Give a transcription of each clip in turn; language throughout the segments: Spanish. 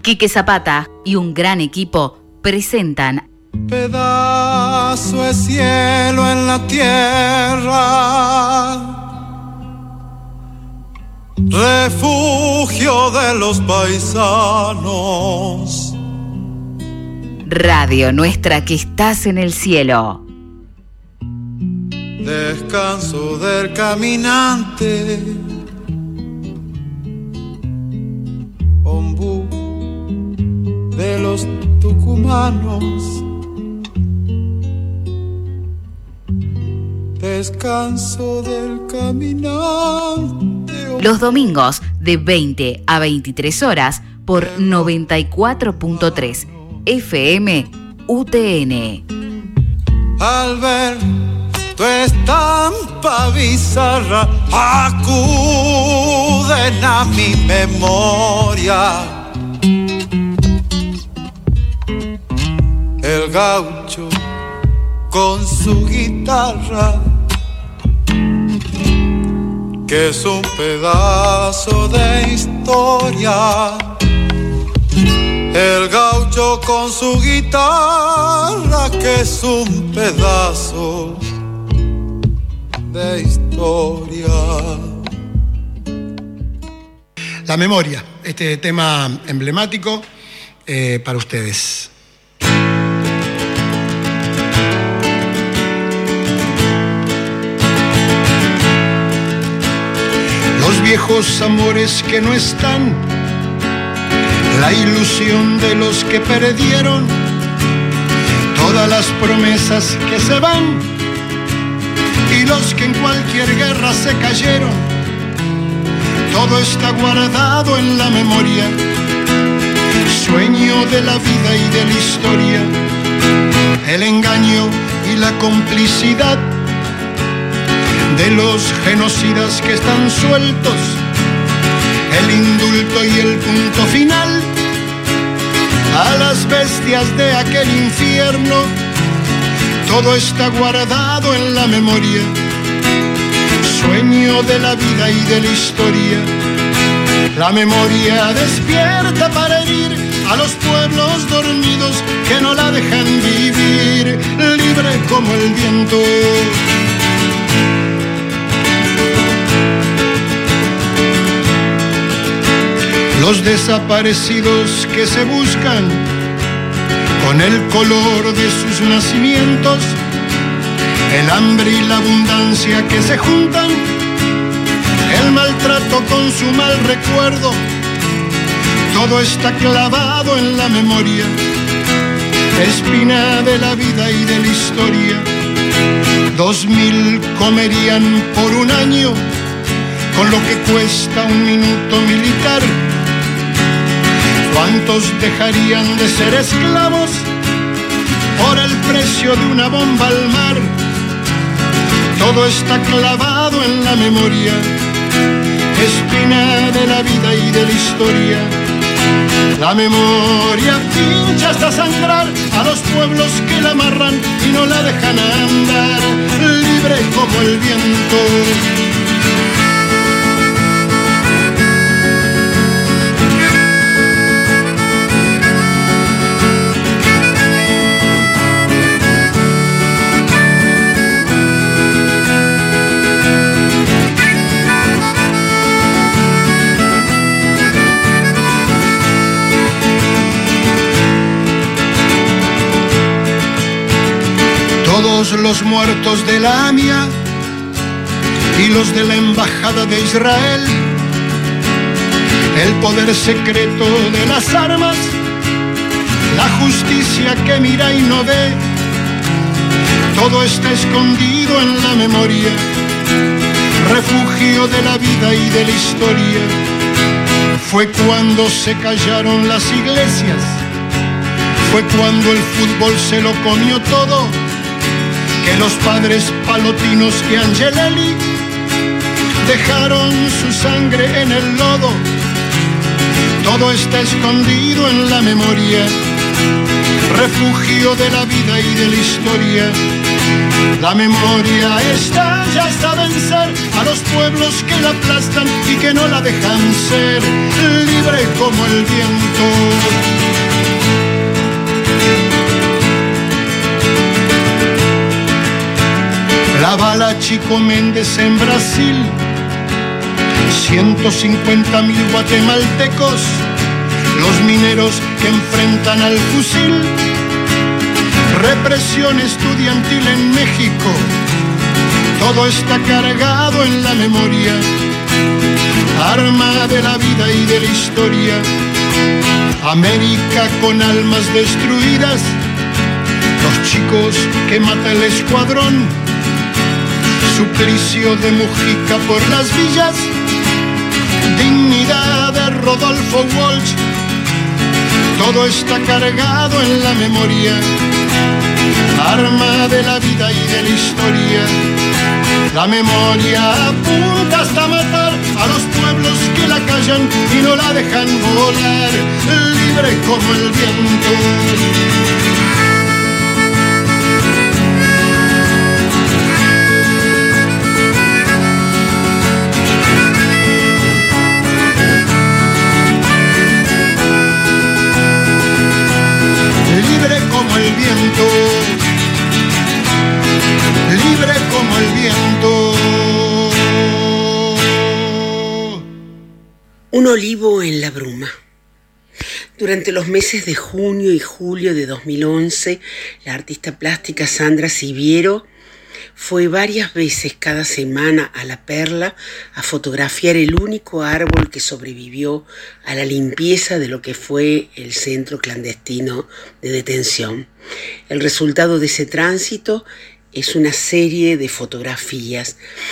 Quique Zapata y un gran equipo presentan Pedazo de cielo en la tierra, refugio de los paisanos. Radio Nuestra, que estás en el cielo. Descanso del caminante, ombú de los tucumanos. Descanso del caminante. Los domingos de 20 a 23 horas por 94.3 FM UTN. Al ver tu estampa bizarra, acuden a mi memoria. El gaucho con su guitarra, que es un pedazo de historia. El gaucho con su guitarra, que es un pedazo de historia. La memoria, este tema emblemático para ustedes. Los viejos amores que no están, la ilusión de los que perdieron, todas las promesas que se van y los que en cualquier guerra se cayeron. Todo está guardado en la memoria, sueño de la vida y de la historia, el engaño y la complicidad de los genocidas que están sueltos, el indulto y el punto final a las bestias de aquel infierno. Todo está guardado en la memoria, sueño de la vida y de la historia. La memoria despierta para herir a los pueblos dormidos que no la dejan vivir, libre como el viento. Los desaparecidos que se buscan con el color de sus nacimientos, el hambre y la abundancia que se juntan, el maltrato con su mal recuerdo, todo está clavado en la memoria, espina de la vida y de la historia. 2000 comerían por un año con lo que cuesta un minuto militar. ¿Cuántos dejarían de ser esclavos por el precio de una bomba al mar? Todo está clavado en la memoria, espina de la vida y de la historia. La memoria pincha hasta sangrar a los pueblos que la amarran y no la dejan andar, libre como el viento. Todos los muertos de la AMIA y los de la Embajada de Israel, el poder secreto de las armas, la justicia que mira y no ve, todo está escondido en la memoria, refugio de la vida y de la historia. Fue cuando se callaron las iglesias, fue cuando el fútbol se lo comió todo, que los padres Palotinos y Angelelli dejaron su sangre en el lodo. Todo está escondido en la memoria, refugio de la vida y de la historia. La memoria está ya hasta vencer a los pueblos que la aplastan y que no la dejan ser libre como el viento. La bala Chico Méndez en Brasil, 150.000 guatemaltecos, los mineros que enfrentan al fusil. Represión estudiantil en México, todo está cargado en la memoria, arma de la vida y de la historia. América con almas destruidas, los chicos que mata el escuadrón, suplicio de Mujica por las villas, dignidad de Rodolfo Walsh, todo está cargado en la memoria, arma de la vida y de la historia. La memoria apunta hasta matar a los pueblos que la callan y no la dejan volar, libre como el viento. Libre como el viento, libre como el viento. Un olivo en la bruma. Durante los meses de junio y julio de 2011, la artista plástica Sandra Siviero fue varias veces cada semana a La Perla a fotografiar el único árbol que sobrevivió a la limpieza de lo que fue el centro clandestino de detención. El resultado de ese tránsito es una serie de fotografías.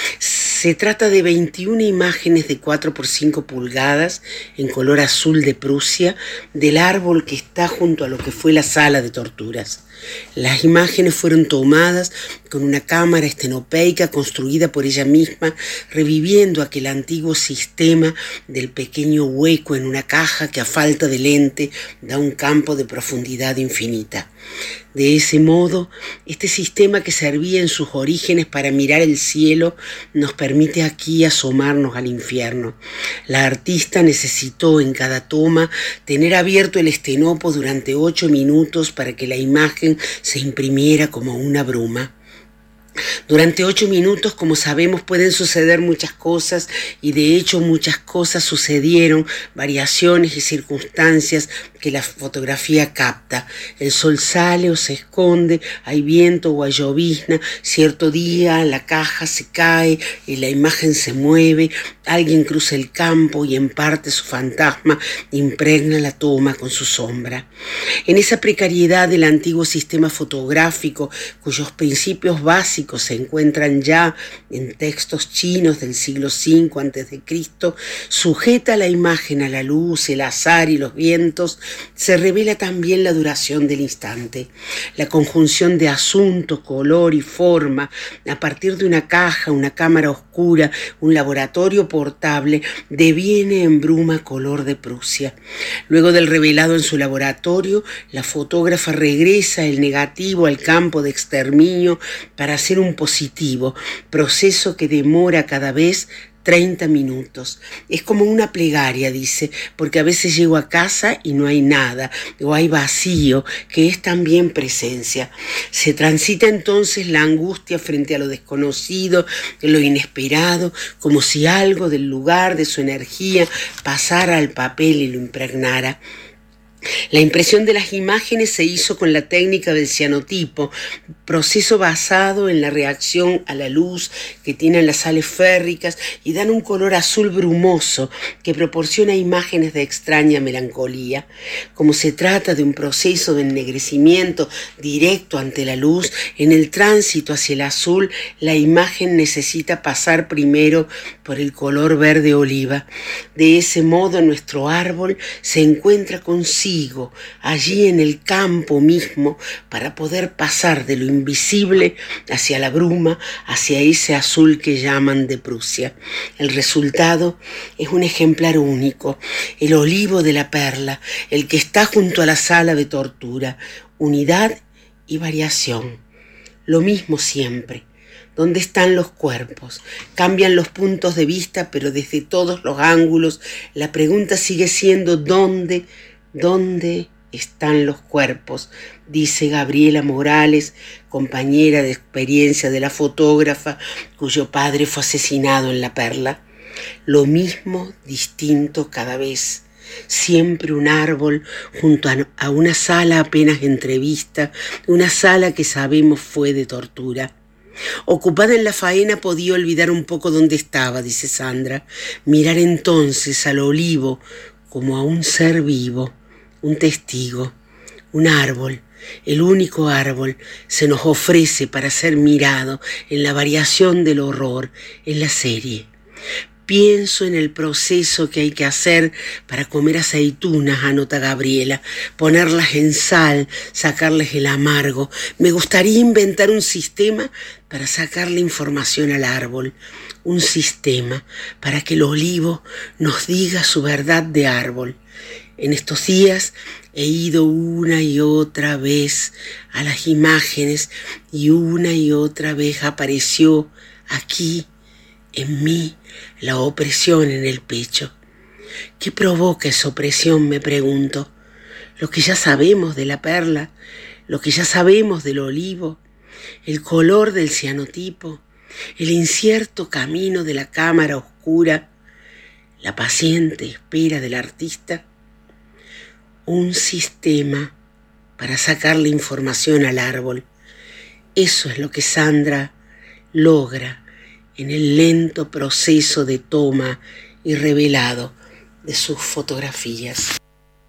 Se trata de 21 imágenes de 4 por 5 pulgadas en color azul de Prusia del árbol que está junto a lo que fue la sala de torturas. Las imágenes fueron tomadas con una cámara estenopeica construida por ella misma, reviviendo aquel antiguo sistema del pequeño hueco en una caja que a falta de lente da un campo de profundidad infinita. De ese modo, este sistema que servía en sus orígenes para mirar el cielo nos permite aquí asomarnos al infierno. La artista necesitó en cada toma tener abierto el estenopo durante 8 minutos para que la imagen se imprimiera como una bruma. Durante 8 minutos, como sabemos, pueden suceder muchas cosas y de hecho muchas cosas sucedieron, variaciones y circunstancias que la fotografía capta. El sol sale o se esconde, hay viento o hay llovizna, cierto día la caja se cae y la imagen se mueve, alguien cruza el campo y en parte su fantasma impregna la toma con su sombra. En esa precariedad del antiguo sistema fotográfico, cuyos principios básicos se encuentran ya en textos chinos del siglo V a.C., sujeta la imagen a la luz, el azar y los vientos, se revela también la duración del instante. La conjunción de asunto, color y forma, a partir de una caja, una cámara oscura, un laboratorio portable, deviene en bruma color de Prusia. Luego del revelado en su laboratorio, la fotógrafa regresa el negativo al campo de exterminio para hacer un positivo, proceso que demora cada vez 30 minutos. Es como una plegaria, dice, porque a veces llego a casa y no hay nada, o hay vacío, que es también presencia. Se transita entonces la angustia frente a lo desconocido, lo inesperado, como si algo del lugar de su energía pasara al papel y lo impregnara. La impresión de las imágenes se hizo con la técnica del cianotipo, proceso basado en la reacción a la luz que tienen las sales férricas y dan un color azul brumoso que proporciona imágenes de extraña melancolía. Como se trata de un proceso de ennegrecimiento directo ante la luz, en el tránsito hacia el azul, la imagen necesita pasar primero por el color verde oliva. De ese modo, nuestro árbol se encuentra consigo allí en el campo mismo para poder pasar de lo invisible hacia la bruma, hacia ese azul que llaman de Prusia. El resultado es un ejemplar único, el olivo de La Perla, el que está junto a la sala de tortura, unidad y variación. lo mismo siempre. ¿Dónde están los cuerpos? Cambian los puntos de vista, pero desde todos los ángulos la pregunta sigue siendo ¿dónde están los cuerpos? Dice Gabriela Morales, compañera de experiencia de la fotógrafa cuyo padre fue asesinado en La Perla. Lo mismo, distinto cada vez. Siempre un árbol junto a una sala apenas entrevista, una sala que sabemos fue de tortura. Ocupada en la faena podía olvidar un poco dónde estaba, dice Sandra, mirar entonces al olivo como a un ser vivo, un testigo, un árbol. El único árbol se nos ofrece para ser mirado en la variación del horror en la serie. Pienso en el proceso que hay que hacer para comer aceitunas, anota Gabriela, ponerlas en sal, sacarles el amargo. Me gustaría inventar un sistema para sacarle información al árbol, un sistema para que el olivo nos diga su verdad de árbol. En estos días he ido una y otra vez a las imágenes y una y otra vez apareció aquí, en mí, la opresión en el pecho. ¿Qué provoca esa opresión?, me pregunto. Lo que ya sabemos de la perla, lo que ya sabemos del olivo, el color del cianotipo, el incierto camino de la cámara oscura, la paciente espera del artista. Un sistema para sacarle información al árbol. Eso es lo que Sandra logra en el lento proceso de toma y revelado de sus fotografías.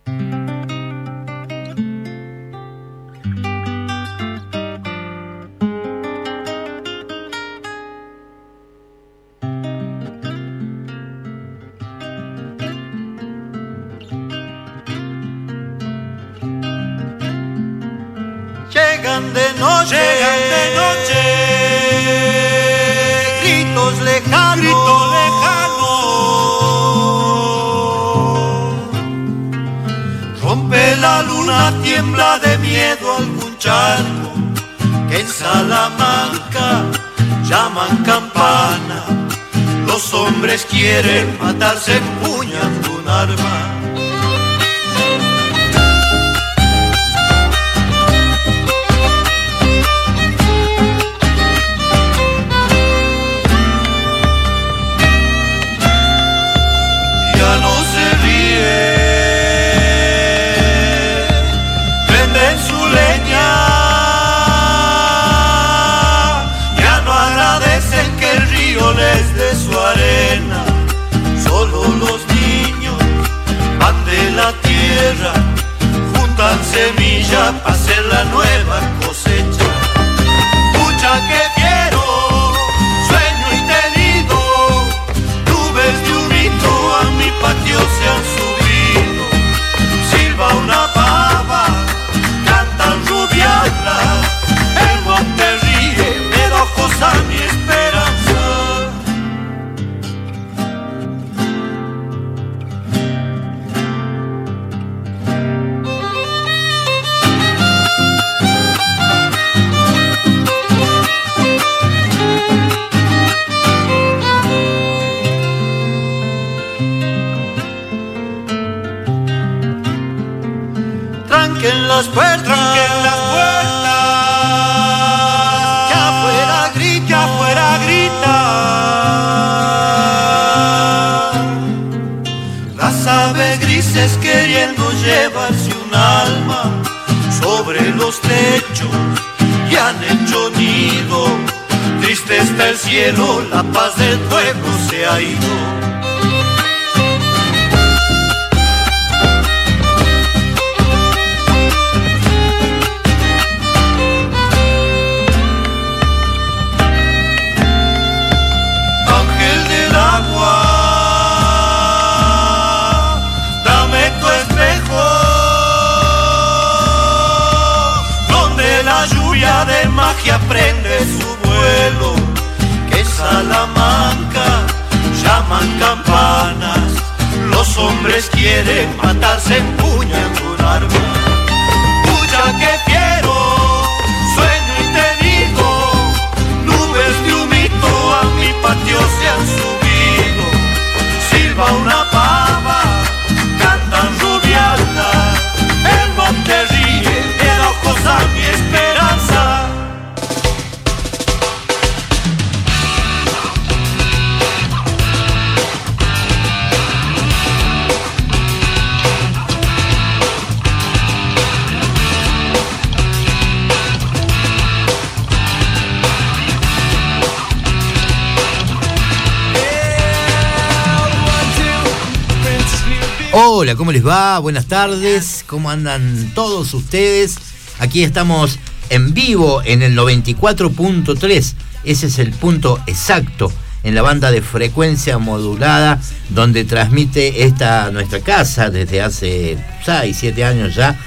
Llegan de noche, gritos lejanos, rompe la luna, tiembla de miedo algún charco, que en Salamanca llaman campana. Los hombres quieren matarse empuñando un arma. De su arena, solo los niños van de la tierra, juntan semilla para hacer la nueva cosecha. Escucha que quiero, sueño y tenido, nubes de humito a mi patio se han subido. Silba una pava, cantan rubianas, el monte ríe, me da ojos a mi esperanza. Tranquen las puertas, que afuera grita. Las aves grises queriendo llevarse un alma sobre los techos y han hecho nido. Triste está el cielo, la paz del pueblo se ha ido. De magia prende su vuelo, que en Salamanca llaman campanas. Los hombres quieren matarse empuñando un arma. Escucha que quiero, sueño y tenido, Hola, ¿cómo les va? Buenas tardes, ¿cómo andan todos ustedes? Aquí estamos en vivo en el 94.3, ese es el punto exacto en la banda de frecuencia modulada donde transmite nuestra casa desde hace 6, 7 años ya,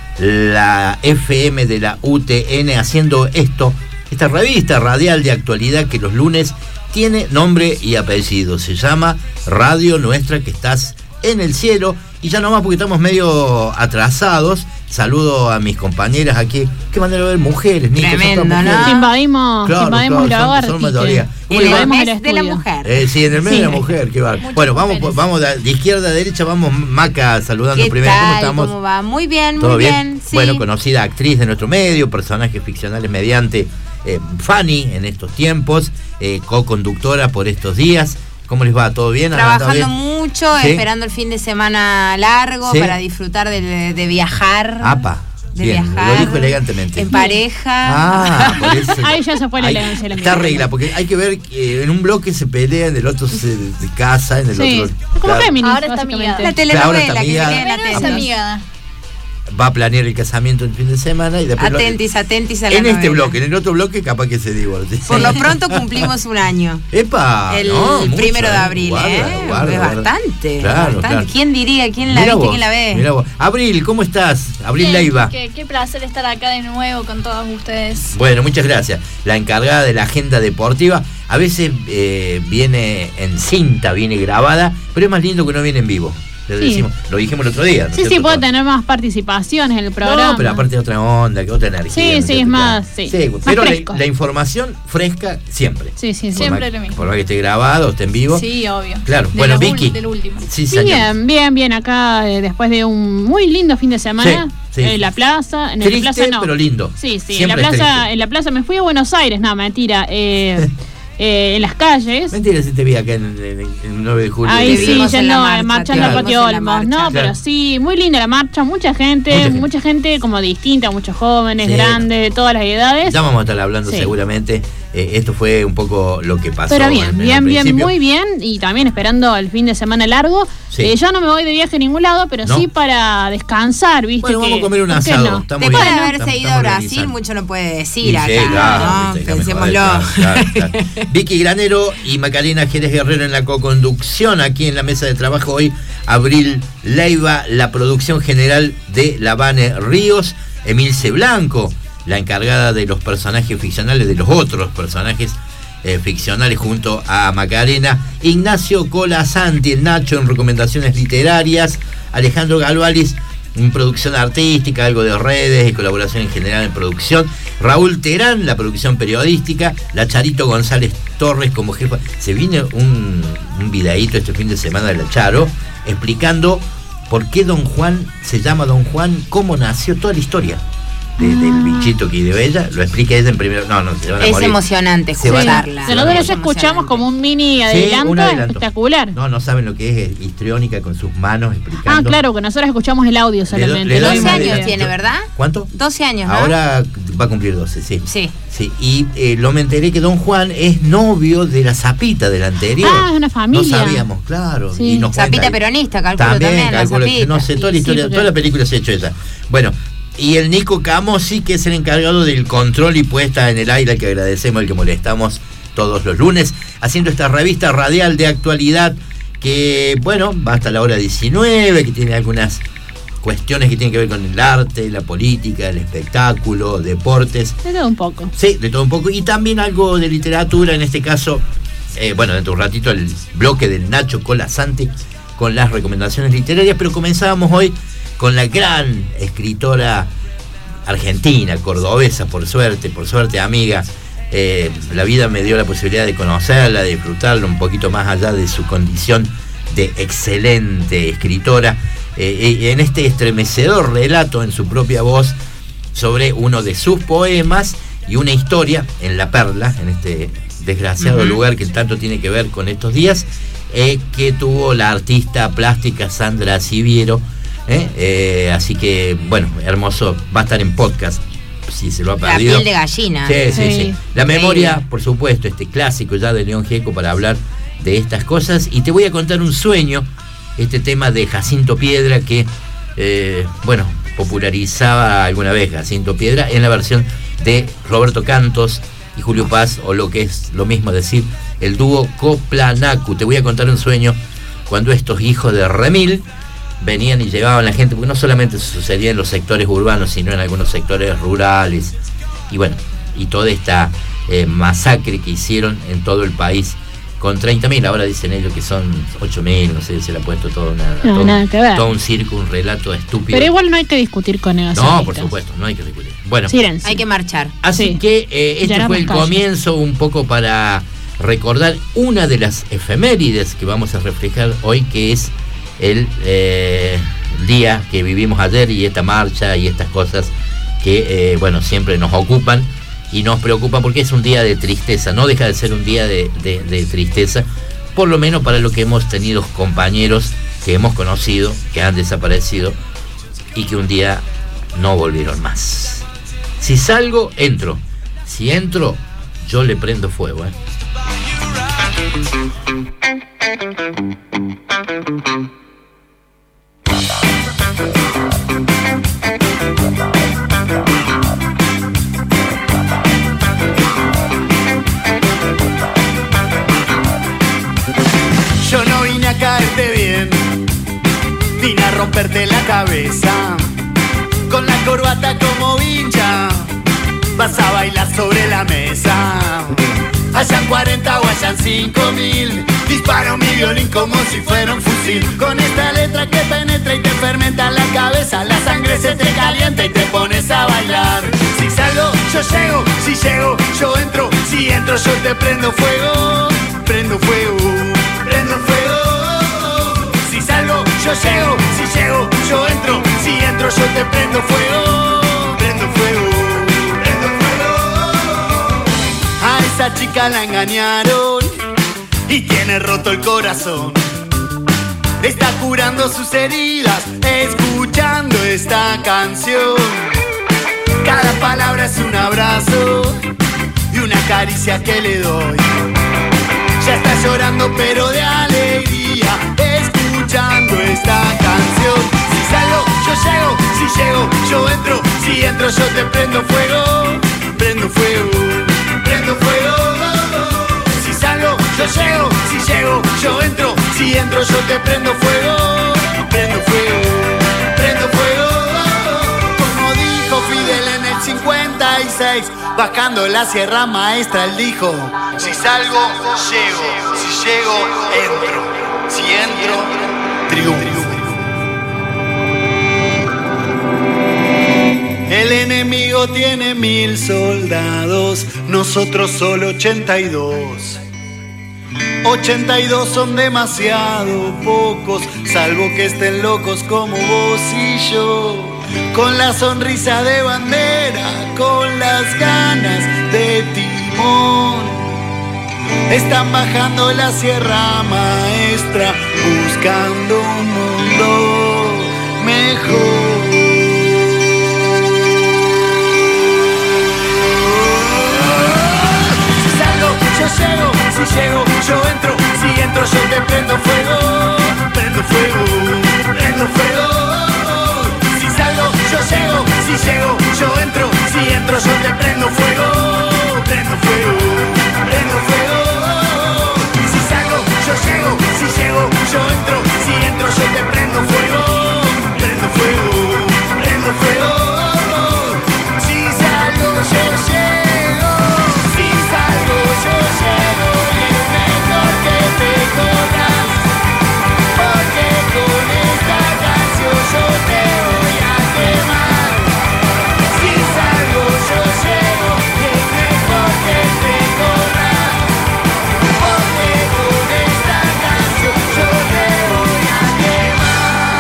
la FM de la UTN, haciendo esta revista radial de actualidad que los lunes tiene nombre y apellido, se llama Radio Nuestra, que estás en el cielo. Y ya nomás porque estamos medio atrasados, saludo a mis compañeras aquí. Qué manera de ver mujeres, Nico. Tremendo, ¿no? Te invadimos la son mayoría. En el mes de la mujer. Sí, en el mes de la mujer, qué va. Bueno, vamos de izquierda a derecha, vamos Maca saludando primero. Tal? ¿Cómo estamos? ¿Cómo va? Muy bien, ¿Todo muy bien. Sí. Bueno, conocida actriz de nuestro medio, personajes ficcionales mediante Fanny en estos tiempos, co-conductora por estos días. ¿Cómo les va? ¿Todo bien? Trabajando bien? mucho, ¿Sí? Esperando el fin de semana largo, ¿sí? Para disfrutar de viajar. ¡Apa! De bien, viajar. lo dijo elegantemente. En pareja. Ah, por eso. Ahí ya se fue la elegancia. Está regla, porque hay que ver que en un bloque se pelea, en el otro se casa, en el otro. Como Géminis, ahora está amigada. La telenovela está que amigada. se lee en Está amigada. Va a planear el casamiento el fin de semana y después atentis a la en novela. este bloque, en el otro bloque capaz que se divorcie. Por lo pronto cumplimos un año. ¡Epa! El mucho, 1 de abril, guarda, es bastante. Claro, claro. ¿Quién diría? ¿Quién la Mira viste? vos, ¿Quién la ve? mira vos. Abril, ¿cómo estás? Abril Bien, Leiva. Qué placer estar acá de nuevo con todos ustedes. Bueno, muchas gracias. La encargada de la agenda deportiva, a veces viene en cinta, viene grabada, pero es más lindo que no viene en vivo. Decimos, lo dijimos el otro día, ¿no? Sí, puede tener más participaciones en el programa. No, pero aparte de otra onda, que otra energía. Sí, es más, pero más la información fresca siempre. Sí. Siempre lo mismo. Por más que esté grabado, esté en vivo. Sí, obvio. Claro, bueno, Vicky. Del último. Sí, Bien, acá después de un muy lindo fin de semana. Sí. En la plaza. Triste, la plaza no. pero lindo. Sí, Siempre en la plaza me fui a Buenos Aires, no, mentira. En las calles. Mentira, si te vi acá en el 9 de julio. Ahí sí, yendo marchando al claro. Patio Olmos. No, claro. pero sí, muy linda la marcha, mucha gente como distinta, muchos jóvenes, grandes, de todas las edades. Ya vamos a estar hablando seguramente. Esto fue un poco lo que pasó. Pero bien, muy bien. Y también esperando el fin de semana largo. Sí. Yo no me voy de viaje a ningún lado, pero sí para descansar, ¿viste? Bueno, vamos a comer un asado. No? Después de haberse ido a Brasil, mucho no puede decir acá, claro, ¿no? Pensémoslo. Claro. Vicky Granero y Macarena Jerez Guerrero en la coconducción. Aquí en la mesa de trabajo hoy, Abril Leiva, la producción general de La Vane Ríos, Emilce Blanco, la encargada de los personajes ficcionales, de los otros personajes ficcionales junto a Macarena, Ignacio Colasanti, el Nacho en recomendaciones literarias, Alejandro Galvalis en producción artística, algo de redes y colaboración en general en producción, Raúl Terán, la producción periodística, la Charito González Torres como jefa. Se viene un videíto este fin de semana de la Charo explicando por qué Don Juan se llama Don Juan, cómo nació, toda la historia del bichito que de ella, lo explica ella en primero. No, se van a morir. Emocionante escucharla. Nosotros ya escuchamos como un mini adelanto, espectacular. No saben lo que es histriónica con sus manos explicando. Claro, que nosotros escuchamos el audio solamente. 12 años tiene, ¿verdad? ¿Cuánto? 12 años, ¿no? Ahora va a cumplir 12, sí. Sí. Y me enteré que Don Juan es novio de la Zapita del anterior. Es una familia. No sabíamos, claro. Sí. Y nos Zapita peronista, calculo también la Zapita. No sé, toda la historia, toda la película se ha hecho ella. Bueno, y el Nico Camosi, que es el encargado del control y puesta en el aire, al que agradecemos, al que molestamos todos los lunes, haciendo esta revista radial de actualidad que, bueno, va hasta la hora 19, que tiene algunas cuestiones que tienen que ver con el arte, la política, el espectáculo, deportes. De todo un poco. Sí, de todo un poco. Y también algo de literatura, en este caso, dentro de un ratito el bloque del Nacho Colasanti con las recomendaciones literarias, pero comenzábamos hoy con la gran escritora argentina, cordobesa, por suerte amiga. La vida me dio la posibilidad de conocerla, de disfrutarla un poquito más allá de su condición de excelente escritora, en este estremecedor relato en su propia voz sobre uno de sus poemas y una historia en La Perla, en este desgraciado lugar que tanto tiene que ver con estos días, que tuvo la artista plástica Sandra Siviero. Así que, bueno, hermoso, va a estar en podcast si se lo ha perdido. La piel de gallina. Sí. La memoria, por supuesto, este clásico ya de León Gieco para hablar de estas cosas. Y te voy a contar un sueño este tema de Jacinto Piedra que, popularizaba alguna vez Jacinto Piedra en la versión de Roberto Cantos y Julio Paz, o lo que es lo mismo decir, el dúo Coplanacu. Te voy a contar un sueño cuando estos hijos de Remil venían y llevaban a la gente, porque no solamente sucedía en los sectores urbanos, sino en algunos sectores rurales, y bueno, y toda esta masacre que hicieron en todo el país, con 30.000, ahora dicen ellos que son 8.000, no sé, se le ha puesto todo un circo, un relato estúpido. Pero igual no hay que discutir con ellos. No, por supuesto, no hay que discutir. Bueno, Silencio. Hay que marchar. Así que este fue el comienzo un poco para recordar una de las efemérides que vamos a reflejar hoy, que es el día que vivimos ayer, y esta marcha y estas cosas que siempre nos ocupan y nos preocupan, porque es un día de tristeza, no deja de ser un día de tristeza, por lo menos para lo que hemos tenido compañeros que hemos conocido, que han desaparecido y que un día no volvieron más. Si salgo, entro. Si entro, yo le prendo fuego, Yo no vine a caerte bien, vine a romperte la cabeza. Con la corbata como vincha, vas a bailar sobre la mesa. Hayan 40 o hayan 5.000, disparo mi violín como si fuera un fusil. Con esta letra que penetra y te fermenta la cabeza, la sangre se te calienta y te pones a bailar. Si salgo, yo llego, si llego, yo entro, si entro yo te prendo fuego, prendo fuego, prendo fuego. Si salgo, yo llego, si llego, yo entro, si entro yo te prendo fuego, prendo fuego, prendo fuego. A esa chica la engañaron y tiene roto el corazón. Está curando sus heridas, escuchando esta canción. Cada palabra es un abrazo y una caricia que le doy. Ya está llorando pero de alegría, escuchando esta canción. Si salgo, yo llego, si llego, yo entro, si entro yo te prendo fuego, prendo fuego, prendo fuego. Si salgo, yo llego, si llego, yo entro, si entro yo te prendo fuego, prendo fuego, prendo fuego. Como dijo Fidel en el 56, bajando la Sierra Maestra, él dijo: si salgo, llego, si llego, entro, si entro, triunfo. El enemigo tiene 1000 soldados, nosotros solo 82. 82 son demasiado pocos, salvo que estén locos como vos y yo. Con la sonrisa de bandera, con las ganas de timón, están bajando la Sierra Maestra, buscando un mundo mejor. Yo llego, si llego, yo entro, si entro yo te prendo fuego, prendo fuego, prendo fuego. Si salgo, yo llego, si llego, yo entro, si entro yo te prendo fuego, prendo fuego, prendo fuego. Si salgo, yo llego, si llego, yo entro, si entro yo te prendo fuego, prendo fuego, prendo fuego. Si salgo, yo llego, si salgo, yo llego, y es mejor que te corras, porque con esta canción yo te voy a quemar. Si salgo, yo llego, y es mejor que te corras, porque con esta canción yo te voy a quemar.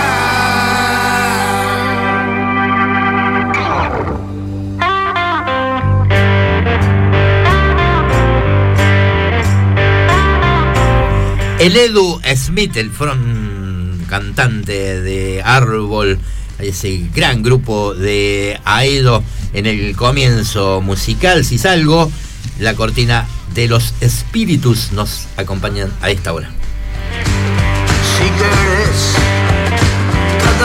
El Edu Smith, el cantante de Árbol, ese gran grupo de Aedo en el comienzo musical. Si salgo, la cortina de Los Espíritus nos acompañan a esta hora. Si querés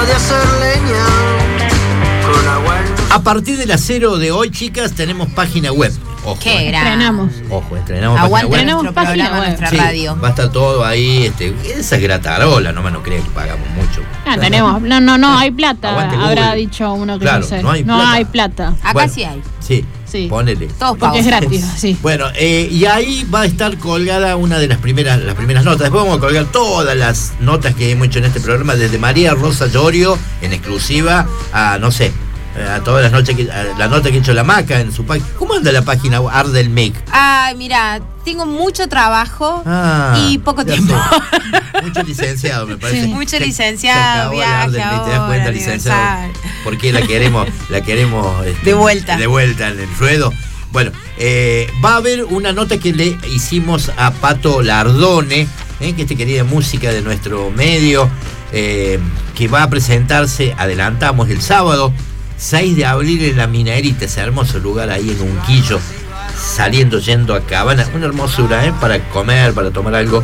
de hacer leña con agua. A partir de las 0 de hoy, chicas, tenemos página web. Ojo, Qué gran. Estrenamos. Ojo, estrenamos Aguante página web. nuestro Página programa, web. nuestra Sí, radio. va a estar todo ahí, esa es gratarola, no creen que pagamos mucho. Tenemos. No, hay plata. Aguante habrá Google. dicho uno que Claro, no sé. no hay No plata. hay plata. Acá Bueno, sí hay. Sí, ponele. Todos Porque pagos. es gratis, sí. Bueno, y ahí va a estar colgada una de las primeras notas. Después vamos a colgar todas las notas que hemos hecho en este programa, desde María Rosa Llorio, en exclusiva, a, no sé, a todas las noches la nota que ha hecho la Maca en su página. ¿Cómo anda la página Arde el Mic? Ay, mira, tengo mucho trabajo y poco ya tiempo. sé. Mucho licenciado, me parece. Sí. Mucho Se licenciado, acabó el Arde el viaje Mic, ¿te das ahora, cuenta, licenciado? aniversario. Porque la queremos De vuelta. De vuelta en el ruedo. Bueno, va a haber una nota que le hicimos a Pato Lardone, que es querida música de nuestro medio, que va a presentarse, adelantamos, el sábado 6 de abril en la Minerita, ese hermoso lugar ahí en Unquillo, yendo a Cabana, una hermosura, para comer, para tomar algo.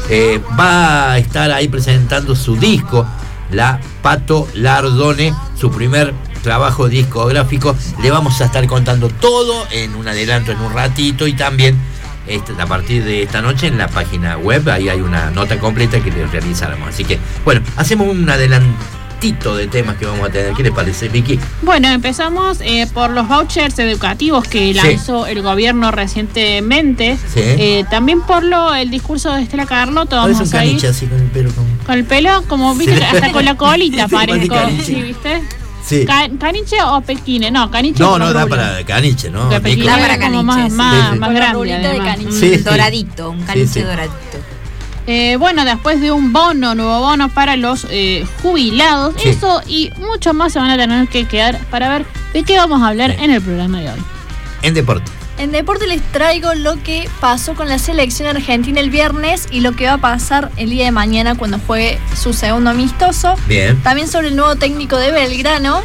Va a estar ahí presentando su disco, la Pato Lardone, su primer trabajo discográfico. Le vamos a estar contando todo en un adelanto en un ratito, y también a partir de esta noche en la página web ahí hay una nota completa que le realizaremos. Así que bueno, hacemos un adelantito de temas que vamos a tener. ¿Qué les parece, Vicky? Bueno, empezamos por los vouchers educativos que lanzó el gobierno recientemente. Sí. También por el discurso de Estela Carlotto. Parece un Vamos a ir caniche así con el pelo. con el pelo, como viste, Sí. hasta con la colita Sí, parece parezco. caniche. ¿Sí, viste? Sí. ¿Caniche o pequine? No, caniche. No, con da rubio. para caniche, ¿no? Porque pequine Nico? Da para es como caniche, más sí, sí. más Con la grande, rulita de además. caniche. Sí. Doradito, un caniche Sí. doradito. Bueno, después de un nuevo bono para los jubilados, Sí. eso y mucho más se van a tener que quedar para ver de qué vamos a hablar Sí. en el programa de hoy. En deporte. En deporte les traigo lo que pasó con la selección argentina el viernes y lo que va a pasar el día de mañana cuando juegue su segundo amistoso. Bien. También sobre el nuevo técnico de Belgrano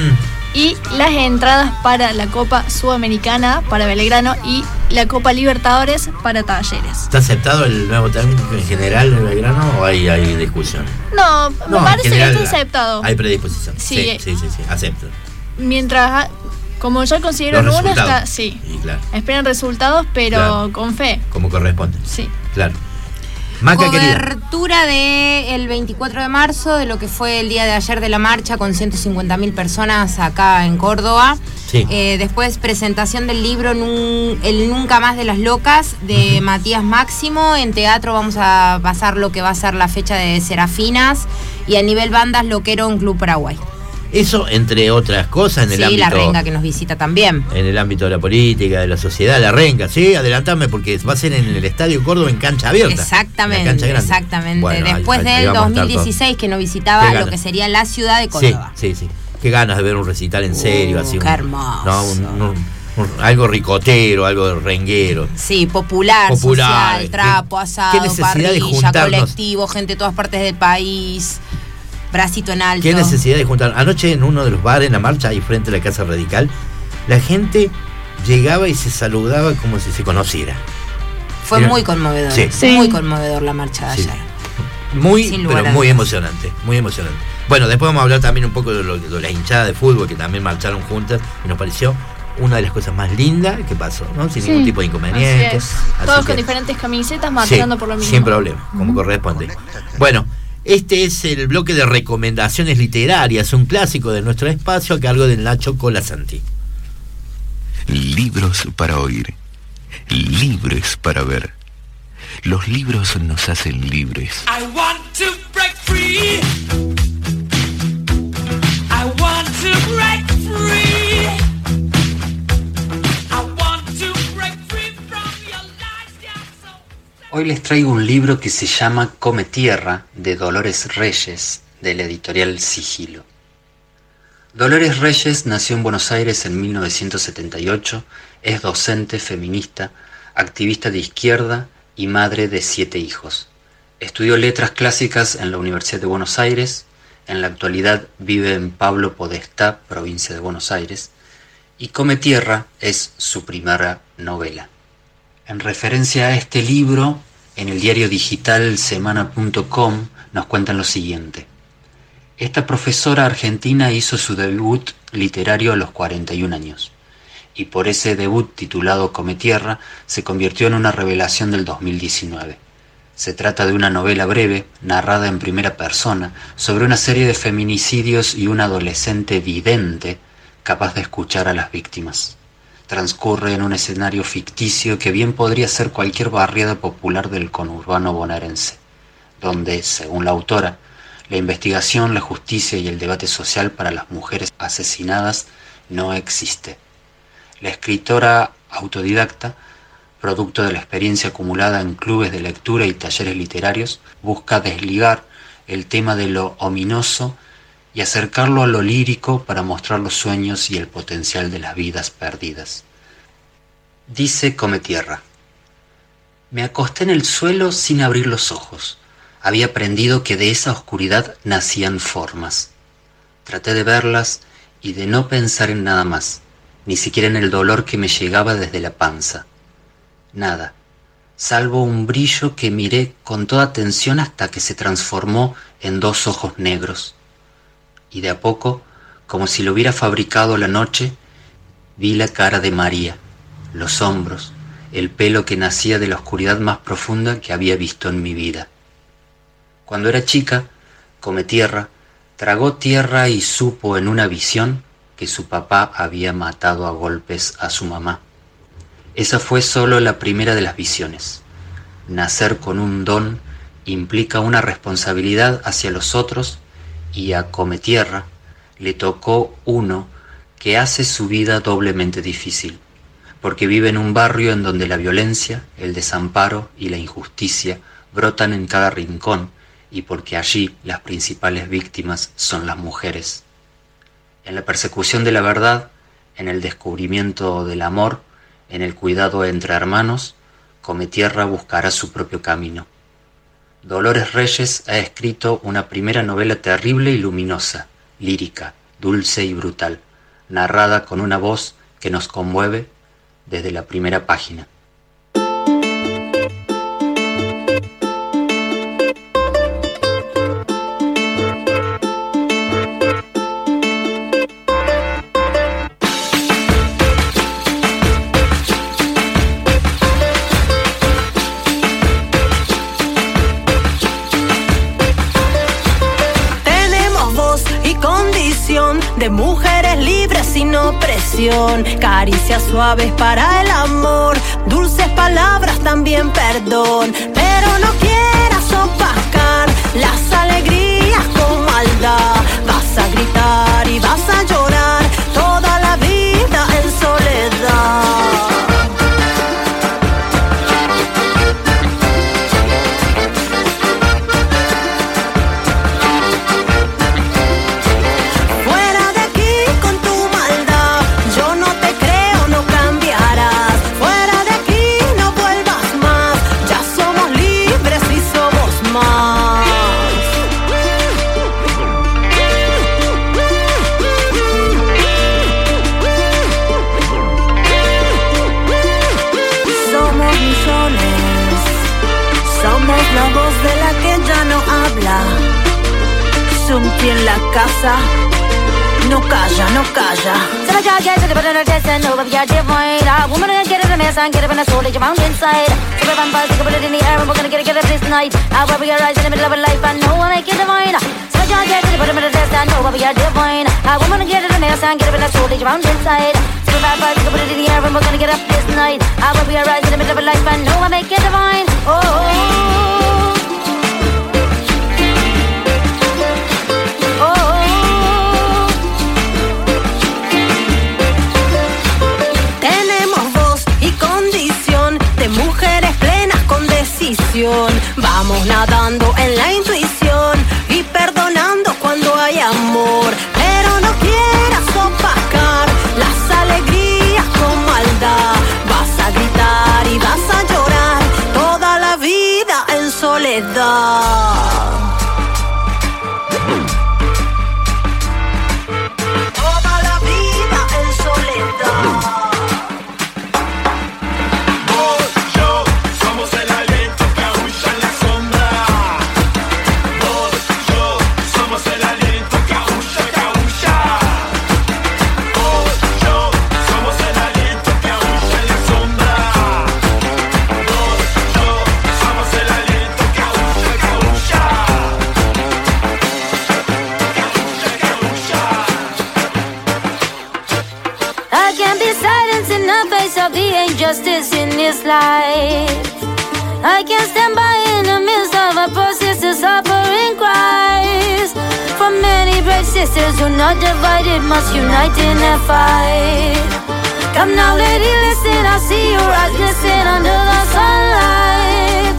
y las entradas para la Copa Sudamericana para Belgrano y la Copa Libertadores para Talleres. ¿Está aceptado el nuevo técnico en general de Belgrano o hay discusión? No, me en parece que general está aceptado. Hay predisposición. Sí. Sí, acepto. Mientras, como ya consiguieron Los uno, resultados. está, sí. Y claro, Esperan resultados, pero Claro. con fe. como corresponde. Sí. Claro. Maca, querida. Cobertura del 24 de marzo, de lo que fue el día de ayer de la marcha con 150.000 personas acá en Córdoba. Sí. Después presentación del libro El Nunca Más de las Locas de Matías Máximo. En teatro vamos a pasar lo que va a ser la fecha de Serafinas. Y a nivel bandas, Loquero en Club Paraguay. Eso, entre otras cosas, en el Sí, ámbito. la renga que nos visita también. En el ámbito de la política, de la sociedad, la renga, sí, adelantame porque va a ser en el Estadio Córdoba en cancha abierta. Exactamente, en la cancha grande. exactamente. Bueno, Después ahí del vamos a estar 2016 que no Qué visitaba ganas. lo que sería la ciudad de todos. Sí, Córdoba. sí. Qué ganas de ver un recital en serio, así. Qué hermoso. No, algo ricotero, algo renguero. Sí, popular, social, ¿Qué- trapo, asado, qué necesidad de parrilla, juntarnos? colectivo, gente de todas partes del país, bracito en alto. Qué necesidad de juntar. Anoche en uno de los bares, en la marcha, ahí frente a la Casa Radical, la gente llegaba y se saludaba como si se conociera. Fue Era- muy conmovedor. Sí. Sí. Muy conmovedor la marcha de Sí. ayer. Muy, Sin lugar pero a muy dudas. emocionante, muy emocionante. Bueno, después vamos a hablar también un poco de la hinchada de fútbol que también marcharon juntas y nos pareció una de las cosas más lindas que pasó, ¿no? Sin Sí. ningún tipo de inconveniente. Así es. Así Todos que- con diferentes camisetas marchando Sí, por lo mismo. sin problema, como corresponde. Bueno, este es el bloque de recomendaciones literarias, un clásico de nuestro espacio a cargo de Nacho Colasanti. Libros para oír, libres para ver. Los libros nos hacen libres. I want to break free. I want to break free. I want to break free from your lies. Hoy les traigo un libro que se llama Come Tierra, de Dolores Reyes, de la editorial Sigilo. Dolores Reyes nació en Buenos Aires en 1978, es docente, feminista, activista de izquierda y madre de 7 hijos. Estudió letras clásicas en la Universidad de Buenos Aires, en la actualidad vive en Pablo Podestá, provincia de Buenos Aires, y Come Tierra es su primera novela. En referencia a este libro, en el diario digital semana.com nos cuentan lo siguiente. Esta profesora argentina hizo su debut literario a los 41 años, y por ese debut titulado Cometierra se convirtió en una revelación del 2019. Se trata de una novela breve, narrada en primera persona, sobre una serie de feminicidios y un adolescente vidente capaz de escuchar a las víctimas. Transcurre en un escenario ficticio que bien podría ser cualquier barriada popular del conurbano bonaerense, donde, según la autora, la investigación, la justicia y el debate social para las mujeres asesinadas no existe. La escritora autodidacta, producto de la experiencia acumulada en clubes de lectura y talleres literarios, busca desligar el tema de lo ominoso y acercarlo a lo lírico para mostrar los sueños y el potencial de las vidas perdidas. Dice Cometierra: me acosté en el suelo sin abrir los ojos. Había aprendido que de esa oscuridad nacían formas. Traté de verlas y de no pensar en nada más, ni siquiera en el dolor que me llegaba desde la panza. Nada, salvo un brillo que miré con toda atención hasta que se transformó en 2 ojos negros. Y de a poco, como si lo hubiera fabricado la noche, vi la cara de María, los hombros, el pelo que nacía de la oscuridad más profunda que había visto en mi vida. Cuando era chica, Cometierra tragó tierra y supo en una visión que su papá había matado a golpes a su mamá. Esa fue solo la primera de las visiones. Nacer con un don implica una responsabilidad hacia los otros, y a Cometierra le tocó uno que hace su vida doblemente difícil, porque vive en un barrio en donde la violencia, el desamparo y la injusticia brotan en cada rincón, y porque allí las principales víctimas son las mujeres. En la persecución de la verdad, en el descubrimiento del amor, en el cuidado entre hermanos, Cometierra buscará su propio camino. Dolores Reyes ha escrito una primera novela terrible y luminosa, lírica, dulce y brutal, narrada con una voz que nos conmueve desde la primera página. De mujeres libres sin opresión, caricias suaves para el amor, dulces palabras también perdón, pero no quieras opacar las alegrías con maldad. Vas a gritar y vas a llorar toda la vida en soledad. Sumti en la casa, no calla, no calla. So I gotta get to the bottom of this and over the idea point. A woman gonna get it in a mess and get it in a soul that you found inside. So if I'm buzzing, put it in the air and we're gonna get it this night. I'll rub your eyes in the middle of a life and know I make it divine. So I gotta get to the bottom of this and over the idea point. A woman gonna get it in a mess and get it in a soul that you found inside. So if I'm buzzing, put it in the air and we're gonna get up this night. I'll rub your eyes in the middle of a life and know I make it divine. Mujeres plenas con decisión, vamos nadando en la intuición y perdonando cuando hay amor, pero no quieras opacar las alegrías con maldad. Vas a gritar y vas a llorar toda la vida the face of the injustice in this life. I can't stand by in the midst of a persistent suffering cries. For many brave sisters who not divided must unite in their fight. Come now, lady, listen, I see your eyes glisten under the sunlight.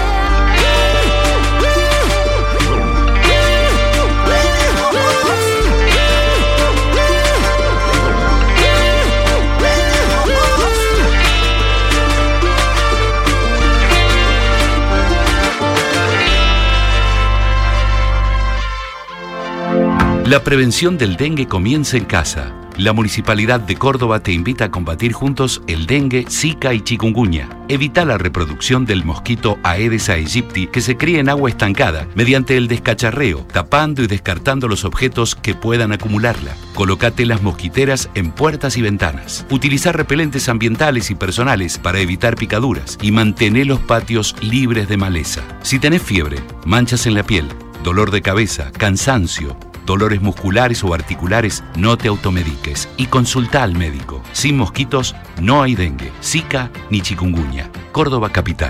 La prevención del dengue comienza en casa. La Municipalidad de Córdoba te invita a combatir juntos el dengue, zika y chikungunya. Evita la reproducción del mosquito Aedes aegypti que se cría en agua estancada mediante el descacharreo, tapando y descartando los objetos que puedan acumularla. Colócate las mosquiteras en puertas y ventanas. Utilizar repelentes ambientales y personales para evitar picaduras y mantener los patios libres de maleza. Si tenés fiebre, manchas en la piel, dolor de cabeza, cansancio, dolores musculares o articulares, no te automediques y consulta al médico. Sin mosquitos no hay dengue, zika ni chikungunya. Córdoba Capital.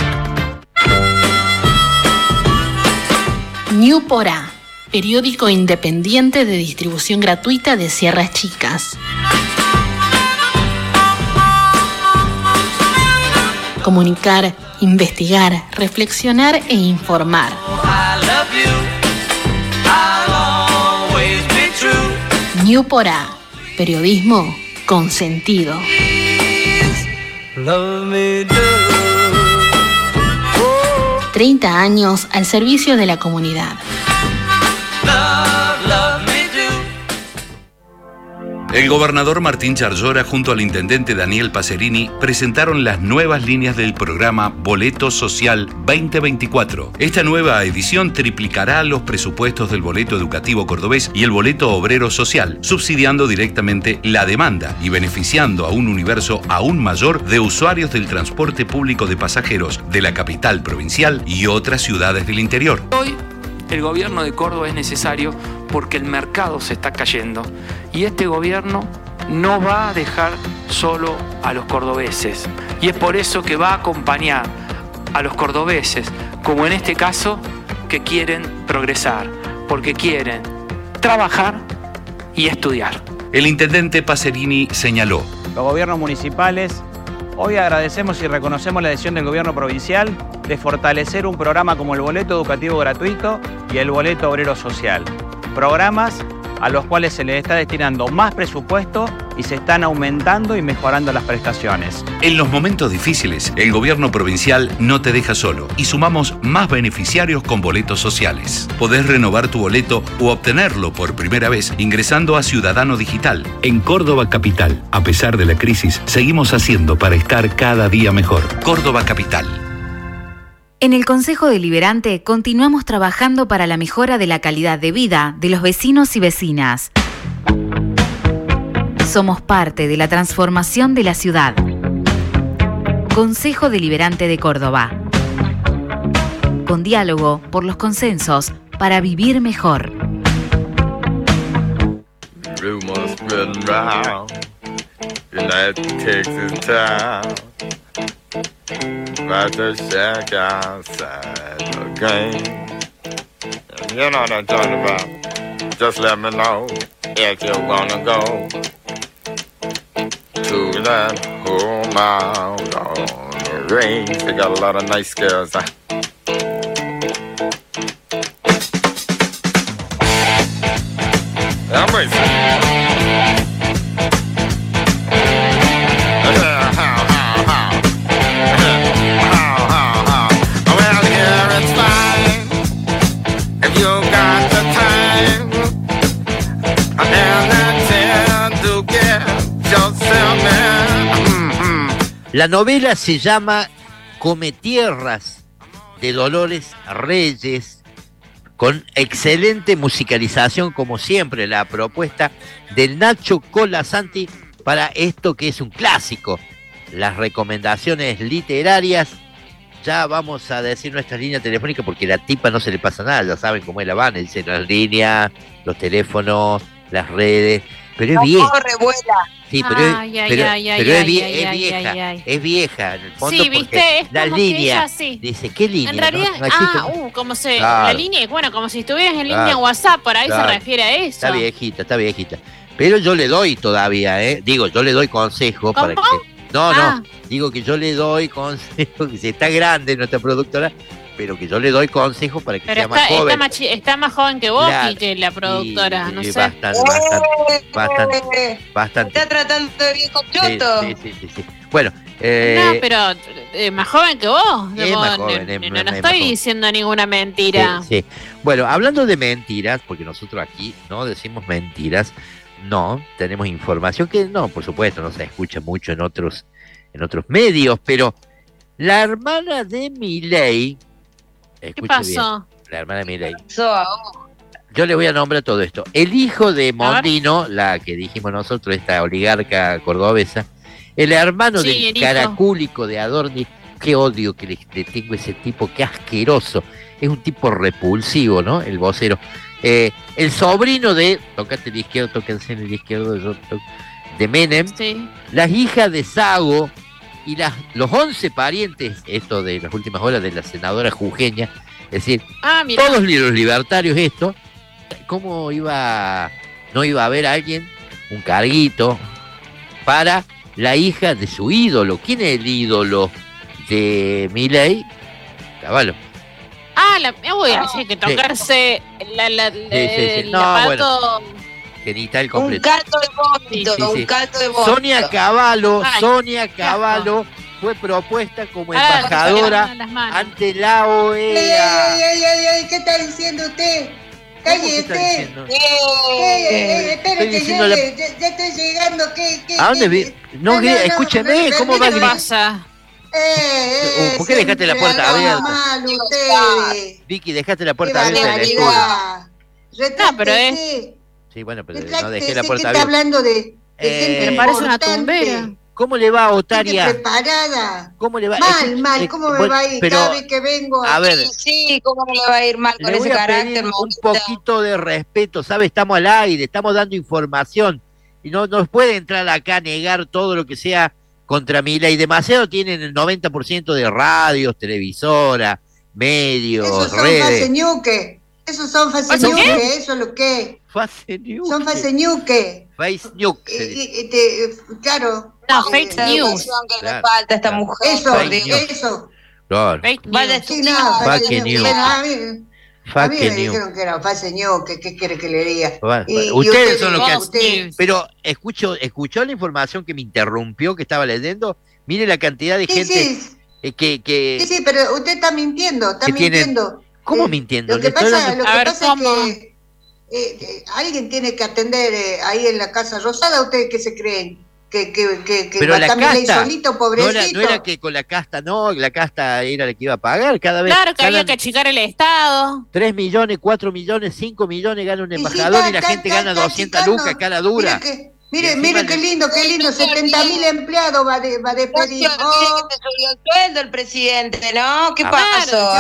Ñu Porá, periódico independiente de distribución gratuita de Sierras Chicas. Comunicar, investigar, reflexionar e informar. Ñu Porá, periodismo con sentido. 30 años al servicio de la comunidad. El gobernador Martín Charllora junto al intendente Daniel Pacerini presentaron las nuevas líneas del programa Boleto Social 2024. Esta nueva edición triplicará los presupuestos del boleto educativo cordobés y el boleto obrero social, subsidiando directamente la demanda y beneficiando a un universo aún mayor de usuarios del transporte público de pasajeros de la capital provincial y otras ciudades del interior. Hoy el gobierno de Córdoba es necesario porque el mercado se está cayendo y este gobierno no va a dejar solo a los cordobeses y es por eso que va a acompañar a los cordobeses, como en este caso, que quieren progresar, porque quieren trabajar y estudiar. El intendente Pacerini señaló: los gobiernos municipales, hoy agradecemos y reconocemos la decisión del gobierno provincial de fortalecer un programa como el boleto educativo gratuito y el boleto obrero social. Programas a los cuales se les está destinando más presupuesto y se están aumentando y mejorando las prestaciones. En los momentos difíciles, el gobierno provincial no te deja solo y sumamos más beneficiarios con boletos sociales. Podés renovar tu boleto o obtenerlo por primera vez ingresando a Ciudadano Digital. En Córdoba Capital, a pesar de la crisis, seguimos haciendo para estar cada día mejor. Córdoba Capital. En el Consejo Deliberante continuamos trabajando para la mejora de la calidad de vida de los vecinos y vecinas. Somos parte de la transformación de la ciudad. Consejo Deliberante de Córdoba. Con diálogo por los consensos para vivir mejor. Rumors spreading round United Texas town about the shack outside the game. And you know what I'm talking about. Just let me know if you wanna go to that home out on the range. They got a lot of nice girls. I'm racing. La novela se llama Cometierras, de Dolores Reyes, con excelente musicalización, como siempre, la propuesta del Nacho Colasanti para esto que es un clásico. Las recomendaciones literarias, ya vamos a decir nuestra línea telefónica porque a la tipa no se le pasa nada, ya saben cómo es la van, dicen las líneas, los teléfonos, las redes, pero es no bien. Corre, vuela. Sí, pero es vieja. Es vieja, en el fondo, sí, viste, es la como línea. que ella, sí. Dice, ¿qué línea? En realidad, no existe. como se. Claro. La línea, bueno, como si estuvieras en Claro. línea WhatsApp, por ahí Claro. se refiere a eso. Está viejita. Pero yo le doy todavía, digo, yo le doy consejo para que. No, digo que yo le doy consejo, que si está grande nuestra productora, pero que yo le doy consejo para que sea más joven. Está más joven que vos, Claro. Quique, la productora, no sé. Bastante. Está tratando de viejo choto. Sí. Bueno, no, pero más joven que vos. Es más joven, no es más estoy joven. diciendo ninguna mentira. Sí. Bueno, hablando de mentiras, porque nosotros aquí no decimos mentiras, no, tenemos información que no, por supuesto, no se escucha mucho en otros medios, pero la hermana de Milei, ¿Qué pasó? bien, la hermana de Milei. Yo le voy a nombrar todo esto. El hijo de Mondino, la que dijimos nosotros, esta oligarca cordobesa, el hermano del caracúlico de Adorni, qué odio que le tengo a ese tipo, qué asqueroso. Es un tipo repulsivo, ¿no? El vocero. El sobrino de, tócate el izquierdo, tóquense en el izquierdo, de Menem, las hijas de Sago y los 11 parientes, esto de las últimas horas de la senadora jujeña, es decir, todos los libertarios esto, ¿cómo no iba a haber alguien, un carguito, para la hija de su ídolo? ¿Quién es el ídolo de Milei? Caballo. Voy a decir que tocarse el No, aparato. Genital completo. Un caldo de vómito, un caldo de vómito. Sonia Cavallo fue propuesta como embajadora ante la OEA. ¿Qué está diciendo usted? Cállese. Espera que ya estoy llegando. ¿A dónde? No, escúcheme, ¿cómo va a gritar? ¿Por qué dejaste la puerta abierta? Vicky, dejaste la puerta abierta del estudio. No, pero es... Sí, bueno, pero no dejé la puerta abierta. Está hablando de gente me parece una importante. tumbera. ¿Cómo le va a Otaria? Preparada. ¿Cómo le va? Mal, ¿cómo me va a ir cada vez que vengo? A ver, Sí, ¿cómo no le va a ir mal con le voy ese a pedir carácter? un poquito de respeto, ¿sabe? Estamos al aire, estamos dando información y no nos puede entrar acá a negar todo lo que sea contra Milei. Demasiado tienen el 90% de radios, televisoras, medios, Esos son redes. faseñuque. Esos son faseñuque, eso es lo que Faseñuque. son faseñuque. Faseñuque. Claro. No, fake news. Que le falta a esta mujer. Eso. Claro. Vaya Sí, no, Fake news. A mí Fake me news. dijeron que era faseñuque, ¿qué quiere que le diga? Ustedes son los que hacen. Pero escuchó la información que me interrumpió, que estaba leyendo. Mire la cantidad de gente que Sí, pero usted está mintiendo, ¿Cómo mintiendo? Lo que pasa es ¿cómo? que alguien tiene que atender ahí en la Casa Rosada. ¿Ustedes qué se creen? Que Pero va la a estar Milei casta, solito, pobrecito. no era que con la casta, la casta era la que iba a pagar cada vez. Claro que había que achicar el Estado. 3 millones, 4 millones, 5 millones gana un embajador y la gente gana 200 lucas cada dura. Mire qué lindo, 70.000 empleados va a despedir. Que te subió el sueldo el presidente, ¿no? ¿Qué pasó?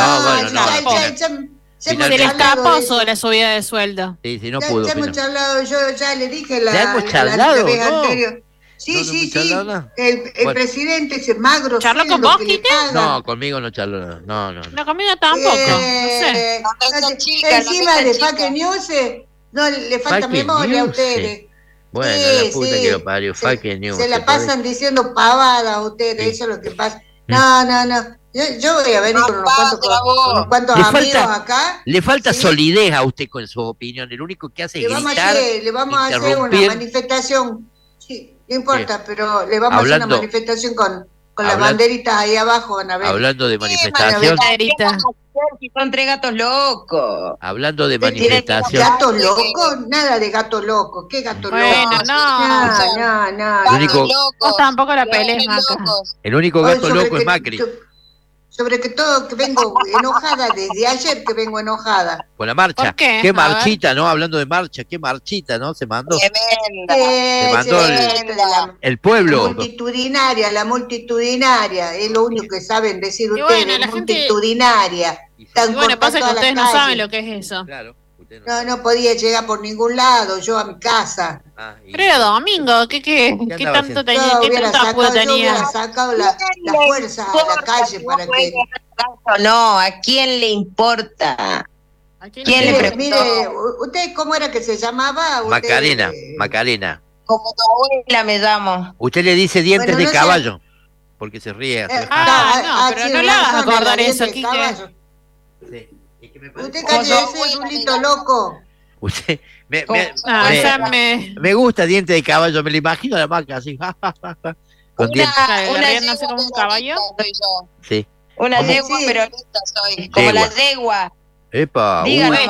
Se le escapó la subida de sueldo. Sí, no pudo. Ya hemos charlado, yo ya le dije ¿Ya hemos charlado? vez No. anterior. Sí. El presidente es Magro. ¿Charló con vos, Quique? No, conmigo no charló. No. No, conmigo tampoco. No sé. Encima de Fake News, no le falta Fake memoria a news, ustedes. Bueno, la puta que lo parió, Fake News. Se la pasan diciendo pavadas a ustedes, eso es lo que pasa. No. Yo voy a venir con unos cuantos amigos acá. Le falta solidez a usted con su opinión. El único que hace es gritar, le vamos a hacer una manifestación. Sí, no importa, pero le vamos a hacer una manifestación con las banderitas ahí abajo. Van a ver. Hablando de manifestación. Son 3 gatos locos. Hablando de manifestación. ¿Gatos locos? Nada de gatos locos. ¿Qué gatos locos? No. El único, vos tampoco la pelees, Maca. El único gato loco es Macri. Sobre que todo, que vengo enojada desde ayer, que vengo enojada. Con la marcha. ¿Por qué? Qué marchita, ¿no? Hablando de marcha, qué marchita, ¿no? Se mandó. Se mandó el pueblo. La multitudinaria, es lo único que saben decir y ustedes, bueno, la multitudinaria. Y bueno, pasa que ustedes no saben lo que es eso. Claro. no podía llegar por ningún lado, yo a mi casa. Pero era domingo, ¿qué tanto tenía? ¿Qué tanta apuro tenía? Yo hubiera sacado la fuerza a la calle para que... No, ¿a quién le importa? ¿Quién le preguntó? Mire, ¿usted cómo era que se llamaba? Macarena. Como tu abuela me llamo. Usted le dice dientes de caballo, porque se ríe. Pero no le hagas acordar eso, Quique. Usted calle ese rulito loco. Usted, me gusta dientes de caballo, me lo imagino a la Maca así. Con dientes. No sé, como un caballo. Sí. Una yegua, pero lista soy. Como la yegua. Epa,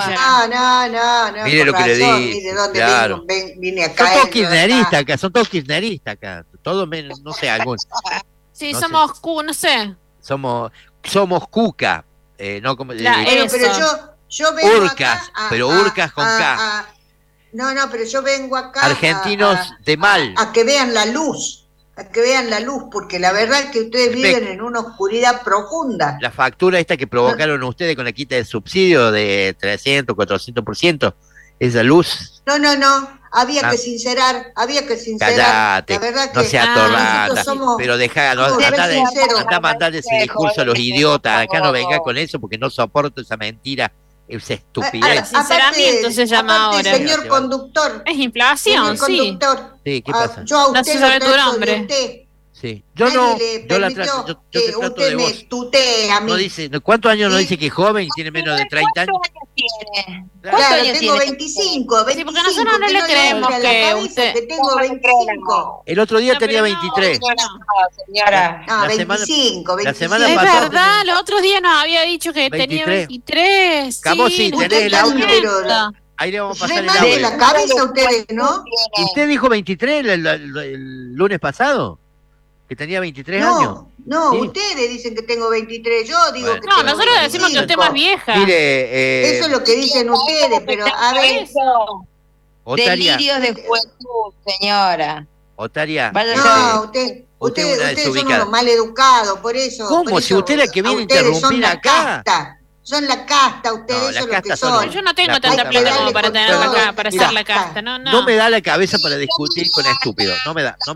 No. Mire lo que le di. ¿De dónde claro. vine acá? Son todos kirchneristas acá. Todos menos, no sé, algunos. Sí, no somos no sé. Somos Cuca. No como. Pero yo vengo Urcas, acá pero Urcas con K. No, pero yo vengo acá. Argentinos de mal. A que vean la luz. Porque la verdad es que ustedes viven en una oscuridad profunda. La factura esta que provocaron ustedes con la quita de subsidio de 300, 400%, esa luz. No, había que sincerar. Cállate, la verdad no que seas torrata, pero anda a mandarle ese discurso a los idiotas, acá no venga con eso porque no soporto esa mentira, esa estupidez. Sinceramiento se llama ahora. Señor conductor. Es inflación, sí. Sí, ¿qué pasa? Yo a usted no sabe tu nombre. Sí. Yo la trato, yo te trato usted de me vos. tutea a mí. No dice, ¿cuántos años no dice que es joven y tiene menos de 30 años? Claro, tengo 25. Sí, porque nosotros no le creemos que usted... Que tengo 25. El otro día tenía 23. Señora. No, 25. La semana es pasada. verdad, el otro día nos había dicho que tenía 23. Camosín, tenés el audio. Ahí le vamos a pasar el audio. La cabeza ustedes, ¿no? ¿Usted dijo 23 el lunes pasado? ¿Que tenía 23 años? No, sí. Ustedes dicen que tengo 23, yo digo que tengo nosotros 25. Decimos que usted es más vieja. Mire, eso es lo que dicen ustedes, pero a ver... Delirios de juventud, señora. Otaria. No, ustedes son unos maleducados, por eso... ¿Cómo? Si usted es la que viene a interrumpir acá. Son la casta, ustedes son lo que son. Yo no tengo tanta plata como para tener para hacer la casta, No me da la cabeza para discutir con estúpidos, no me da. No,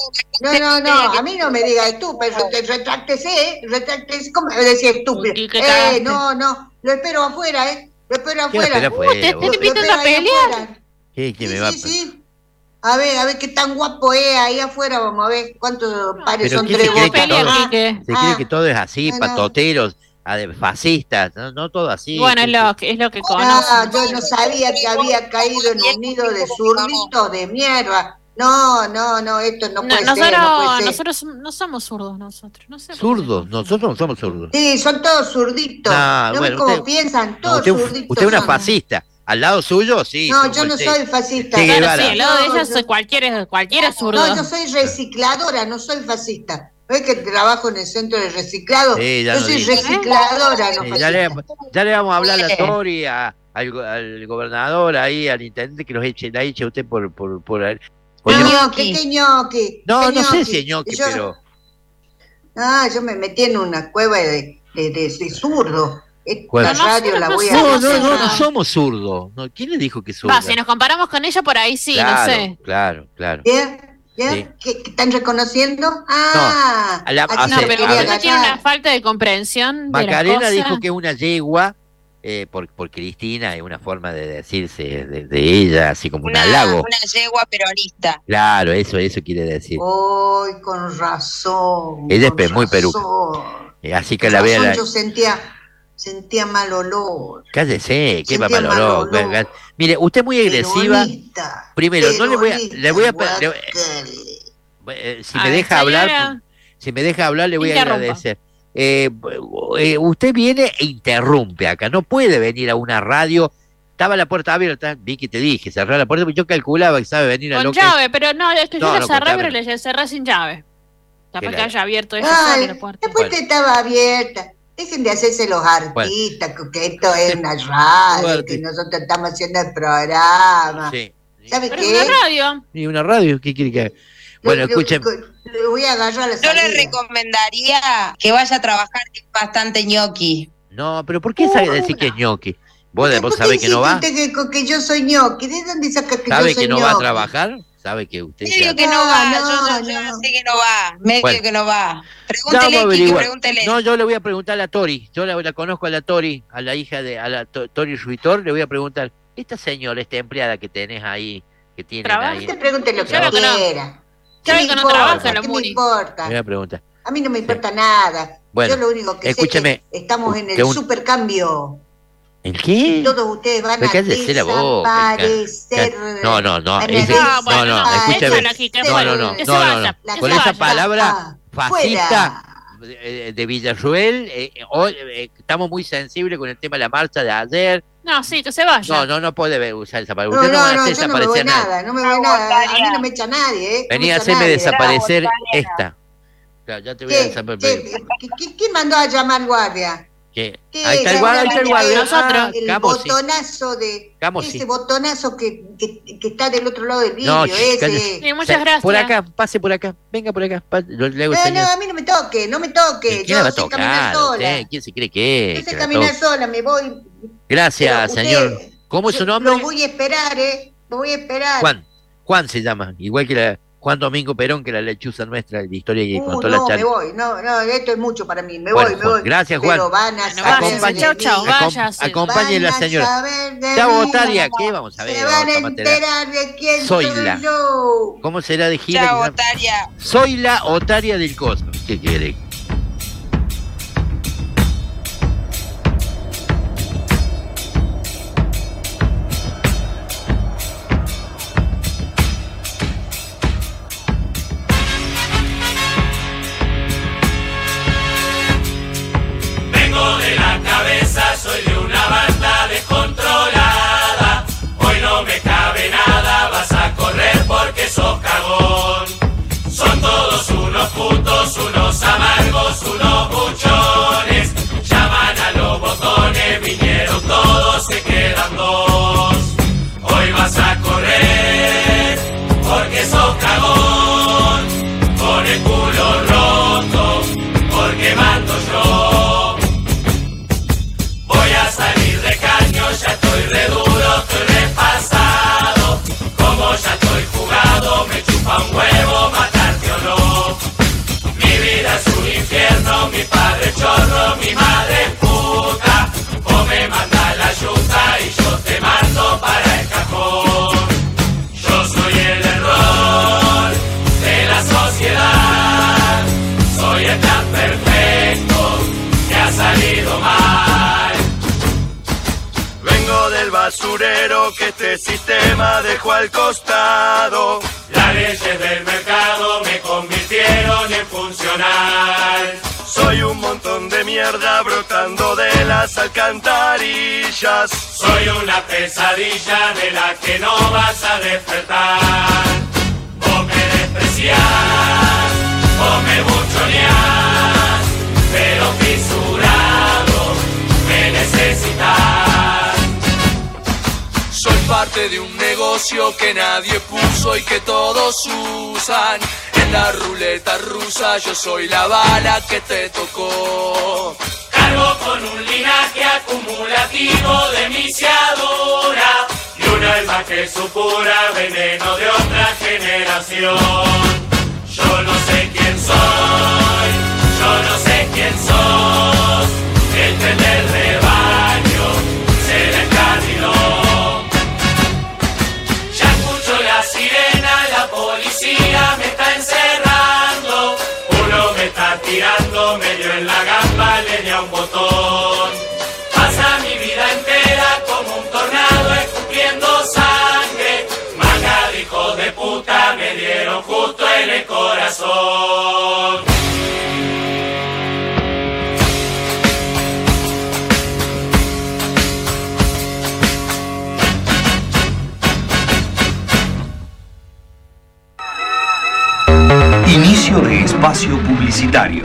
a mí no me diga estúpido, retráctese, ¿cómo me decía estúpido? No, lo espero afuera, lo espero afuera. ¿Te están invitando a pelear? Sí. A ver qué tan guapo es ahí afuera, vamos a ver cuántos pares son tres votos. Se cree que todo es así, patoteros. Fascistas, no todo así. Bueno, es lo que conozco. Yo no sabía que había caído en un nido de zurditos de mierda. No, esto no puede ser. Nosotros no somos zurdos, nosotros. No sé ¿Zurdos? Nosotros no somos zurdos. Sí, son todos zurditos. ¿No ven cómo piensan? Todos zurditos. Usted es una fascista. Al lado suyo, sí. No, yo no soy fascista. Sí, al lado de ella cualquiera es zurdo. No, yo soy recicladora, no soy fascista. ¿Ves que trabajo en el centro de reciclado? Sí, yo soy recicladora, no fascista. Ya le vamos a hablar a la Tori, al gobernador, ahí, al intendente, que la eche usted por ñoqui. ¿Qué ñoqui? No sé si es ñoqui, pero... yo me metí en una cueva de zurdo. Esta radio la voy a... No somos zurdos. ¿Quién le dijo que zurdo? Si nos comparamos con ella, por ahí sí, no sé. Claro. Sí. ¿Qué están reconociendo? Pero ella tiene una falta de comprensión. Macarena dijo que es una yegua, por Cristina, es una forma de decirse de ella, así como un halago. Una yegua peronista. Claro, eso quiere decir. Con razón. Ella es muy peruca. Así que la vea. Yo sentía mal olor. Cállese, qué mal olor. Mire, usted es muy agresiva. Primero, no le voy a si me deja hablar, le voy a agradecer. Usted viene e interrumpe acá, no puede venir a una radio. Estaba la puerta abierta, vi que te dije, cerré la puerta, yo calculaba que sabe venir a con llave, pero no, es que yo la cerré, pero le cerré sin llave. Capaz que haya abierto la puerta. La puerta estaba abierta. Dejen de hacerse los artistas, que esto es una radio, que nosotros estamos haciendo el programa. Sí. ¿Sabe qué? ¿Una radio? ¿Y una radio? ¿Qué quiere que haga? Bueno, escuchen. Le voy a agarrar la salida. Yo le recomendaría que vaya a trabajar, que es bastante ñoqui. No, pero ¿por qué sabe decir que es ñoqui? ¿Vos sabés que no va? Que yo soy ñoqui. ¿De dónde sacas que yo soy ¿Sabe que no va a ñoqui? trabajar? ¿Sabe que usted Medio que no va, yo sé que no va, medio que no va. Pregúntele, Kiki, pregúntele. No, yo le voy a preguntar a la Tori, yo la conozco a la Tori, a la hija de Tori Ruitor, le voy a preguntar, esta señora, esta empleada que tenés ahí, que tiene ahí. Usted pregunte lo que quiera. ¿Qué que no trabaja la Muri? ¿Qué me importa? Le voy a preguntar. A mí no me importa nada. Bueno, yo lo único que sé es que estamos en el supercambio. ¿El qué? Y todos ustedes van a desaparecer. No, escúcheme. No. Con esa palabra fascista de Villarruel, estamos muy sensibles con el tema de la marcha de ayer. No, sí, que se vaya. No puede usar esa palabra. Usted no va a hacer desaparecer nada. No me voy nada. A mí no me echa nadie, Venía a hacerme desaparecer esta. Claro, ya te voy a desaparecer. ¿Quién mandó a llamar guardia? ¿Qué? Ahí está el guardia. Nosotros. El botonazo ese botonazo que está del otro lado del vidrio. Ese. Sí, muchas gracias. Por acá, pase por acá. Venga por acá. No, a mí no me toque. Yo sé caminar sola. ¿Quién se cree que es? Yo sé caminar sola, me voy. Gracias, señor. ¿Cómo es su nombre? Lo voy a esperar, Lo voy a esperar. Juan se llama. Igual que Juan Domingo Perón, que la lechuza nuestra de historia y contó la charla. Me voy. No, esto es mucho para mí. Me voy. Gracias, Juan. Pero van a saber. Chau, váyase. Acompañe a la señora. Chao, Otaria. ¿Qué vamos a ver? Se van a enterar de quién soy yo. ¿Cómo será de gira? Chao, Otaria. Soy la Otaria del Coso. ¿Qué quiere? Soy de una banda descontrolada. Hoy no me cabe nada, vas a correr porque sos cagón. Son todos unos putos, unos amargos, unos buchones. Llaman a los botones, vinieron todos, se quedan dos. Hoy vas a correr porque sos cagón. Con el culo roto porque mando yo. Ya estoy re duro, estoy repasado. Como ya estoy jugado, me chupa un huevo matarte o no. Mi vida es un infierno, mi padre chorro, mi madre puta. O me manda la yuta y yo te mando para el cajón. Yo soy el error de la sociedad. Soy el tan perfecto que ha salido mal. Del basurero que este sistema dejó al costado. Las leyes del mercado me convirtieron en funcional. Soy un montón de mierda brotando de las alcantarillas. Soy una pesadilla de la que no vas a despertar. Vos me despreciás, vos me buchoneás, pero fisurado me necesitas. Soy parte de un negocio que nadie puso y que todos usan. En la ruleta rusa yo soy la bala que te tocó. Cargo con un linaje acumulativo de misiadura y un alma que supura veneno de otra generación. Yo no sé quién soy, yo no sé quién sos. El tren del rebaño se la encarriló. La sirena, la policía me está encerrando. Uno me está tirando, me dio en la gamba, le di a un botón. Pasa mi vida entera como un tornado escupiendo sangre. Manga de hijos de puta me dieron justo en el corazón. Inicio de espacio publicitario.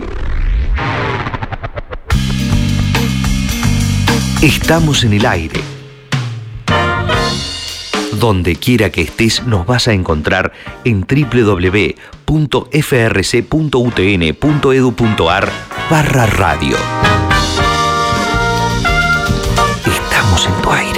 Estamos en el aire. Donde quiera que estés nos vas a encontrar en www.frc.utn.edu.ar/radio. Estamos estamos en tu aire.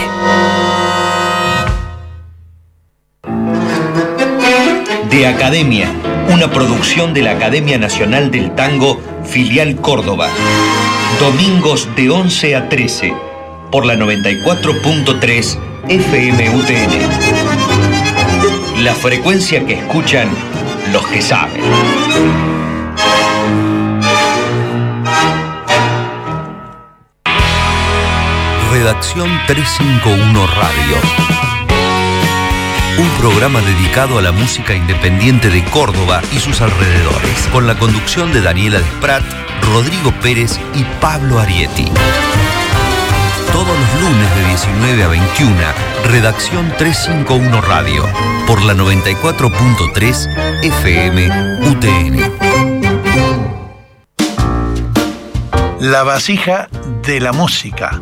De Academia, una producción de la Academia Nacional del Tango, filial Córdoba. Domingos de 11 a 13, por la 94.3 FM UTN. La frecuencia que escuchan los que saben. Redacción 351 Radio. Un programa dedicado a la música independiente de Córdoba y sus alrededores, con la conducción de Daniela Desprat, Rodrigo Pérez y Pablo Arietti. Todos los lunes de 19 a 21, Redacción 351 Radio, por la 94.3 FM UTN. La vasija de la música.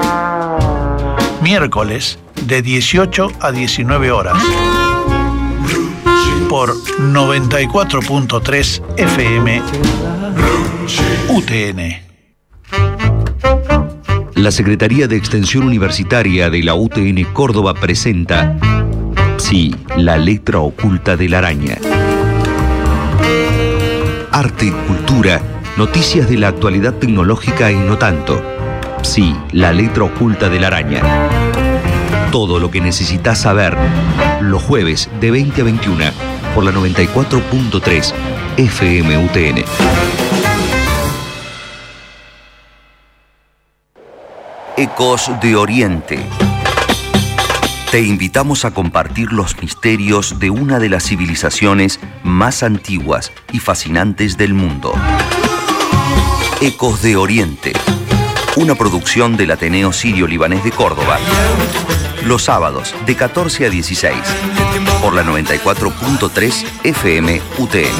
Miércoles de 18 a 19 horas. Por 94.3 FM UTN. La Secretaría de Extensión Universitaria de la UTN Córdoba presenta Psi, la letra oculta de la araña. Arte, cultura, noticias de la actualidad tecnológica y no tanto. Psi, la letra oculta de la araña. Todo lo que necesitas saber, los jueves de 20 a 21 por la 94.3 FM UTN. Ecos de Oriente. Te invitamos a compartir los misterios de una de las civilizaciones más antiguas y fascinantes del mundo. Ecos de Oriente. Una producción del Ateneo Sirio-Libanés de Córdoba. Los sábados de 14 a 16 por la 94.3 FM UTN.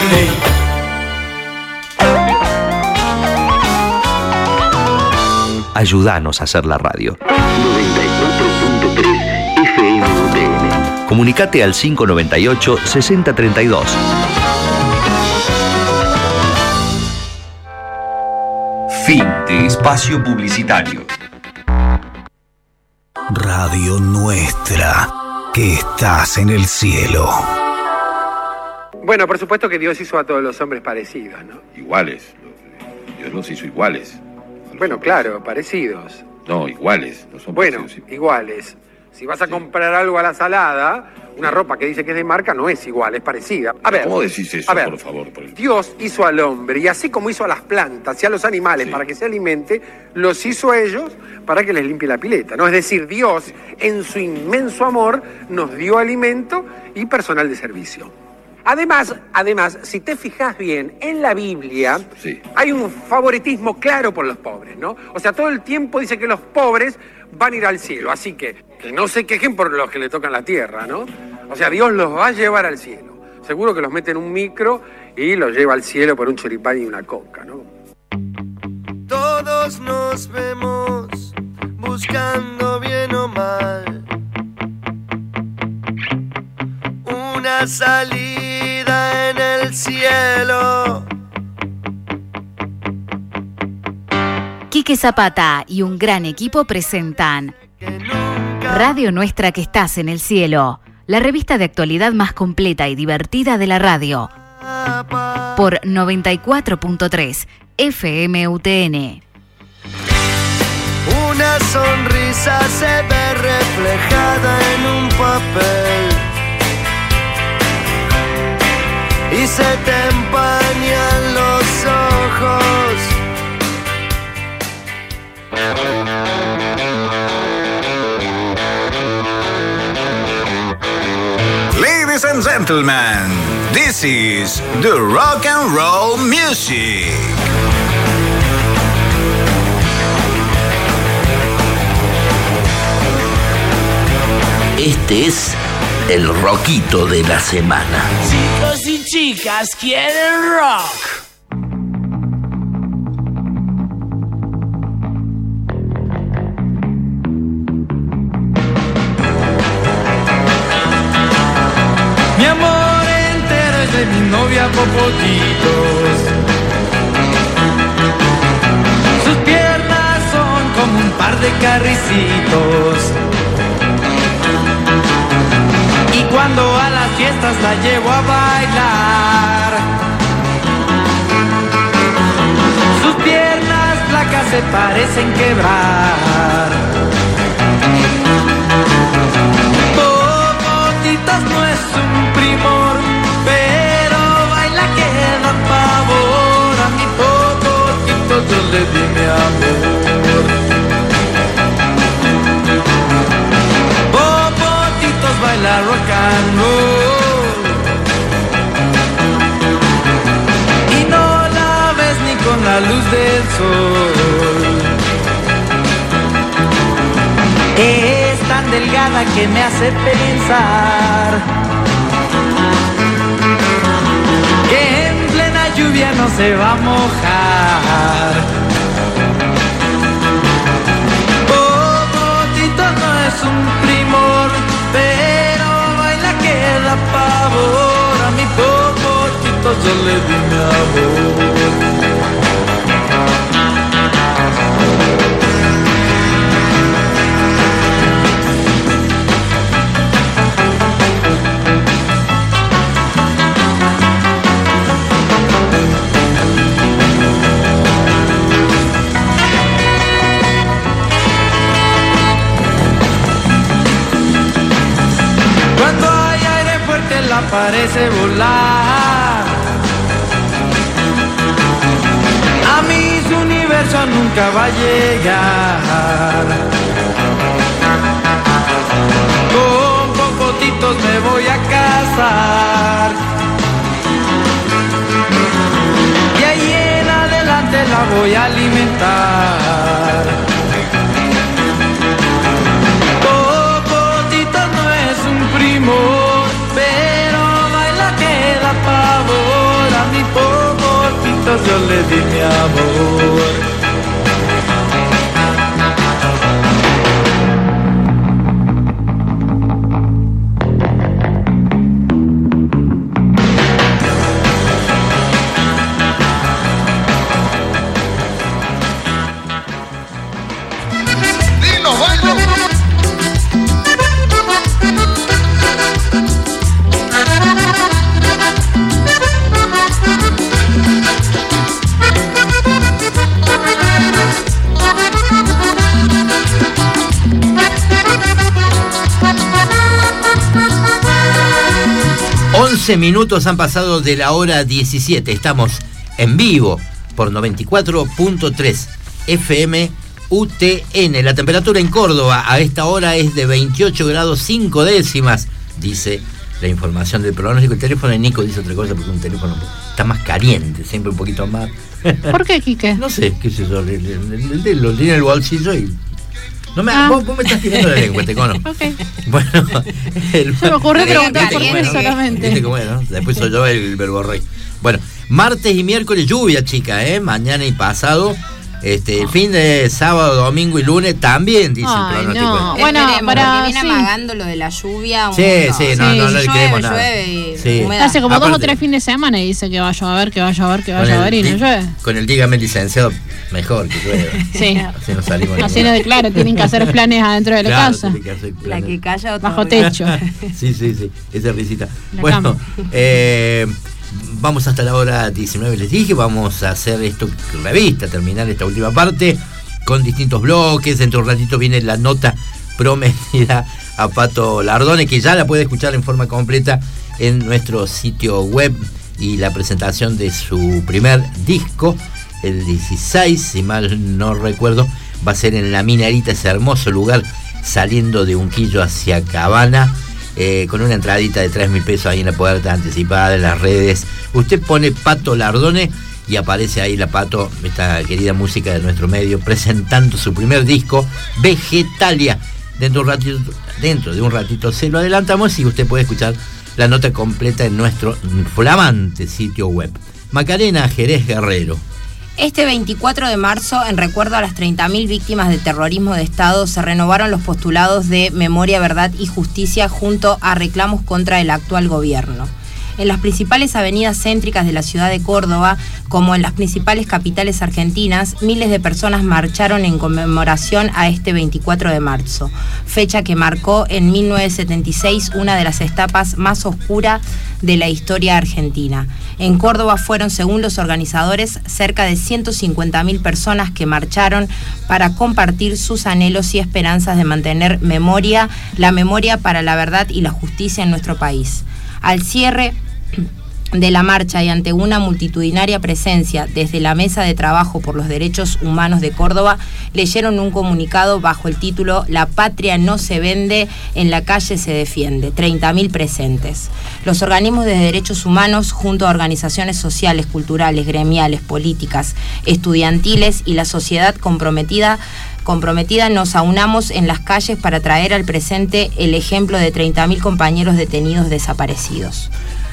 Ayúdanos a hacer la radio. 94.3 FM UTN. Comunicate al 598-6032. Fin de espacio publicitario. Radio Nuestra, que estás en el cielo. Bueno, por supuesto que Dios hizo a todos los hombres parecidos, ¿no? Iguales. Dios los hizo iguales. Bueno, claro, parecidos. No, iguales. No son bueno, parecidos. Iguales. Si vas a comprar algo a la salada, una ropa que dice que es de marca no es igual, es parecida. A ver, ¿cómo decís eso, por favor? Dios hizo al hombre y así como hizo a las plantas y a los animales para que se alimente, los hizo a ellos para que les limpie la pileta, ¿no? Es decir, Dios, en su inmenso amor, nos dio alimento y personal de servicio. Además, si te fijas bien, en la Biblia hay un favoritismo claro por los pobres, ¿no? O sea, todo el tiempo dice que los pobres van a ir al cielo, así que no se quejen por los que le tocan la tierra, ¿no? O sea, Dios los va a llevar al cielo. Seguro que los mete en un micro y los lleva al cielo por un choripán y una coca, ¿no? Todos nos vemos buscando bien o mal una salida en el cielo. Quique Zapata y un gran equipo presentan Radio Nuestra, que estás en el cielo, la revista de actualidad más completa y divertida de la radio, por 94.3 FM UTN. Una sonrisa se ve reflejada en un papel y se te empañan los ojos. Ladies and gentlemen, this is the rock and roll music. Este es el rockito de la semana. Chicos y chicas quieren rock. Mi amor entero es de mi novia Popotitos. Sus piernas son como un par de carricitos. Y cuando a las fiestas la llevo a bailar, sus piernas flacas se parecen quebrar. Popotitos no es un primor, pero baila que da pavor. A mi Popotito yo le di mi amor. Popotitos baila rock and roll y no la ves ni con la luz del sol. Es tan delgada que me hace pensar que en plena lluvia no se va a mojar. Popotito no es un primor, pero baila que da pavor. A mi Popotito yo le di mi amor. Parece volar. A mis universos nunca va a llegar. Con Popotitos me voy a casar y ahí en adelante la voy a alimentar. Popotitos no es un primor, pero baila que da pavor. A mi Popotito yo le di mi amor. ¡Dilo, bailo! 11 minutos han pasado de la hora 17. Estamos en vivo por 94.3 FM UTN. La temperatura en Córdoba a esta hora es de 28 grados 5 décimas, dice la información del pronóstico. El teléfono de Nico dice otra cosa porque un teléfono está más caliente, siempre un poquito más. ¿Por qué, Quique? No sé, qué sé yo, lo tiene en el bolsillo y... No me, vos me estás tirando la lengua, te conozco. Okay. Bueno, se me ocurrió preguntar por qué solamente. ¿Viste cómo es, no? Después soy yo el verborrey. Bueno, martes y miércoles lluvia, chica, mañana y pasado. El fin de sábado, domingo y lunes también, dice el pronóstico. No. Bueno, para viene amagando lo de la lluvia. Sí, no le creemos nada. Sí. Hace como 2 o 3 fines de semana y dice que va a llover, y no llueve. Con el dígame licenciado, mejor que llueva. Sí. Así no salimos. Así no, claro, tienen que hacer planes adentro de la casa. La que calla otra bajo techo. Sí, esa risita. Bueno, vamos hasta la hora 19, les dije, vamos a hacer esto, revista, terminar esta última parte con distintos bloques. Dentro de un ratito viene la nota prometida a Pato Lardone, que ya la puede escuchar en forma completa en nuestro sitio web, y la presentación de su primer disco, el 16, si mal no recuerdo, va a ser en La Minerita, ese hermoso lugar saliendo de Unquillo hacia Cabana. Con una entradita de 3.000 pesos ahí en la puerta anticipada, en las redes. Usted pone Pato Lardone y aparece ahí la Pato, esta querida música de nuestro medio, presentando su primer disco, Vegetalia. Dentro de un ratito se lo adelantamos y usted puede escuchar la nota completa en nuestro flamante sitio web. Macarena Jerez Guerrero. Este 24 de marzo, en recuerdo a las 30.000 víctimas de terrorismo de Estado, se renovaron los postulados de Memoria, Verdad y Justicia junto a reclamos contra el actual gobierno. En las principales avenidas céntricas de la ciudad de Córdoba, como en las principales capitales argentinas, miles de personas marcharon en conmemoración a este 24 de marzo, fecha que marcó en 1976 una de las etapas más oscuras de la historia argentina. En Córdoba fueron, según los organizadores, cerca de 150.000 personas que marcharon para compartir sus anhelos y esperanzas de mantener la memoria para la verdad y la justicia en nuestro país. Al cierre de la marcha y ante una multitudinaria presencia desde la Mesa de Trabajo por los Derechos Humanos de Córdoba, leyeron un comunicado bajo el título "La patria no se vende, en la calle se defiende", 30.000 presentes. Los organismos de derechos humanos, junto a organizaciones sociales, culturales, gremiales, políticas, estudiantiles y la sociedad comprometida, nos aunamos en las calles para traer al presente el ejemplo de 30.000 compañeros detenidos desaparecidos.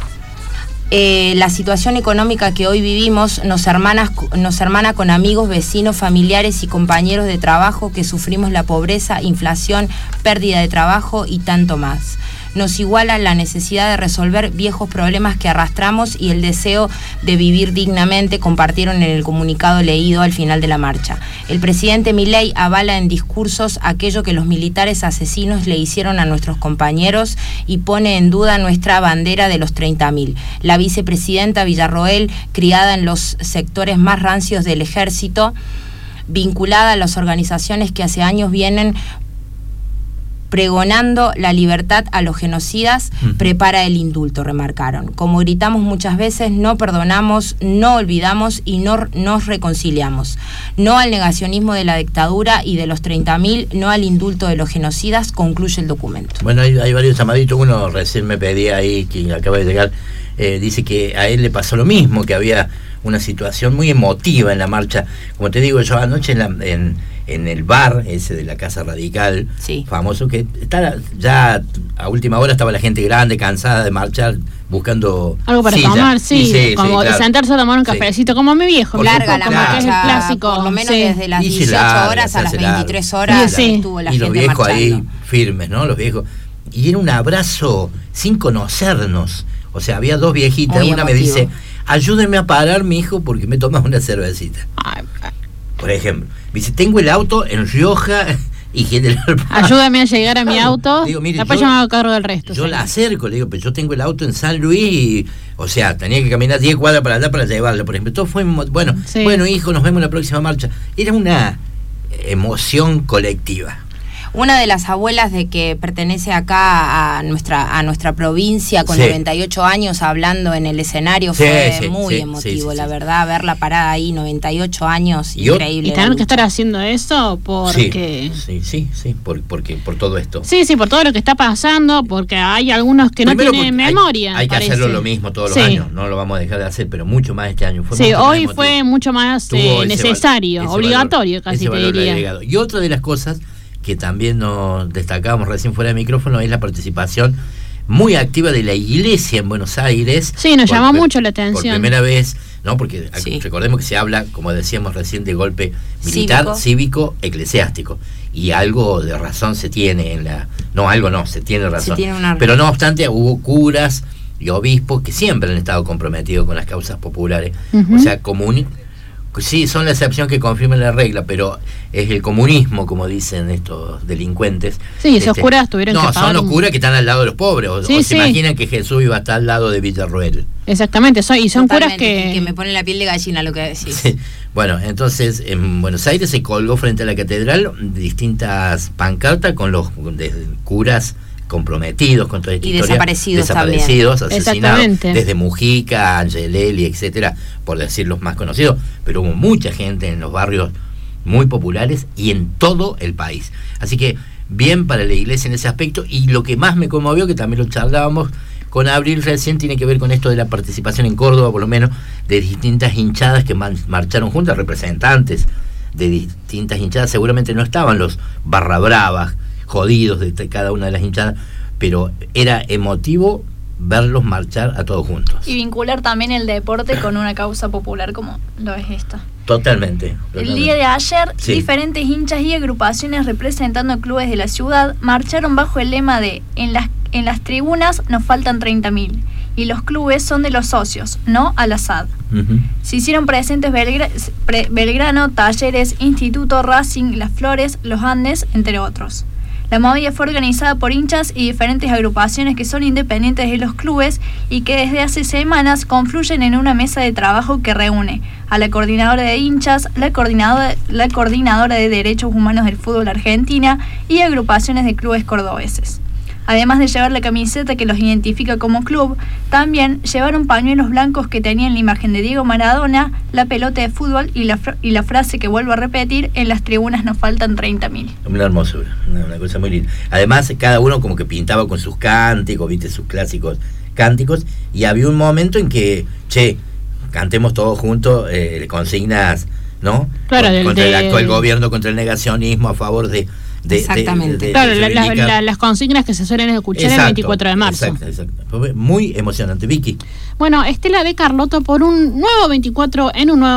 La situación económica que hoy vivimos nos hermana con amigos, vecinos, familiares y compañeros de trabajo que sufrimos la pobreza, inflación, pérdida de trabajo y tanto más. Nos iguala la necesidad de resolver viejos problemas que arrastramos y el deseo de vivir dignamente, compartieron en el comunicado leído al final de la marcha. El presidente Milei avala en discursos aquello que los militares asesinos le hicieron a nuestros compañeros y pone en duda nuestra bandera de los 30.000. La vicepresidenta Villarroel, criada en los sectores más rancios del ejército, vinculada a las organizaciones que hace años vienen pregonando la libertad a los genocidas, prepara el indulto, remarcaron. Como gritamos muchas veces, no perdonamos, no olvidamos y no nos reconciliamos. No al negacionismo de la dictadura y de los 30.000, no al indulto de los genocidas, concluye el documento. Bueno, hay varios llamaditos. Uno recién me pedía ahí, que acaba de llegar, dice que a él le pasó lo mismo, que había una situación muy emotiva en la marcha. Como te digo, yo anoche en el bar ese de la Casa Radical, sí, famoso, que está ya a última hora estaba la gente grande, cansada de marchar, buscando algo para tomar, como claro, sentarse a tomar un cafecito, como mi viejo. Larga la marcha, es el clásico. Por lo menos desde las 18 horas a las 23 horas estuvo la gente marchando. Y los viejos ahí firmes, ¿no? Los viejos. Y era un abrazo sin conocernos. O sea, había dos viejitas, muy una emotivo. Me dice, ayúdenme a parar, mi hijo, porque me tomas una cervecita. Por ejemplo, me dice, tengo el auto en Rioja y General Paz. Ayúdame a llegar a mi auto, digo, mire, después yo me hago cargo del resto. Yo la acerco, le digo, pero yo tengo el auto en San Luis y, o sea, tenía que caminar 10 cuadras para allá para llevarlo, por ejemplo. Todo fue, bueno, hijo, nos vemos en la próxima marcha. Era una emoción colectiva. Una de las abuelas de que pertenece acá a nuestra provincia con 98 años hablando en el escenario fue muy emotivo, la verdad, verla parada ahí, 98 años, increíble. Y tener que estar haciendo eso porque... Sí, por todo esto. Sí, por todo lo que está pasando, porque hay algunos que primero no tienen memoria. Hay que hacerlo lo mismo todos los años, no lo vamos a dejar de hacer, pero mucho más este año. Hoy fue mucho más necesario, obligatorio casi te diría. Y otra de las cosas que también nos destacábamos recién fuera de micrófono es la participación muy activa de la iglesia en Buenos Aires. Sí, nos llamó mucho la atención. Por primera vez, ¿no? Porque recordemos que se habla, como decíamos recién, de golpe militar, cívico, eclesiástico. Y algo de razón se tiene en la... No, algo no, se tiene razón. Pero no obstante, hubo curas y obispos que siempre han estado comprometidos con las causas populares. O sea, sí, son la excepción que confirman la regla, pero es el comunismo, como dicen estos delincuentes. Sí, esos curas tuvieron que pagar. No, son los curas que están al lado de los pobres. O se imaginan que Jesús iba a estar al lado de Villarroel. Exactamente, y son curas que me ponen la piel de gallina lo que decís. Sí. Bueno, entonces en Buenos Aires se colgó frente a la catedral distintas pancartas con los curas comprometidos con toda esta historia, desaparecidos, asesinados, desde Mujica, Angelelli, etcétera, por decir los más conocidos, pero hubo mucha gente en los barrios muy populares y en todo el país. Así que bien para la iglesia en ese aspecto, y lo que más me conmovió, que también lo charlábamos con Abril recién, tiene que ver con esto de la participación en Córdoba, por lo menos, de distintas hinchadas que marcharon juntas, representantes de distintas hinchadas. Seguramente no estaban los barra bravas jodidos de cada una de las hinchadas, pero era emotivo verlos marchar a todos juntos. Y vincular también el deporte con una causa popular como lo es esta. Totalmente. El día de ayer, diferentes hinchas y agrupaciones representando clubes de la ciudad marcharon bajo el lema de en las tribunas nos faltan 30.000 y los clubes son de los socios, no al azar. Se hicieron presentes Belgrano, Talleres, Instituto, Racing, Las Flores, Los Andes, entre otros. La movida fue organizada por hinchas y diferentes agrupaciones que son independientes de los clubes y que desde hace semanas confluyen en una mesa de trabajo que reúne a la coordinadora de hinchas, la coordinadora de derechos humanos del fútbol argentina y agrupaciones de clubes cordobeses. Además de llevar la camiseta que los identifica como club, también llevaron pañuelos blancos que tenían la imagen de Diego Maradona, la pelota de fútbol y la frase que vuelvo a repetir: en las tribunas nos faltan 30.000. Una hermosura, una cosa muy linda. Además, cada uno como que pintaba con sus cánticos, viste, sus clásicos cánticos, y había un momento en que, cantemos todos juntos consignas, ¿no? Claro, contra el actual gobierno, contra el negacionismo, a favor de exactamente. Claro, las consignas que se suelen escuchar el 24 de marzo. Exacto. Muy emocionante, Vicky. Bueno, Estela de Carlotto, por un nuevo 24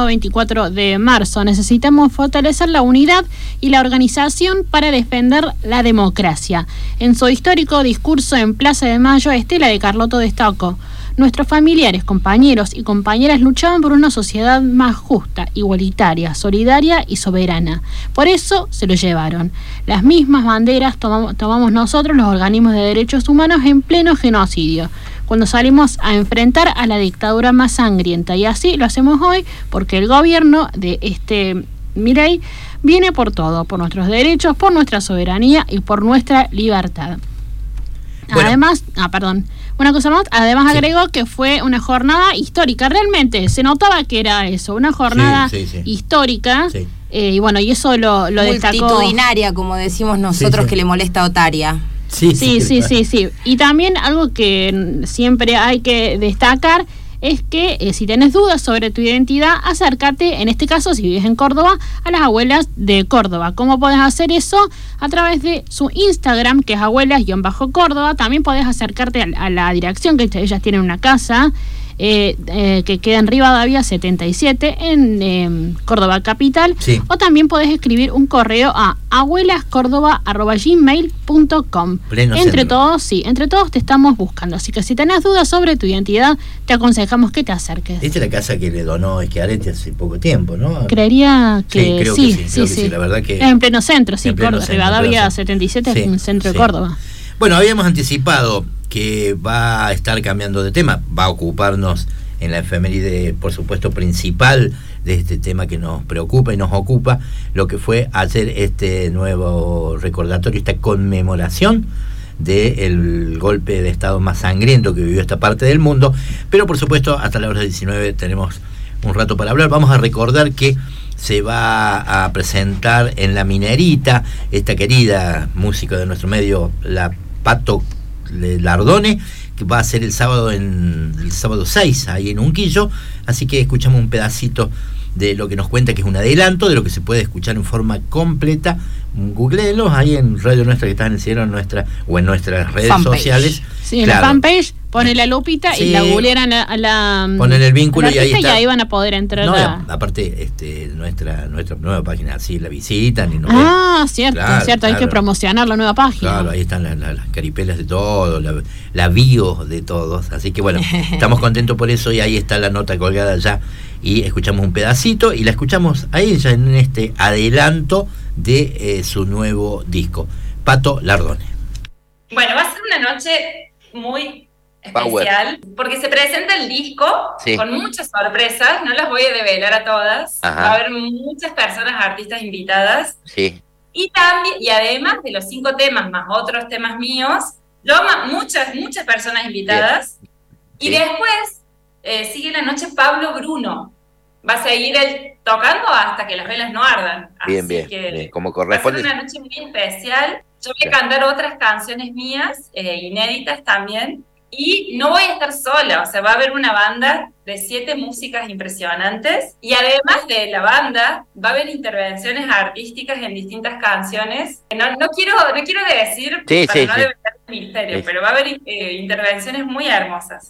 de marzo. Necesitamos fortalecer la unidad y la organización para defender la democracia. En su histórico discurso en Plaza de Mayo, Estela de Carlotto destacó: nuestros familiares, compañeros y compañeras luchaban por una sociedad más justa, igualitaria, solidaria y soberana. Por eso se lo llevaron. Las mismas banderas tomamos nosotros, los organismos de derechos humanos, en pleno genocidio, cuando salimos a enfrentar a la dictadura más sangrienta. Y así lo hacemos hoy, porque el gobierno de Milei viene por todo, por nuestros derechos, por nuestra soberanía y por nuestra libertad. Bueno. Además, una cosa más, además agregó que fue una jornada histórica, realmente se notaba que era eso, una jornada histórica, y bueno, y eso lo destacó. Multitudinaria, como decimos nosotros, que le molesta a Otaria. Sí. Y también algo que siempre hay que destacar es que si tenés dudas sobre tu identidad, acércate, en este caso si vives en Córdoba, a las abuelas de Córdoba. ¿Cómo podés hacer eso? A través de su Instagram, que es abuelas-Córdoba. También podés acercarte a la dirección, que ellas tienen una casa que queda en Rivadavia 77 en Córdoba capital, o también podés escribir un correo a abuelascordoba@gmail.com. Entre todos te estamos buscando, así que si tenés dudas sobre tu identidad, te aconsejamos que te acerques. Esta es la casa que le donó Schiaretti hace poco tiempo, ¿no? Creería que creo que sí, la verdad que en pleno centro, Rivadavia 77 es un centro de Córdoba. Bueno, habíamos anticipado que va a estar cambiando de tema, va a ocuparnos en la efeméride, por supuesto, principal de este tema que nos preocupa y nos ocupa, lo que fue hacer este nuevo recordatorio, esta conmemoración del golpe de Estado más sangriento que vivió esta parte del mundo. Pero por supuesto, hasta la hora 19 tenemos un rato para hablar. Vamos a recordar que se va a presentar en La Minerita esta querida música de nuestro medio, la Pato Lardone, que va a ser el sábado 6 ahí en Unquillo, así que escuchamos un pedacito de lo que nos cuenta, que es un adelanto de lo que se puede escuchar en forma completa. Googleenlos ahí en Radio Nuestra, que está en el cielo, en nuestras redes sociales. Sí, en la fanpage pone la lupita y la googlean a la ponen el vínculo y ahí está. Y ahí van a poder entrar. Aparte nuestra nueva página, así la visitan y cierto, hay que promocionar la nueva página. Claro, ahí están las caripelas de todo, la bio de todos, así que bueno, estamos contentos por eso, y ahí está la nota colgada ya, y escuchamos un pedacito y la escuchamos a ella en este adelanto de su nuevo disco, Pato Lardone. Bueno, va a ser una noche muy especial, porque se presenta el disco con muchas sorpresas, no las voy a develar a todas. Va a haber muchas personas, artistas invitadas. Y también, y además de los 5 temas más otros temas míos, muchas personas invitadas. Y después sigue la noche Pablo Bruno. Va a seguir él tocando hasta que las velas no ardan. Bien, como corresponde. Va a ser una noche muy especial. Yo voy a cantar otras canciones mías, inéditas también, y no voy a estar sola, o sea, va a haber una banda de 7 músicas impresionantes, y además de la banda, va a haber intervenciones artísticas en distintas canciones. No quiero decir, para no develar el misterio, pero va a haber intervenciones muy hermosas.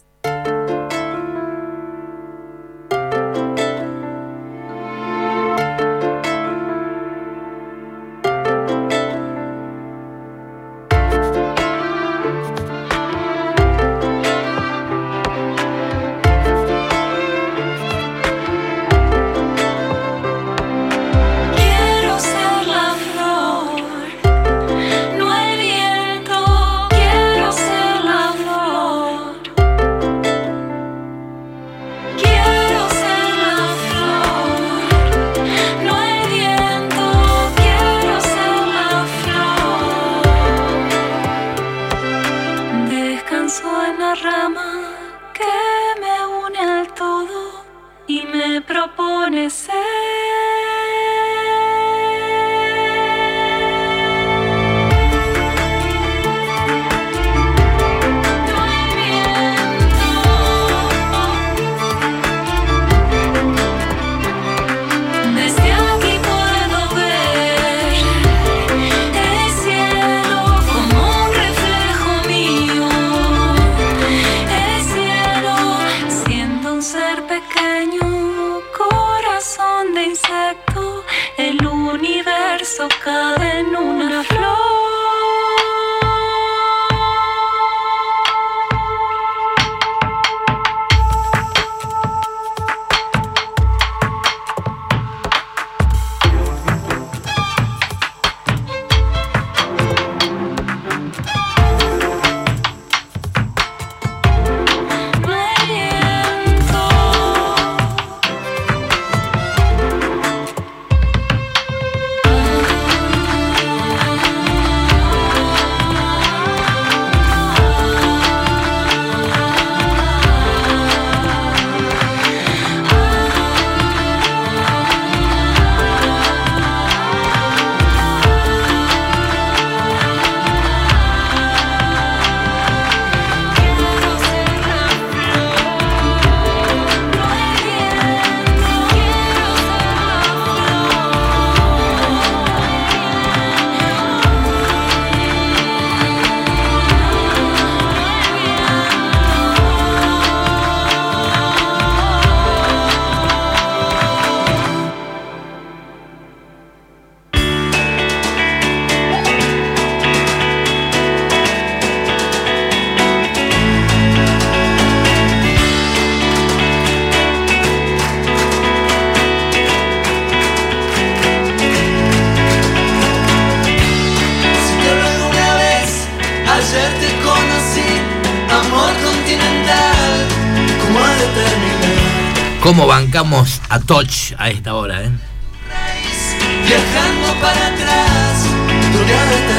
lazo en la rama que me une al todo y me propone ser. El universo cae en una flor. ¿Cómo bancamos a Toch a esta hora, eh? Viajando para atrás, donde ha de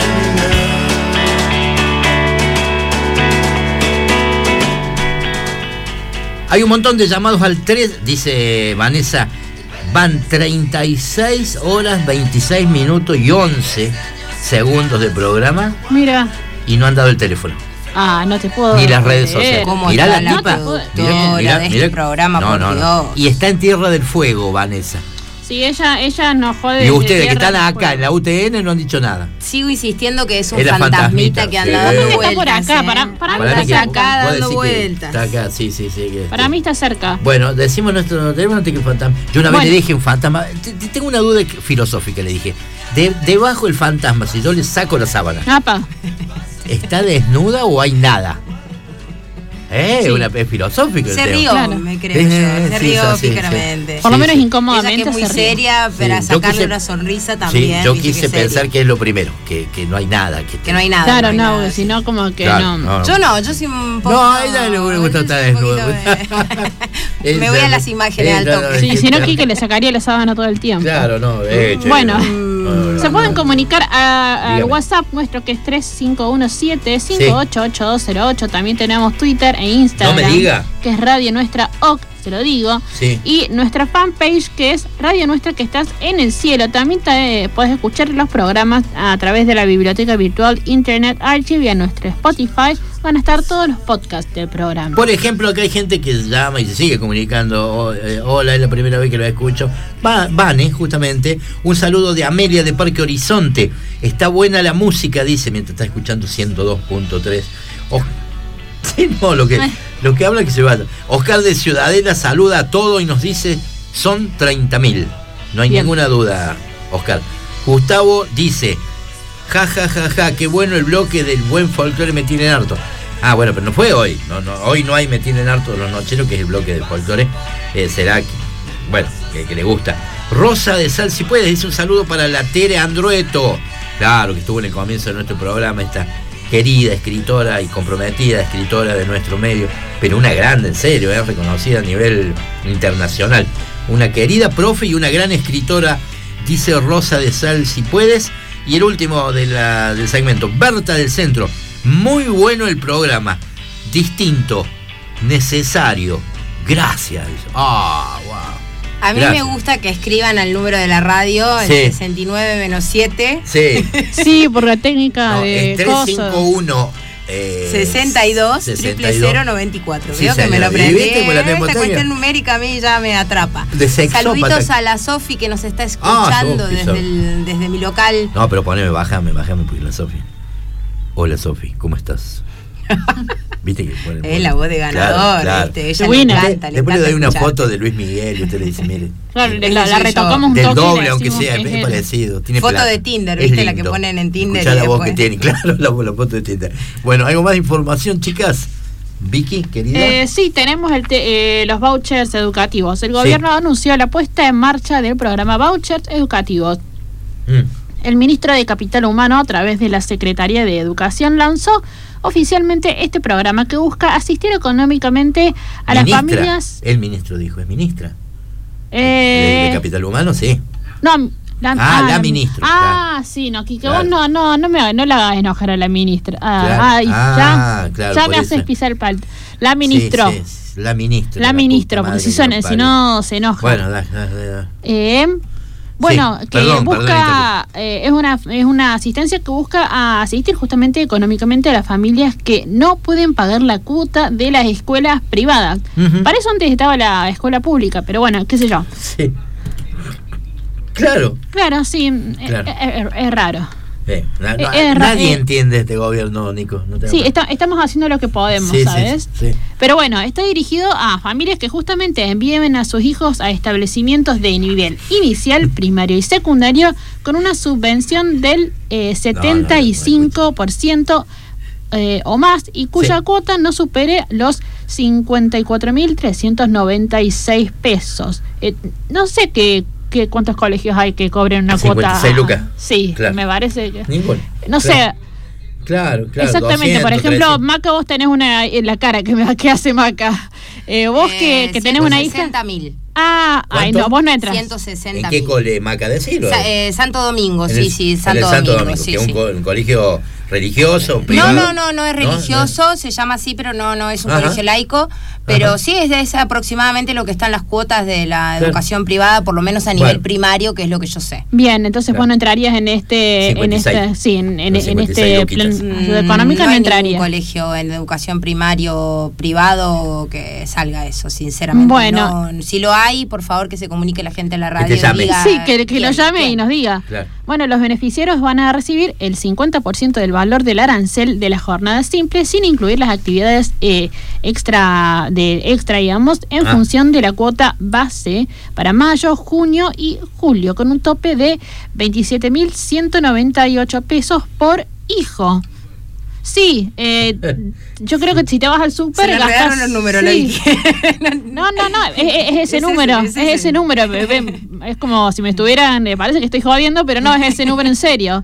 terminar. Hay un montón de llamados al 3, dice Vanessa. Van 36 horas, 26 minutos y 11 segundos de programa. Mira. Y no han dado el teléfono. Ah, no te puedo. Ni las redes sociales. Mirá la tipa. Mirá de este programa, por Dios. Y está en Tierra del Fuego, Vanessa. Sí, ella nos jode. Y ustedes que están acá en la UTN no han dicho nada. Sigo insistiendo que es un fantasmita que anda dando vueltas. Está por acá, para mí está acá dando vueltas. Está acá, sí. Para mí está cerca. Bueno, decimos nuestro teléfono que el fantasma. Yo una vez le dije un fantasma. Tengo una duda filosófica, le dije. Debajo del fantasma, si yo le saco la sábana. Apa. ¿Está desnuda o hay nada? Sí. Es filosófico. Se rió, claro. Me creo yo. Se rió pícaramente. Por lo menos incómodamente. Esa que es muy seria, para sacarle una sonrisa también. Sí, yo quise pensar que es lo primero, que no hay nada. Que no hay nada. Claro, no, sino como que claro, no. Yo soy un poco. No, a ella le gusta estar desnuda. Me voy a las imágenes al toque. Sí, si no, Quique le sacaría la sábana todo el tiempo. Claro, no. Bueno. Se pueden comunicar al WhatsApp nuestro, que es 3517-588208. También tenemos Twitter e Instagram. No me diga. Que es Radio Nuestra OC, se lo digo. Sí. Y nuestra fanpage, que es Radio Nuestra que estás en el cielo. También puedes escuchar los programas a través de la biblioteca virtual Internet Archive y a nuestro Spotify. Van a estar todos los podcasts del programa. Por ejemplo, acá hay gente que llama y se sigue comunicando. Hola, es la primera vez que lo escucho. Vane, justamente. Un saludo de Amelia de Parque Horizonte. Está buena la música, dice, mientras está escuchando 102.3. Sí, no, lo que habla que se vaya. Oscar de Ciudadela saluda a todo y nos dice, son 30.000. No hay ninguna duda, Oscar. Gustavo dice, ja, qué bueno el bloque del buen folclore, me tienen harto. Ah, bueno, pero no fue hoy. No, hoy no hay me tienen harto los nocheros, que es el bloque del folclore. Será que, bueno, que le gusta. Rosa de Sal, si puedes, dice un saludo para la Tere Andrueto. Claro, que estuvo en el comienzo de nuestro programa, esta querida escritora y comprometida escritora de nuestro medio, pero una grande, en serio, reconocida a nivel internacional. Una querida profe y una gran escritora, dice Rosa de Sal, si puedes. Y el último del segmento, Berta del Centro. Muy bueno el programa. distinto, necesario. Gracias. Ah, wow. A mí me gusta que escriban al número de la radio, el 69-7. Sí. Sí, por la técnica de 351 62 094. Veo que me lo aprendí. Esta cuestión numérica a mí ya me atrapa. Saluditos a la Sofi que nos está escuchando desde mi local. No, pero bájame porque la Sofi. Hola Sofi, ¿cómo estás? ¿Viste que es la voz de ganador? Claro. Ella le encanta. Después le doy una foto de Luis Miguel y usted le dice, mire. Claro, la retocamos un toque. Del doble, aunque sea, es parecido. Tiene foto de Tinder, ¿viste? La que ponen en Tinder. Escuchá la voz que tiene, claro, la foto de Tinder. Bueno, ¿algo más de información, chicas? Vicky, querida. Sí, tenemos los vouchers educativos. El gobierno anunció la puesta en marcha del programa Vouchers Educativos. El ministro de Capital Humano, a través de la Secretaría de Educación, lanzó oficialmente este programa que busca asistir económicamente a las familias. El ministro dijo, es ministra. De Capital Humano, sí. No, la ministra. Sí, no, Quique, vos no la hagas enojar a la ministra. Claro, ya me haces pisar el palto. La ministro. Sí, la ministra. La ministra, porque si no se enoja. Bueno, dale. Bueno, que busca, es una asistencia que busca asistir justamente económicamente a las familias que no pueden pagar la cuota de las escuelas privadas. Para eso antes estaba la escuela pública, pero bueno, qué sé yo. Sí. Claro, sí, claro. Es raro. Nadie entiende este gobierno, Nico. Estamos haciendo lo que podemos, ¿sabes? Sí. Pero bueno, está dirigido a familias que justamente envíen a sus hijos a establecimientos de nivel inicial, primario y secundario con una subvención del 75% o más y cuya cuota no supere los 54.396 pesos. No sé cuántos colegios hay que cobren una 56 cuota. lucas. Sí, claro. Me parece que. Ninguno. No sé. Claro. Exactamente. 200, por ejemplo, 300. Maca, vos tenés una en la cara que hace Maca. Vos que tenés una hija. 160.000. Vos no entras. 160.000. ¿En qué cole, Maca? Decirlo. Santo Domingo, Santo Domingo. Sí, que es un colegio religioso, privado. No es religioso, se llama así, pero no es un colegio laico. Pero sí es aproximadamente lo que están las cuotas de la educación privada, por lo menos a nivel primario, que es lo que yo sé. Bien, entonces vos no entrarías en este plan ayuda económica, no entrarías. No hay ningún colegio en educación primario privado que salga eso, sinceramente. Bueno, si lo hay, por favor que se comunique la gente en la radio. Que lo llame y nos diga. Claro. Bueno, los beneficiarios van a recibir el 50% del valor del arancel de la jornada simple, sin incluir las actividades extra, digamos, en función de la cuota base para mayo, junio y julio, con un tope de 27.198 pesos por hijo. Sí, yo creo que si te vas al súper gastas los números, No, es ese número, es ese número. Es como si me estuvieran, parece que estoy jodiendo, pero no, es ese número en serio.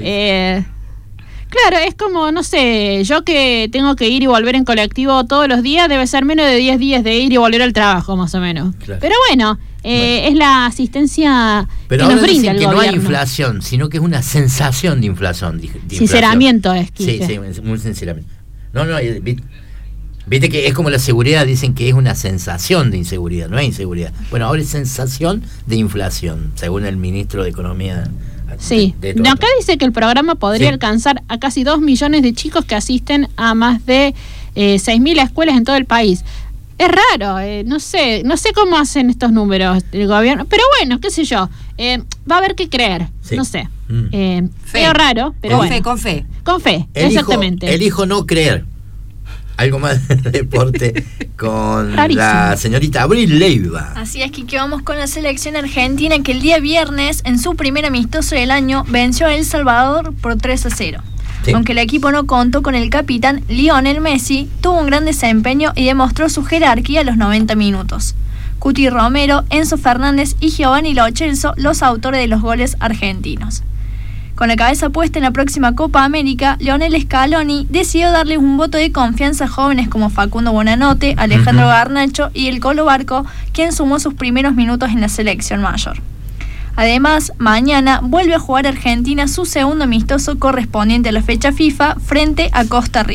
Claro, es como, no sé, yo que tengo que ir y volver en colectivo todos los días, debe ser menos de 10 días de ir y volver al trabajo, más o menos. Claro. Pero bueno, es la asistencia pero que nos brinda el que gobierno. No hay inflación, sino que es una sensación de inflación. Sinceramiento es, Quique. Sí, muy sinceramente. No, viste que es como la seguridad, dicen que es una sensación de inseguridad, no hay inseguridad. Bueno, ahora es sensación de inflación, según el ministro de Economía. Sí, acá dice que el programa podría alcanzar a casi 2 millones de chicos que asisten a más de 6.000 escuelas en todo el país. Es raro, no sé cómo hacen estos números el gobierno, pero bueno, qué sé yo, va a haber que creer, no sé. Feo raro, pero con fe. Exactamente. Elijo no creer. Algo más de deporte con la señorita Abril Leiva. Así es, que vamos con la selección argentina que el día viernes, en su primer amistoso del año, venció a El Salvador por 3-0. Sí. Aunque el equipo no contó con el capitán Lionel Messi, tuvo un gran desempeño y demostró su jerarquía a los 90 minutos. Cuti Romero, Enzo Fernández y Giovanni Lo Celso, los autores de los goles argentinos. Con la cabeza puesta en la próxima Copa América, Lionel Scaloni decidió darle un voto de confianza a jóvenes como Facundo Buonanotte, Alejandro Garnacho y el Colo Barco, quien sumó sus primeros minutos en la selección mayor. Además, mañana vuelve a jugar Argentina su segundo amistoso correspondiente a la fecha FIFA frente a Costa Rica.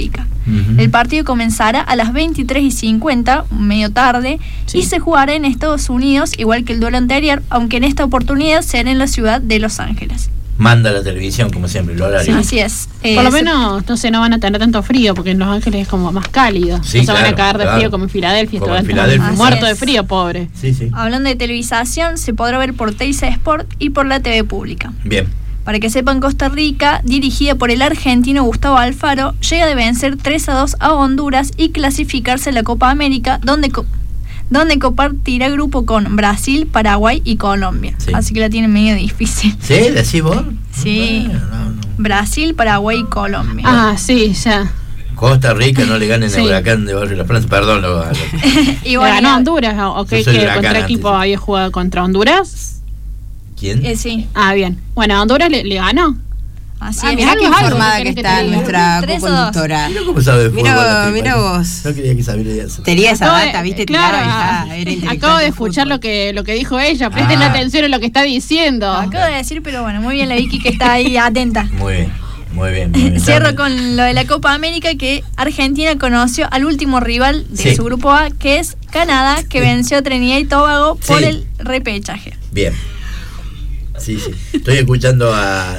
El partido comenzará a las 23:50, medio tarde, y se jugará en Estados Unidos, igual que el duelo anterior, aunque en esta oportunidad será en la ciudad de Los Ángeles. Manda la televisión, como siempre, el horario. Sí, así es. Por lo menos, no van a tener tanto frío, porque en Los Ángeles es como más cálido. Sí, no se van a cagar de frío como en Filadelfia. Como en Filadelfia. Muerto de frío, pobre. Sí. Hablando de televisación, se podrá ver por Teisa Sport y por la TV pública. Bien. Para que sepan, Costa Rica, dirigida por el argentino Gustavo Alfaro, llega de vencer 3-2 a Honduras y clasificarse a la Copa América, donde compartirá grupo con Brasil, Paraguay y Colombia. Sí. Así que la tienen medio difícil. ¿Sí? ¿Decís vos? Sí. No. Brasil, Paraguay y Colombia. Ah, sí, ya. Costa Rica no le ganen a Huracán de Barrio La Francia. Perdón. Y bueno, ganó Honduras. ¿O qué contra equipo había jugado contra Honduras? ¿Quién? Sí. Ah, bien. Bueno, Honduras le ganó. Así es, mirá qué informada que está nuestra co-conductora. Mirá cómo sabe fútbol. Mirá vos. No quería que sabiera eso. Tenía esa data, viste, claro, acabo de escuchar lo que dijo ella. Presten atención a lo que está diciendo. Acabo de decir, pero bueno, muy bien la Vicky que está ahí atenta. Muy bien. Cierro con lo de la Copa América, que Argentina conoció al último rival de su grupo A, que es Canadá, que venció a Trinidad y Tobago por el repechaje. Bien. Sí. Estoy escuchando a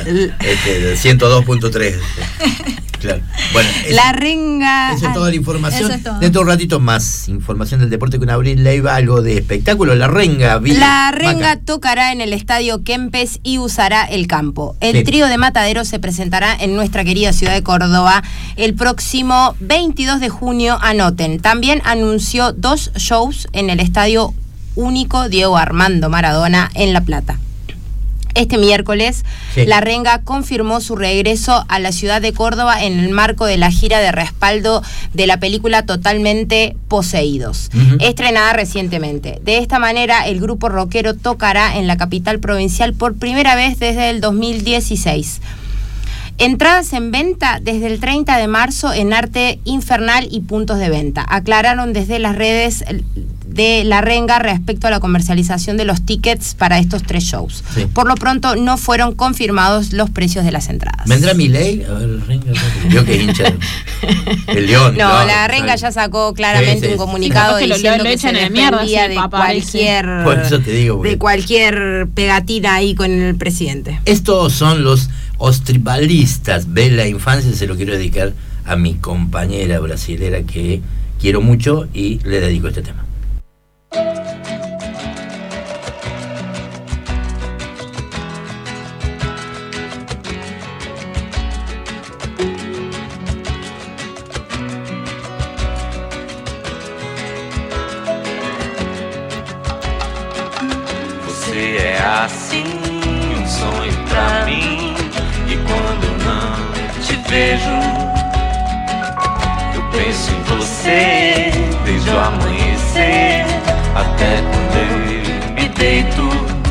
102.3. Claro. Bueno, la renga. Esa es toda la información. Dentro de un ratito más información del deporte con Abril Leiva, algo de espectáculo. La renga tocará en el estadio Kempes y usará el campo. El trío de Matadero se presentará en nuestra querida ciudad de Córdoba el próximo 22 de junio. Anoten. También anunció 2 shows en el Estadio Único Diego Armando Maradona en La Plata. Este miércoles, La Renga confirmó su regreso a la ciudad de Córdoba en el marco de la gira de respaldo de la película Totalmente Poseídos, estrenada recientemente. De esta manera, el grupo rockero tocará en la capital provincial por primera vez desde el 2016. Entradas en venta desde el 30 de marzo en Arte Infernal y puntos de venta. Aclararon desde las redes de La Renga respecto a la comercialización de los tickets para estos 3 shows. Por lo pronto no fueron confirmados los precios de las entradas. ¿Vendrá Milei? A ver, Renga, yo que hincha el León. No, La Renga ya sacó claramente un comunicado diciendo que se desprendía de cualquier, por eso te digo, de cualquier pegatina ahí con el presidente. Estos son los ostribalistas de la infancia. Se lo quiero dedicar a mi compañera brasilera que quiero mucho y le dedico este tema. Você é assim, sonho pra mim. E quando eu não te vejo, eu penso em você desde o amanhecer até quando eu me deito.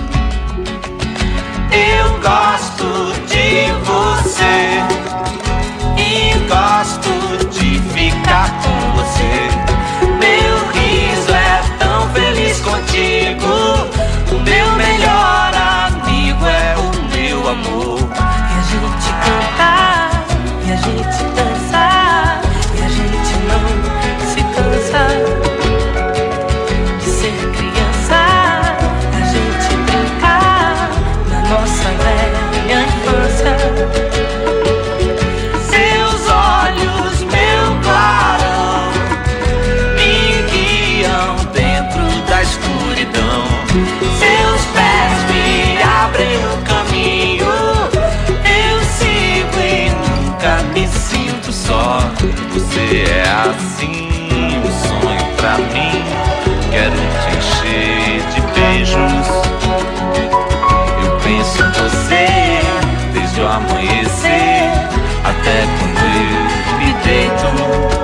Eu gosto de você e gosto de ficar com você. Meu riso é tão feliz contigo. O meu melhor amigo é o meu amor. E a gente cantar, e a gente dançar, e a gente não se cansa de ser criança. A gente brincar na nossa velha infância. Seus olhos, meu clarão, me guiam dentro da escuridão. Seus pés me abrem o caminho. Eu sigo e nunca me sinto só. Você é assim, um sonho pra mim. Quero te encher de beijos. Eu penso em você desde o amanhecer até quando eu me deito.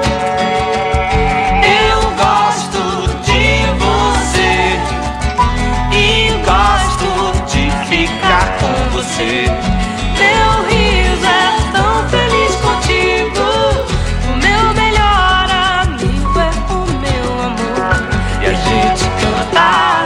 Eu gosto de você e gosto de ficar com você. Meu riso é tão feliz contigo. O meu melhor amigo é o meu amor. E a gente canta.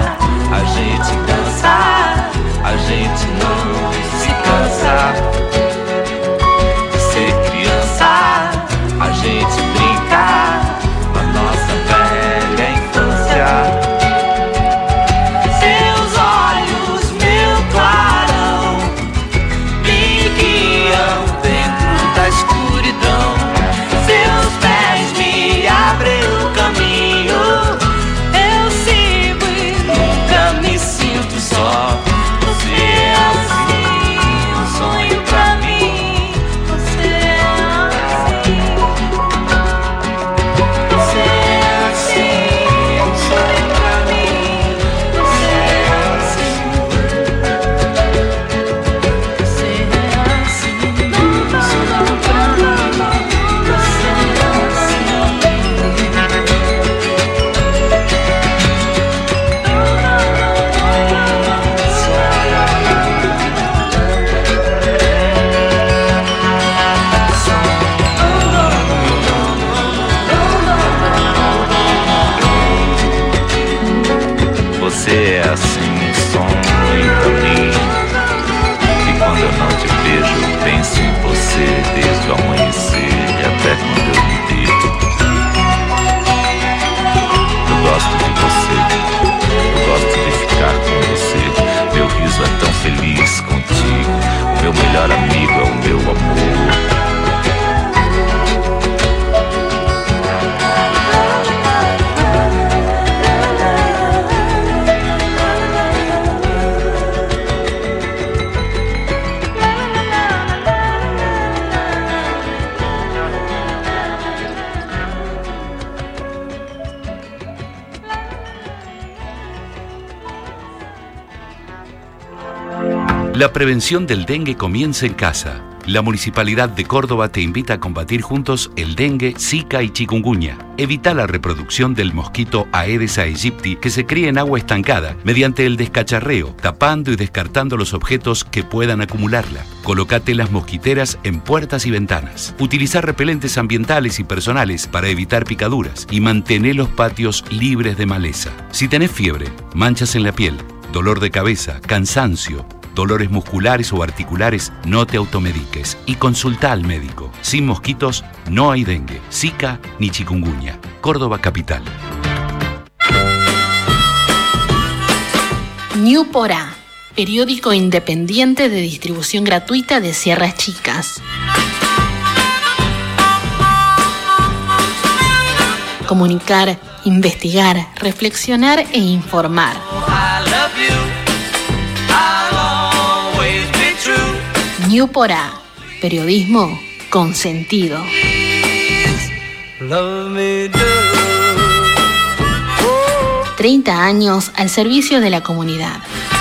La prevención del dengue comienza en casa. La Municipalidad de Córdoba te invita a combatir juntos el dengue, zika y chikungunya. Evita la reproducción del mosquito Aedes aegypti que se cría en agua estancada mediante el descacharreo, tapando y descartando los objetos que puedan acumularla. Colócate las mosquiteras en puertas y ventanas. Utilizar repelentes ambientales y personales para evitar picaduras y mantener los patios libres de maleza. Si tenés fiebre, manchas en la piel, dolor de cabeza, cansancio, dolores musculares o articulares, no te automediques y consulta al médico. Sin mosquitos no hay dengue, zika ni chikungunya. Córdoba Capital. Ñupora, periódico independiente de distribución gratuita de Sierras Chicas. Comunicar, investigar, reflexionar e informar. Ñupora, periodismo con sentido. 30 años al servicio de la comunidad.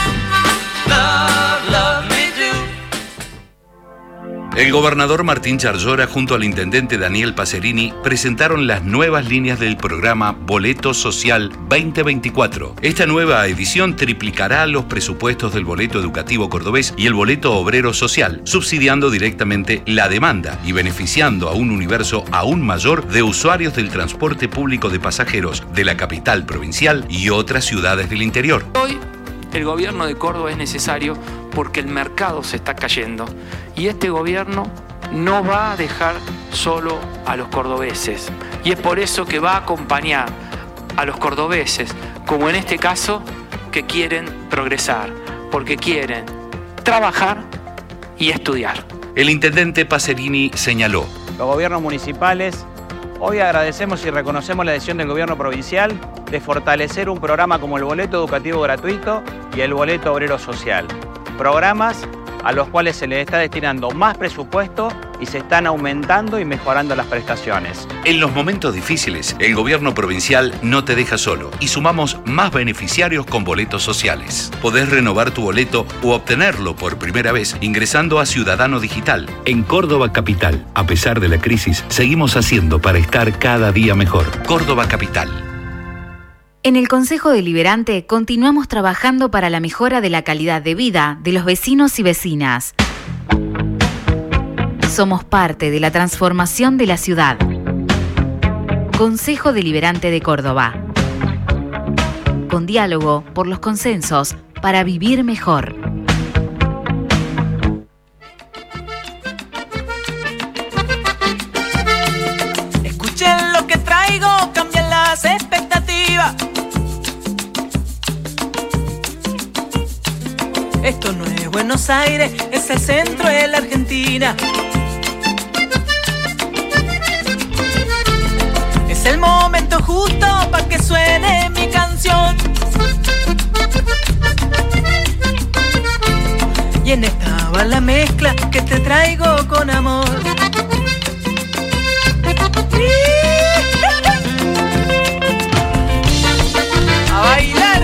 El gobernador Martín Charllora junto al intendente Daniel Pacerini presentaron las nuevas líneas del programa Boleto Social 2024. Esta nueva edición triplicará los presupuestos del boleto educativo cordobés y el boleto obrero social, subsidiando directamente la demanda y beneficiando a un universo aún mayor de usuarios del transporte público de pasajeros de la capital provincial y otras ciudades del interior. Hoy el gobierno de Córdoba es necesario porque el mercado se está cayendo y este gobierno no va a dejar solo a los cordobeses y es por eso que va a acompañar a los cordobeses, como en este caso, que quieren progresar, porque quieren trabajar y estudiar. El intendente Pacerini señaló: los gobiernos municipales, hoy agradecemos y reconocemos la decisión del gobierno provincial de fortalecer un programa como el boleto educativo gratuito y el boleto obrero social. Programas a los cuales se les está destinando más presupuesto y se están aumentando y mejorando las prestaciones. En los momentos difíciles, el gobierno provincial no te deja solo y sumamos más beneficiarios con boletos sociales. Podés renovar tu boleto o obtenerlo por primera vez ingresando a Ciudadano Digital. En Córdoba Capital, a pesar de la crisis, seguimos haciendo para estar cada día mejor. Córdoba Capital. En el Consejo Deliberante continuamos trabajando para la mejora de la calidad de vida de los vecinos y vecinas. Somos parte de la transformación de la ciudad. Consejo Deliberante de Córdoba. Con diálogo por los consensos para vivir mejor. Escuchen lo que traigo, cambian las expectativas. Esto no es Buenos Aires, es el centro de la Argentina. Es el momento justo para que suene mi canción. Y en esta va la mezcla que te traigo con amor. A bailar.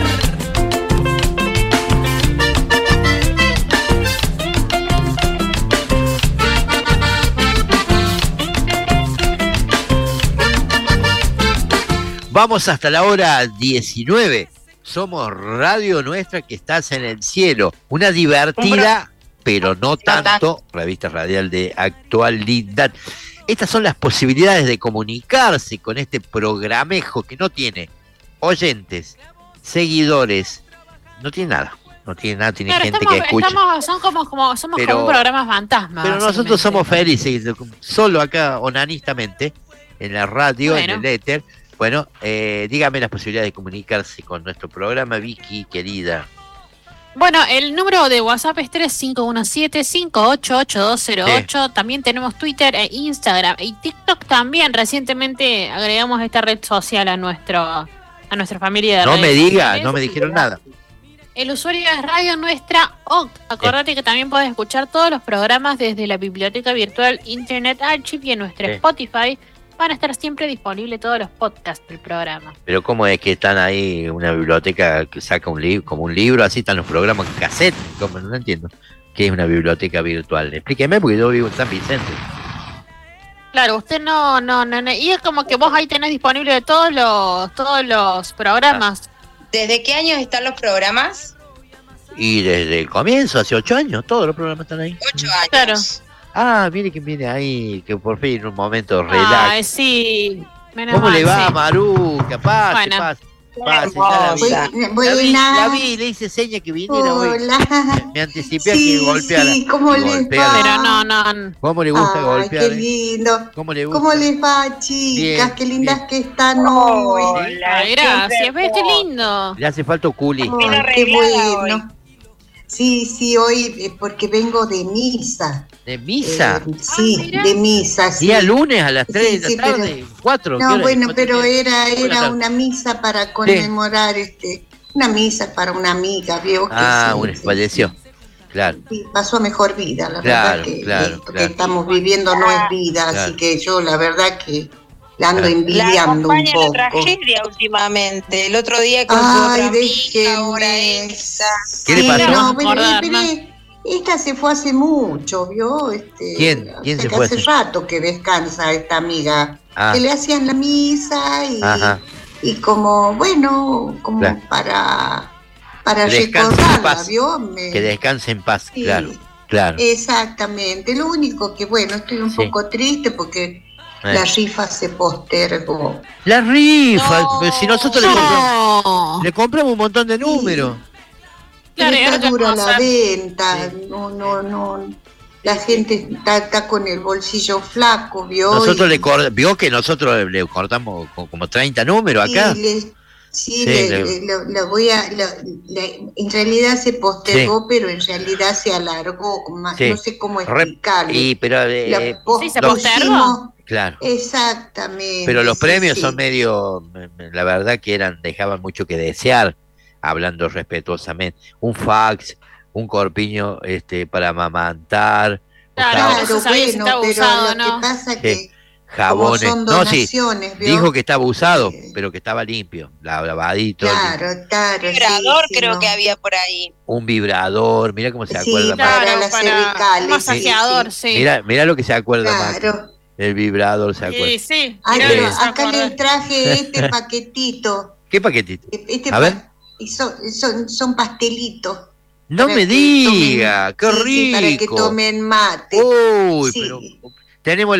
Vamos hasta la hora 19. Somos Radio Nuestra que estás en el cielo. Una divertida, pero no tanto, revista radial de actualidad. Estas son las posibilidades de comunicarse con este programejo que no tiene oyentes, seguidores, no tiene nada. No tiene nada, tiene gente que escucha. Somos como un programa fantasma. Pero nosotros somos felices, solo acá onanistamente, en la radio, en el éter. Bueno, dígame las posibilidades de comunicarse con nuestro programa, Vicky, querida. Bueno, el número de WhatsApp es 3517-588208. También tenemos Twitter e Instagram y TikTok también. Recientemente agregamos esta red social a nuestra familia de No me diga, no me dijeron nada. El usuario es Radio Nuestra OC. Acordate que también podés escuchar todos los programas desde la biblioteca virtual Internet Archive y en nuestro Spotify. Van a estar siempre disponibles todos los podcasts del programa. Pero ¿cómo es que están ahí una biblioteca que saca un libro, como un libro, así están los programas en cassette? ¿Cómo? No entiendo. ¿Qué es una biblioteca virtual? Explíqueme, porque yo vivo en San Vicente. Claro, usted no. Y es como que vos ahí tenés disponible todos los programas. ¿Desde qué años están los programas? Y desde el comienzo, hace 8 años, todos los programas están ahí. 8 años. Claro. Ah, mire que viene ahí, que por fin en un momento relax. Sí. ¿Cómo le va, Maru? Que pase, pase. La vi, le hice seña que viniera hoy. Me anticipé a que golpeara. Sí, ¿cómo les va? Pero no. ¿Cómo le gusta golpear? Qué lindo. ¿Cómo le gusta? ¿Cómo les va, chicas? Bien, qué lindas bien. que están hoy. Ay, gracias, ves qué lindo. Le hace falta culi. Qué bueno. Sí, hoy porque vengo de misa. ¿De misa? Sí, de misa. Sí. Día lunes a las 3 de la tarde, pero, 4. No, bueno, pero era una misa para conmemorar, una misa para una amiga, ¿vio? Falleció. Claro. Sí, pasó a mejor vida, la verdad que esto que estamos viviendo no es vida, así que yo la verdad que la ando envidiando un poco. La tragedia últimamente, el otro día con déjeme. ¿Qué le pasó? No, pero esta se fue hace mucho, ¿vio? ¿Quién se fue? Hace rato que descansa esta amiga. Que le hacían la misa y como, bueno, como para recordarla, ¿vio? Que descanse en paz, sí, claro. Exactamente. Lo único que, bueno, estoy un poco triste porque la rifa se postergó. La rifa, pero si nosotros le compramos un montón de números. Claro, está dura la venta, no. La gente está con el bolsillo flaco, ¿vio? ¿Vio que nosotros le cortamos como 30 números acá? En realidad se postergó, pero en realidad se alargó, no sé cómo explicarlo. ¿Se postergó? Claro. Exactamente. Pero los premios son medio, la verdad que dejaban mucho que desear, hablando respetuosamente. Un fax, un corpiño para amamantar. Claro, bueno, pero lo que pasa que jabones. Son donaciones, ¿vio? Dijo que estaba usado, pero que estaba limpio, lavadito. Claro. Un vibrador creo que había por ahí. Un vibrador, mira cómo se acuerda. Para las cervicales. Un masajeador, sí. Mira lo que se acuerda. Claro. El vibrador se acuerda. Sí. Acá les traje este paquetito. ¿Qué paquetito? A ver. Y son pastelitos. No me diga, qué rico. Sí, para que tomen mate. Uy, pero tenemos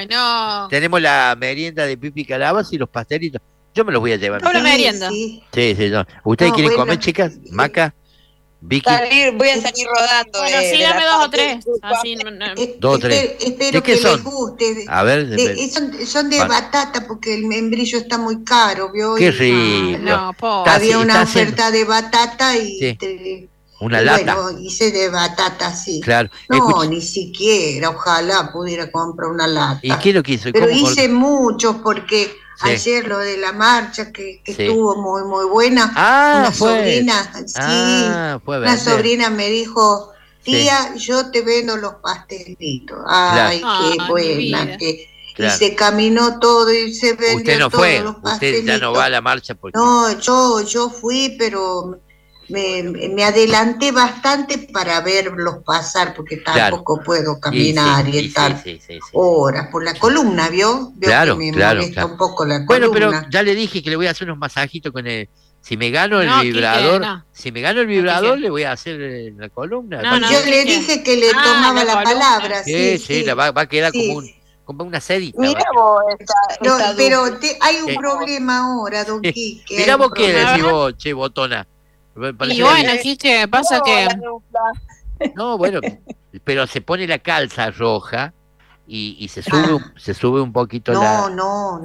la merienda de pipi calabaza y los pastelitos. Yo me los voy a llevar. ¿Cómo la merienda? Sí. No. ¿Ustedes quieren comer, chicas? Maca, Vicky. Voy a salir rodando. Bueno, sí, dame 2 o 3. Así, 2 o 3. Espero que les guste. A ver. Son de batata porque el membrillo está muy caro, ¿vio? Qué rico. Había una oferta de batata y... Una lata. Bueno, hice de batata, sí. Claro. No, ni siquiera, ojalá pudiera comprar una lata. ¿Y qué lo que hizo? Pero hice muchos porque ayer lo de la marcha que estuvo muy, muy buena. Sobrina, una sobrina me dijo, tía, yo te vendo los pastelitos. Ay, qué buena. Y se caminó todo y se vendió todos los pastelitos. Usted ya no va a la marcha porque... No, yo fui, pero... Me adelanté bastante para verlos pasar porque tampoco puedo caminar y estar horas por la columna, ¿vio? Claro, que me molesta un poco la columna. Bueno, pero ya le dije que le voy a hacer unos masajitos con el... Si me gano el vibrador, le voy a hacer la columna. Yo le dije que le tomaba la palabra. Sí, va a quedar como una sedita. Mira vos, pero hay un problema ahora, don Quique. Mira vos qué decís vos, che, botona. Y bueno, aquí que pasa que... No, bueno, pero se pone la calza roja y se sube un poquito No,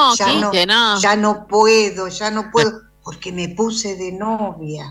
ya no puedo, porque me puse de novia.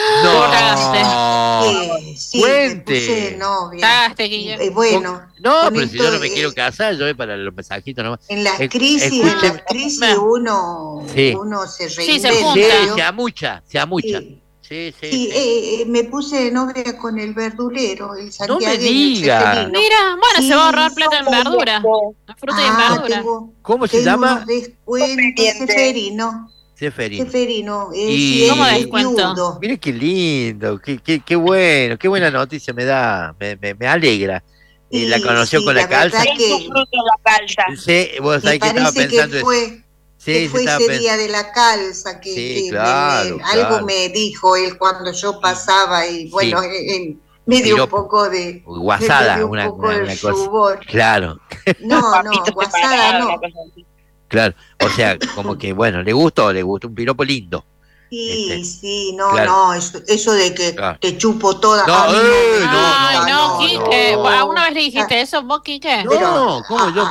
Sí, cuente. Me puse de novia. Bueno. No, pero si yo no me quiero casar, yo voy para los mensajitos nomás. En las crisis uno se reinventa. Se amucha. Sí, me puse de novia con el verdulero, el Santiago. No me diga. Mira, bueno, se va a ahorrar plata en verdura. La fruta y en verdura. ¿Cómo se llama? Descuento Seferino. Seferino. ¿Cómo descuento? Mire qué lindo, qué bueno, qué buena noticia me da, me alegra. Y la conoció con la calza. Sí, vos sabés que estaba pensando que fue ese día de la calza que claro. Algo me dijo él cuando yo pasaba y bueno, él me dio un poco de guasada, una cosa. Claro. No, guasada no. Claro, o sea, como que bueno, le gustó un piropo lindo. Sí, no, eso de que te chupo toda. No, Quique, ¿alguna vez le dijiste eso vos, Quique? No, ¿cómo yo?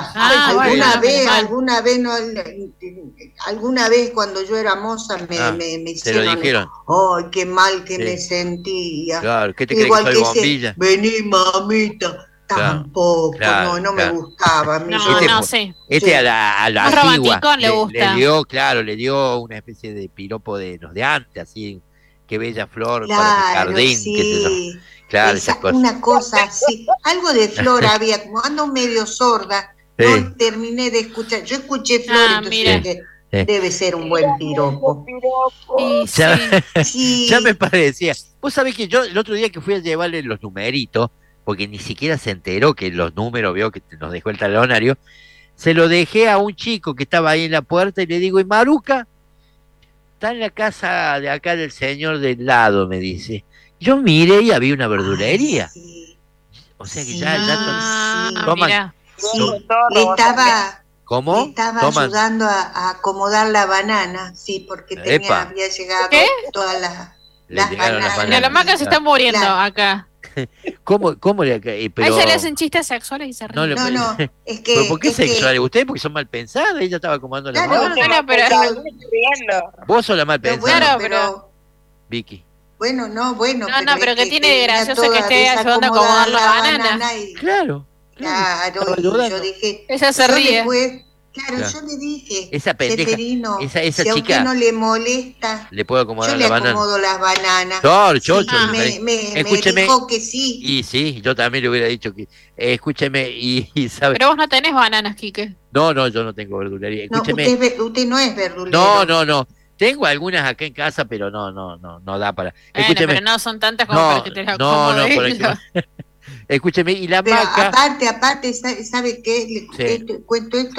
Alguna vez cuando yo era moza me hicieron. Te lo dijeron. Ay, qué mal que me sentía. Claro, ¿qué te crees que soy bombilla? Vení, mamita. Tampoco, no me gustaba. Este a la antigua le gusta. le dio una especie de piropo de los de antes, así, qué bella flor para el jardín, sí. qué sé yo. Claro, esas cosas. Una cosa así, algo de flor había, como ando medio sorda, no terminé de escuchar, yo escuché flor, entonces que debe ser un buen piropo. Ya me parecía. Vos sabés que yo el otro día que fui a llevarle los numeritos, porque ni siquiera se enteró que los números, vio que nos dejó el talonario, se lo dejé a un chico que estaba ahí en la puerta y le digo, ¿y Maruca? Está en la casa de acá del señor del lado, me dice. Yo miré y había una verdulería. O sea que ya toman. ¿Cómo? Estaba ayudando a acomodar la banana, porque había llegado todas las bananas. La maca se está muriendo acá. ¿Cómo le pero... Ahí se le hacen chistes sexuales y se ríen. No, es que... ¿Pero por qué sexuales? Ustedes porque son mal pensadas, ella estaba acomodando la mano. Pero... Vos sos la mal pensada. Pero... Vicky. Bueno. No, pero que tiene de gracioso que esté ayudando a acomodar la banana. Claro, yo dije... Ella se ríe. Yo le dije, esa pendeja, esa si a chica, usted no le molesta, le puedo acomodar la banana. Yo le acomodo las bananas. No, chocho. Me dijo que sí. Y sí, yo también le hubiera dicho que, escúcheme, y sabe. Pero vos no tenés bananas, Quique. No, yo no tengo verdulería. Escúcheme. No, usted no es verdulero. No. Tengo algunas acá en casa, pero no da para. Escúcheme. Pero no son tantas como para que te las acomode. Por ejemplo. Escúcheme, y la pero maca. Aparte, ¿sabe qué? Le cuento esto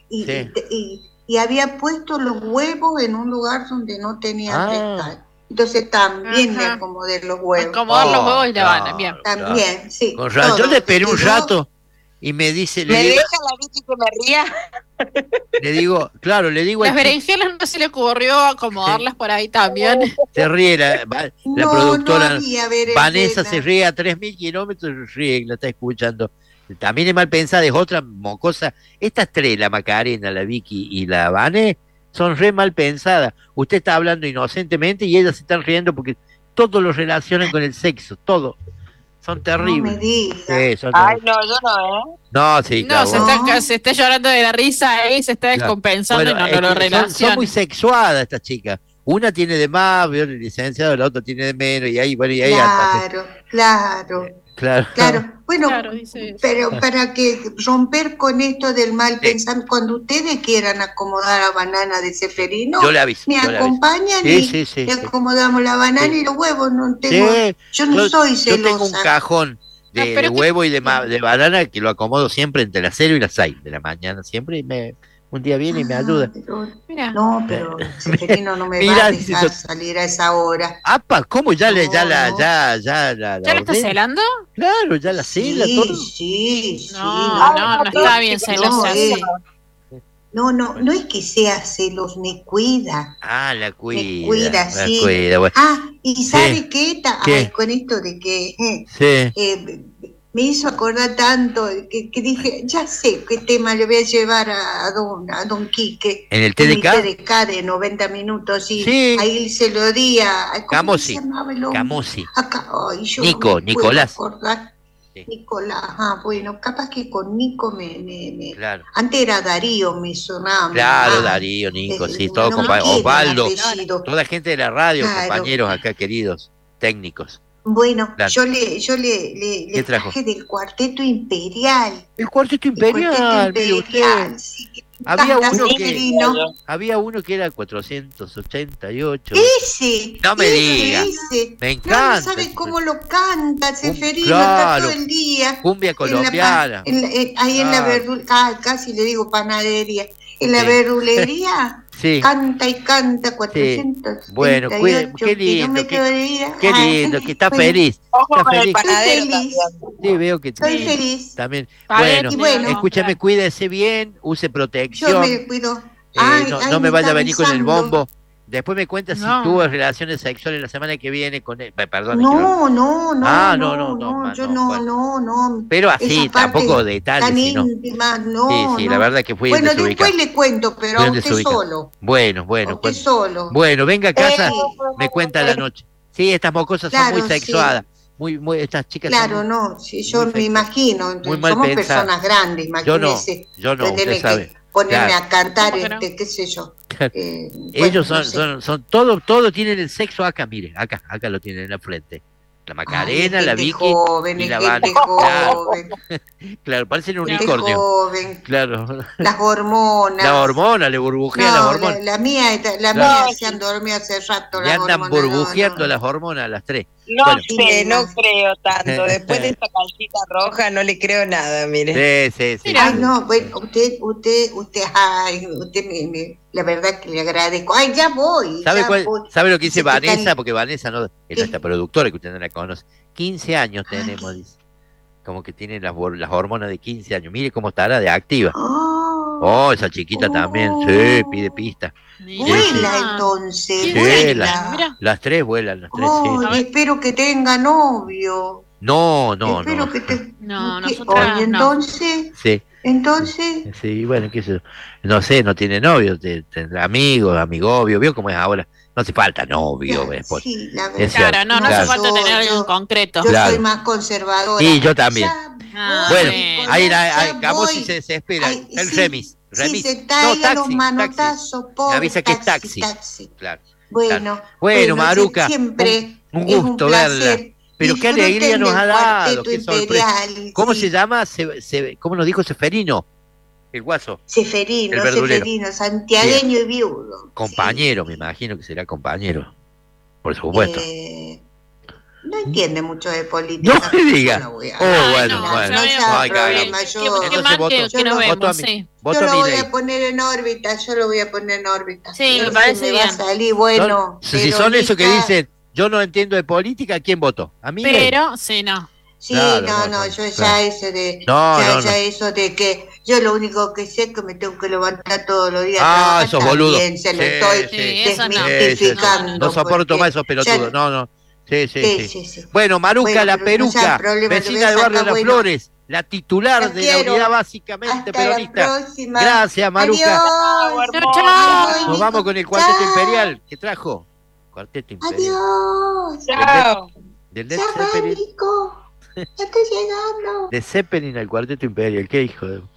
y había puesto los huevos en un lugar donde no tenían que estar. Entonces también me acomodé los huevos. Acomodar los huevos y la banana, bien. También, sí. Con razón, yo le esperé un rato y me dice... ¿Me deja la Vicky que me ría? Le digo... Las berenjenas no se le ocurrió acomodarlas por ahí también. Se ríe la productora. Vanessa se ríe a 3.000 kilómetros, la está escuchando. También es mal pensada, es otra mocosa. Estas tres, la Macarena, la Vicky y la Vane, son re mal pensadas. Usted está hablando inocentemente y ellas se están riendo porque todo lo relacionan con el sexo, todo. Son terribles. No me digas. Sí, ay, no, yo no, No, sí, claro. No, se está llorando de la risa y se está descompensando y no lo relaciona. Son muy sexuadas estas chicas. Una tiene de más, veo el licenciado, la otra tiene de menos, y ahí, Claro. Bueno, pero para que romper con esto del mal pensamiento, cuando ustedes quieran acomodar la banana de Seferino, yo le aviso, me acompañan y le acomodamos la banana y los huevos. Yo no soy celosa. Yo tengo un cajón de huevo y de banana que lo acomodo siempre entre las 0 y las 6 de la mañana, siempre, y un día viene y me ayuda. Pero Seferino no me va a dejar salir a esa hora. Apa, ¿cómo ya la ¿Ya la está celando? Claro, ya la cela todo. Sí. No está bien celosa. No es que sea celos, me cuida. La cuida. Me cuida, sí. Bueno. ¿Y sabe qué? Ay, con esto de que me hizo acordar tanto que dije, ya sé qué tema le voy a llevar a don Quique. ¿En el TDK? En el TDK de 90 minutos, sí. Ahí se lo di a... Camusi. Nicolás. Sí. Nicolás, bueno, capaz que con Nico Claro. Antes era Darío, me sonaba. Claro, Darío, Nico, sí, todo compañero. Osvaldo, toda gente de la radio, compañeros acá queridos, técnicos. Bueno, Claro. yo le traje del Cuarteto Imperial. El Cuarteto Imperial, mire usted. Sí, Había uno que era 488. Ese. No me diga. Me encanta. No sabe cómo lo canta Seferino, claro. está todo el día. Cumbia colombiana. Ahí en la verdulería, casi le digo panadería. En la verdulería. Sí. Canta y canta 400. Sí. Bueno, qué lindo. No me quedo de vida. Qué lindo, que está feliz. Ojo Está con el feliz. panadero Feliz. también. Sí, veo que Estoy feliz. también. Bueno, Escúchame, cuídese bien, use protección. Yo me cuido. No me vaya a venir con el avisando. bombo. Después me cuenta si tuvo relaciones sexuales la semana que viene con él. Perdón. No. Yo no. Pero así, tampoco detalles. Tan Sino. íntimas, no. Sí, no. la verdad que fui Bueno, desubicado. después le cuento, pero a usted solo. Bueno. Usted solo. Bueno, venga a casa, me cuenta la noche. Sí, estas mocosas son muy sexuadas. Muy, estas chicas Claro, son no, sí, yo me imagino. Muy mal Somos pensadas. personas grandes, imagínese. Yo no, usted sabe. Ponerme Claro. a cantar, qué sé yo. Ellos bueno, son todo tienen el sexo acá, mire, acá lo tienen en la frente. La Macarena, la Vicky joven, y la gente Vane. joven. Claro, parecen un Gente unicornio. joven. Claro. Las hormonas. La hormona, le burbujean las hormonas. La mía se han dormido hace rato. Le andan burbujeando las hormonas a las 3. No sé, no creo tanto. Después de esta calcita roja no le creo nada, mire. Sí. Ay, no, bueno, usted, la verdad que le agradezco. Ay, ya voy. ¿Sabe lo que dice Se te Vanessa? cae. Porque Vanessa no es nuestra productora, que usted no la conoce. 15 años tenemos, dice. Como que tiene las hormonas de 15 años. Mire cómo estará de activa. Oh, esa chiquita también. Sí, pide pista. Vuela entonces. Sí, Vuela. las 3 vuelan, las 3, sí. Espero que tenga novio. No. Espero que te... No, nosotros Oye, entonces... Sí. Entonces... Sí, bueno, qué sé yo. No sé, no tiene novio, tendrá amigos, amigovio. ¿Vio cómo es ahora? No hace falta novio. Sí, la verdad. Claro, no hace falta tener algo en concreto. Yo soy más conservadora. Sí, yo también. Bueno, ahí Camusi se espera. El remis. Sí, se traiga los manotazos, me avisa que es taxi. Claro. Bueno, Maruca, siempre un gusto verla. Pero qué alegría nos ha dado, qué sorpresa. ¿Cómo se llama? ¿Cómo nos dijo Seferino? El guaso. Seferino, santiagueño y viudo. Compañero, me imagino que será compañero. Por supuesto. No entiende mucho de política. No me diga. No voy a... bueno. Yo lo voy a poner en órbita, Sí, me parece bien. Va a salir bueno. Si son esos que dicen, yo no entiendo de política, ¿quién votó? A mí. Pero, sí, no. Sí, claro, yo ya eso de... eso de que yo lo único que sé es que me tengo que levantar todos los días. Esos boludos. Se lo estoy desmitificando. No soporto más esos pelotudos, no. Sí. Bueno, Maruca, la peruca, vecina de Barrio Las Flores, la titular de la unidad básicamente peronista. Gracias, Maruca. Chao. Nos vamos con el Cuarteto Imperial que trajo. Cuarteto Imperial. Adiós. Chao. Del Led Zeppelin. Ya estoy llegando. De Zeppelin al Cuarteto Imperial, qué hijo de...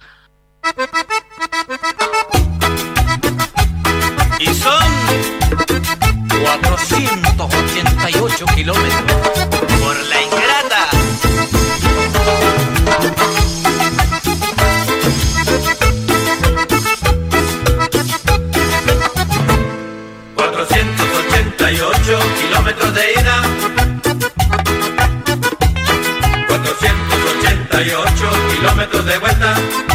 Y son 488 kilómetros por la Ingrata. Kilómetros de ida, 488 kilómetros de vuelta,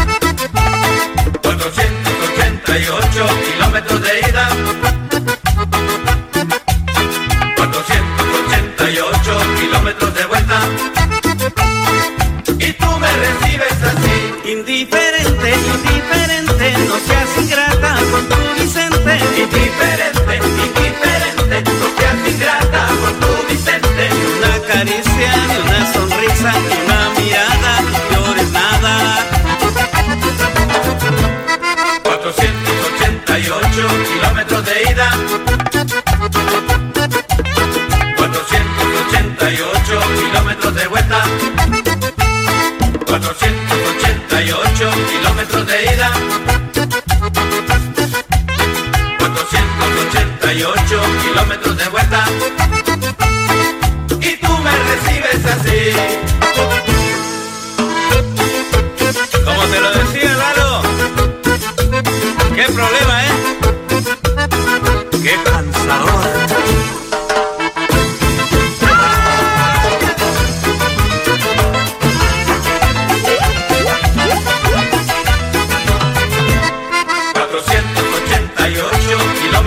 488 kilómetros de ida, 488 kilómetros de vuelta, y tú me recibes así. Indiferente, no seas ingrata con tu Vicente. Indiferente, no seas ingrata con tu Vicente. Ni una caricia, ni una sonrisa, ni una mirada, no llores nada. 488 kilómetros de ida, 488 kilómetros de vuelta, 488 kilómetros de ida, 488 kilómetros de vuelta, y tú me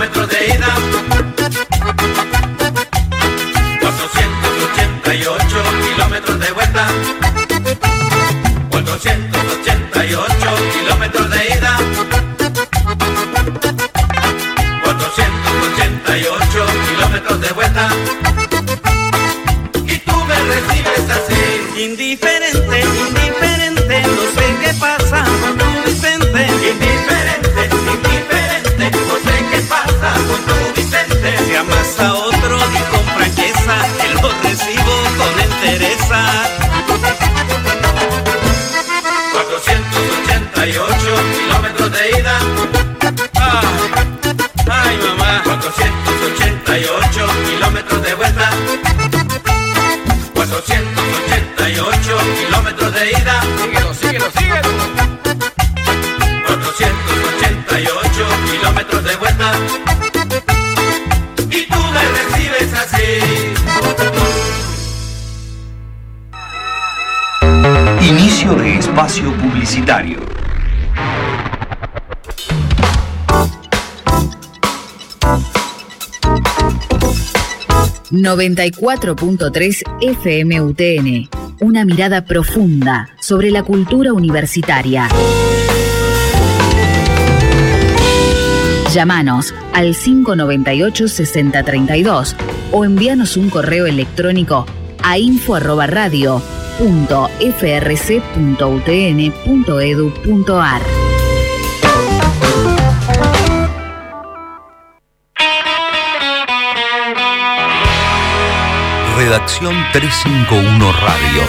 kilómetros de ida, 488 kilómetros de vuelta, 488 kilómetros de ida, 488 kilómetros de vuelta, y tú me recibes así. Indiferente, indiferente, no sé qué pasa con tu Vicente. Indiferente, indiferente, no sé qué pasa con tu Vicente. Si amas a otro, di con franqueza, que lo recibo con entereza. 488 kilómetros de ida. Ay, mamá. 488 kilómetros de vuelta. 488 kilómetros de ida. Síguelo, síguelo, síguelo. 488 kilómetros de vuelta. Y tú me recibes así. Inicio de espacio publicitario. ...94.3 FM UTN... ...una mirada profunda sobre la cultura universitaria. Llámanos al 598-6032... ...o envíanos un correo electrónico a info@radio.frc.utn.edu.ar. Redacción 351 Radio.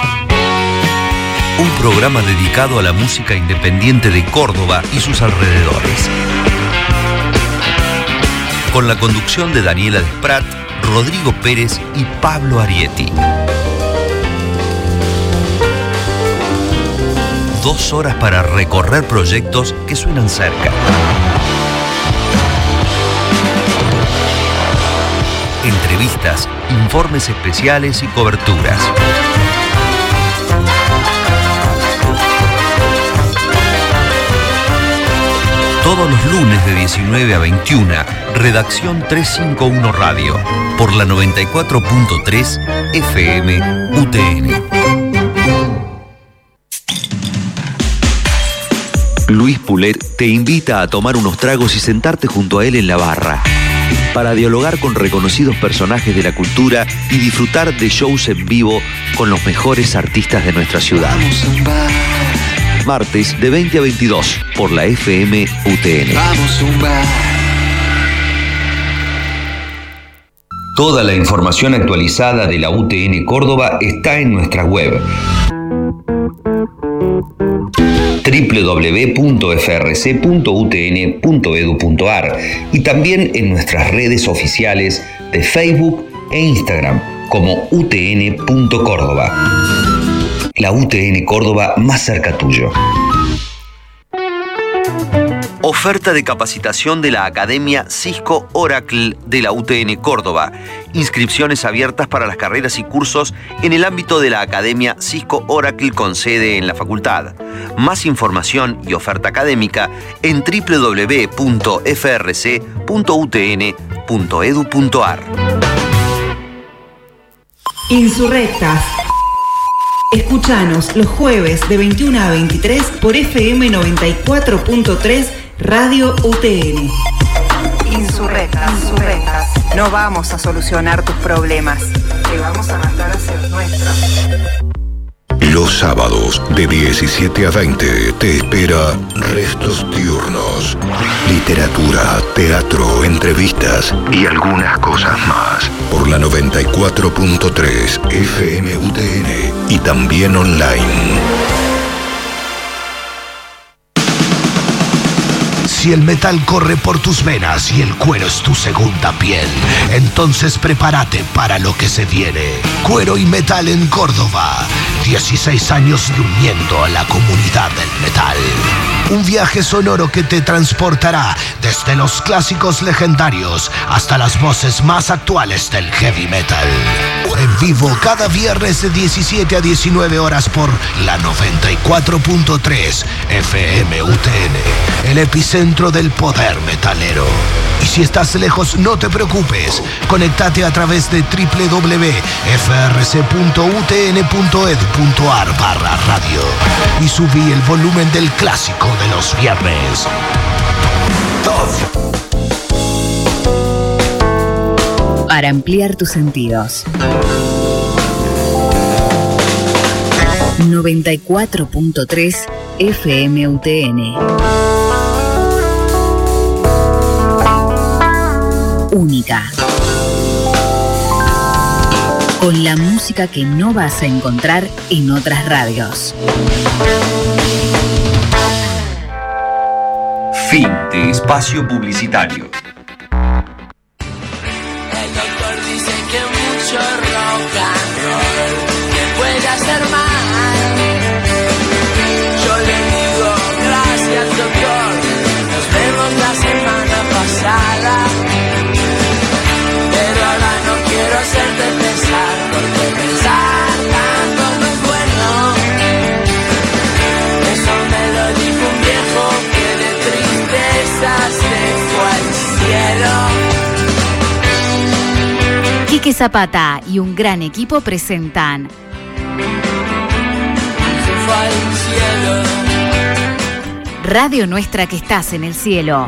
Un programa dedicado a la música independiente de Córdoba y sus alrededores. Con la conducción de Daniela Desprat, Rodrigo Pérez y Pablo Arietti. 2 horas para recorrer proyectos que suenan cerca. Entrevistas, informes especiales y coberturas. Todos los lunes de 19 a 21, Redacción 351 Radio, por la 94.3 FM UTN. Luis Poulet te invita a tomar unos tragos y sentarte junto a él en la barra, para dialogar con reconocidos personajes de la cultura y disfrutar de shows en vivo con los mejores artistas de nuestra ciudad. Martes de 20 a 22 por la FM UTN. Toda la información actualizada de la UTN Córdoba está en nuestra web www.frc.utn.edu.ar y también en nuestras redes oficiales de Facebook e Instagram como utn.córdoba. La UTN Córdoba más cerca tuyo. Oferta de capacitación de la Academia Cisco Oracle de la UTN Córdoba. Inscripciones abiertas para las carreras y cursos en el ámbito de la Academia Cisco Oracle con sede en la facultad. Más información y oferta académica en www.frc.utn.edu.ar. Insurrectas. Escuchanos los jueves de 21 a 23 por FM 94.3 Radio UTN. Insurrectas. No vamos a solucionar tus problemas. Te vamos a mandar a hacer nuestros. Los sábados de 17 a 20 te espera Restos Diurnos. Literatura, teatro, entrevistas y algunas cosas más. Por la 94.3 FM UTN y también online. Si el metal corre por tus venas y el cuero es tu segunda piel, entonces prepárate para lo que se viene. Cuero y Metal en Córdoba. 16 años uniendo a la comunidad del metal. Un viaje sonoro que te transportará desde los clásicos legendarios hasta las voces más actuales del heavy metal. En vivo cada viernes de 17 a 19 horas por la 94.3 FM UTN. El epicentro centro del poder metalero. Y si estás lejos, no te preocupes. Conectate a través de www.frc.utn.edu.ar/radio y subí el volumen del clásico de los viernes. Para ampliar tus sentidos. 94.3 FM UTN. Única. Con la música que no vas a encontrar en otras radios. Fin de espacio publicitario. El doctor dice que mucho rock and roll te puede hacer mal. Yo le digo gracias, doctor. Nos vemos la semana pasada. Pero ahora no quiero hacerte pensar, porque pensar tanto no es bueno. Eso me lo dijo un viejo que de tristeza se fue al cielo. Quique Zapata y un gran equipo presentan Radio Nuestra que estás en el cielo.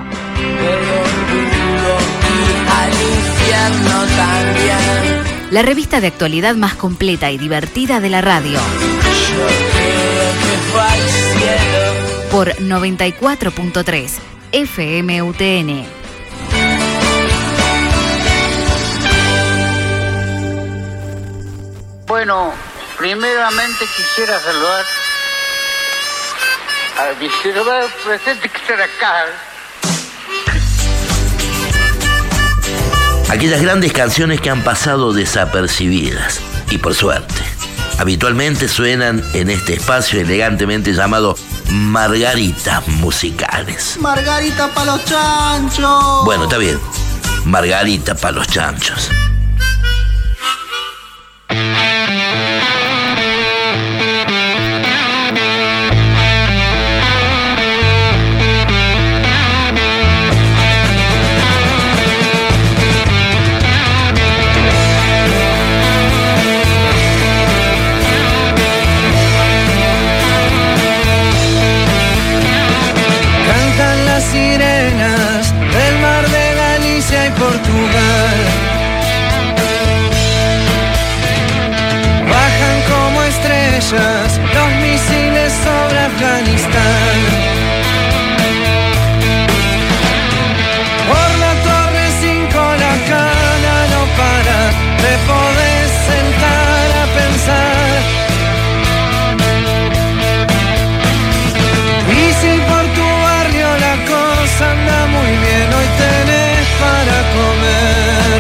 La revista de actualidad más completa y divertida de la radio. Por 94.3 FM UTN. Bueno, primeramente quisiera saludar a mis ciudadanos presentes que están acá. Aquellas grandes canciones que han pasado desapercibidas, y por suerte, habitualmente suenan en este espacio elegantemente llamado Margaritas Musicales. Margarita pa' los chanchos. Bueno, está bien, Margarita pa' los chanchos. Sirenas del mar de Galicia y Portugal bajan como estrellas los misiles sobre Afganistán. Por la torre 5 la cana no para, te podés sentar a pensar. Y si por tu barrio la cosa anda muy bien, hoy tenés para comer.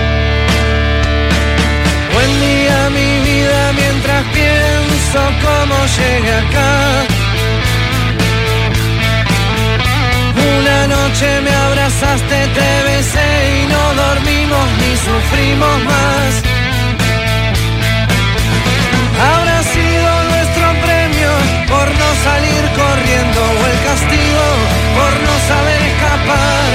Buen día mi vida mientras pienso cómo llegué acá. Una noche me abrazaste, te besé y no dormimos ni sufrimos más. Habrá sido nuestro premio por no salir corriendo o el castigo por no saber escapar.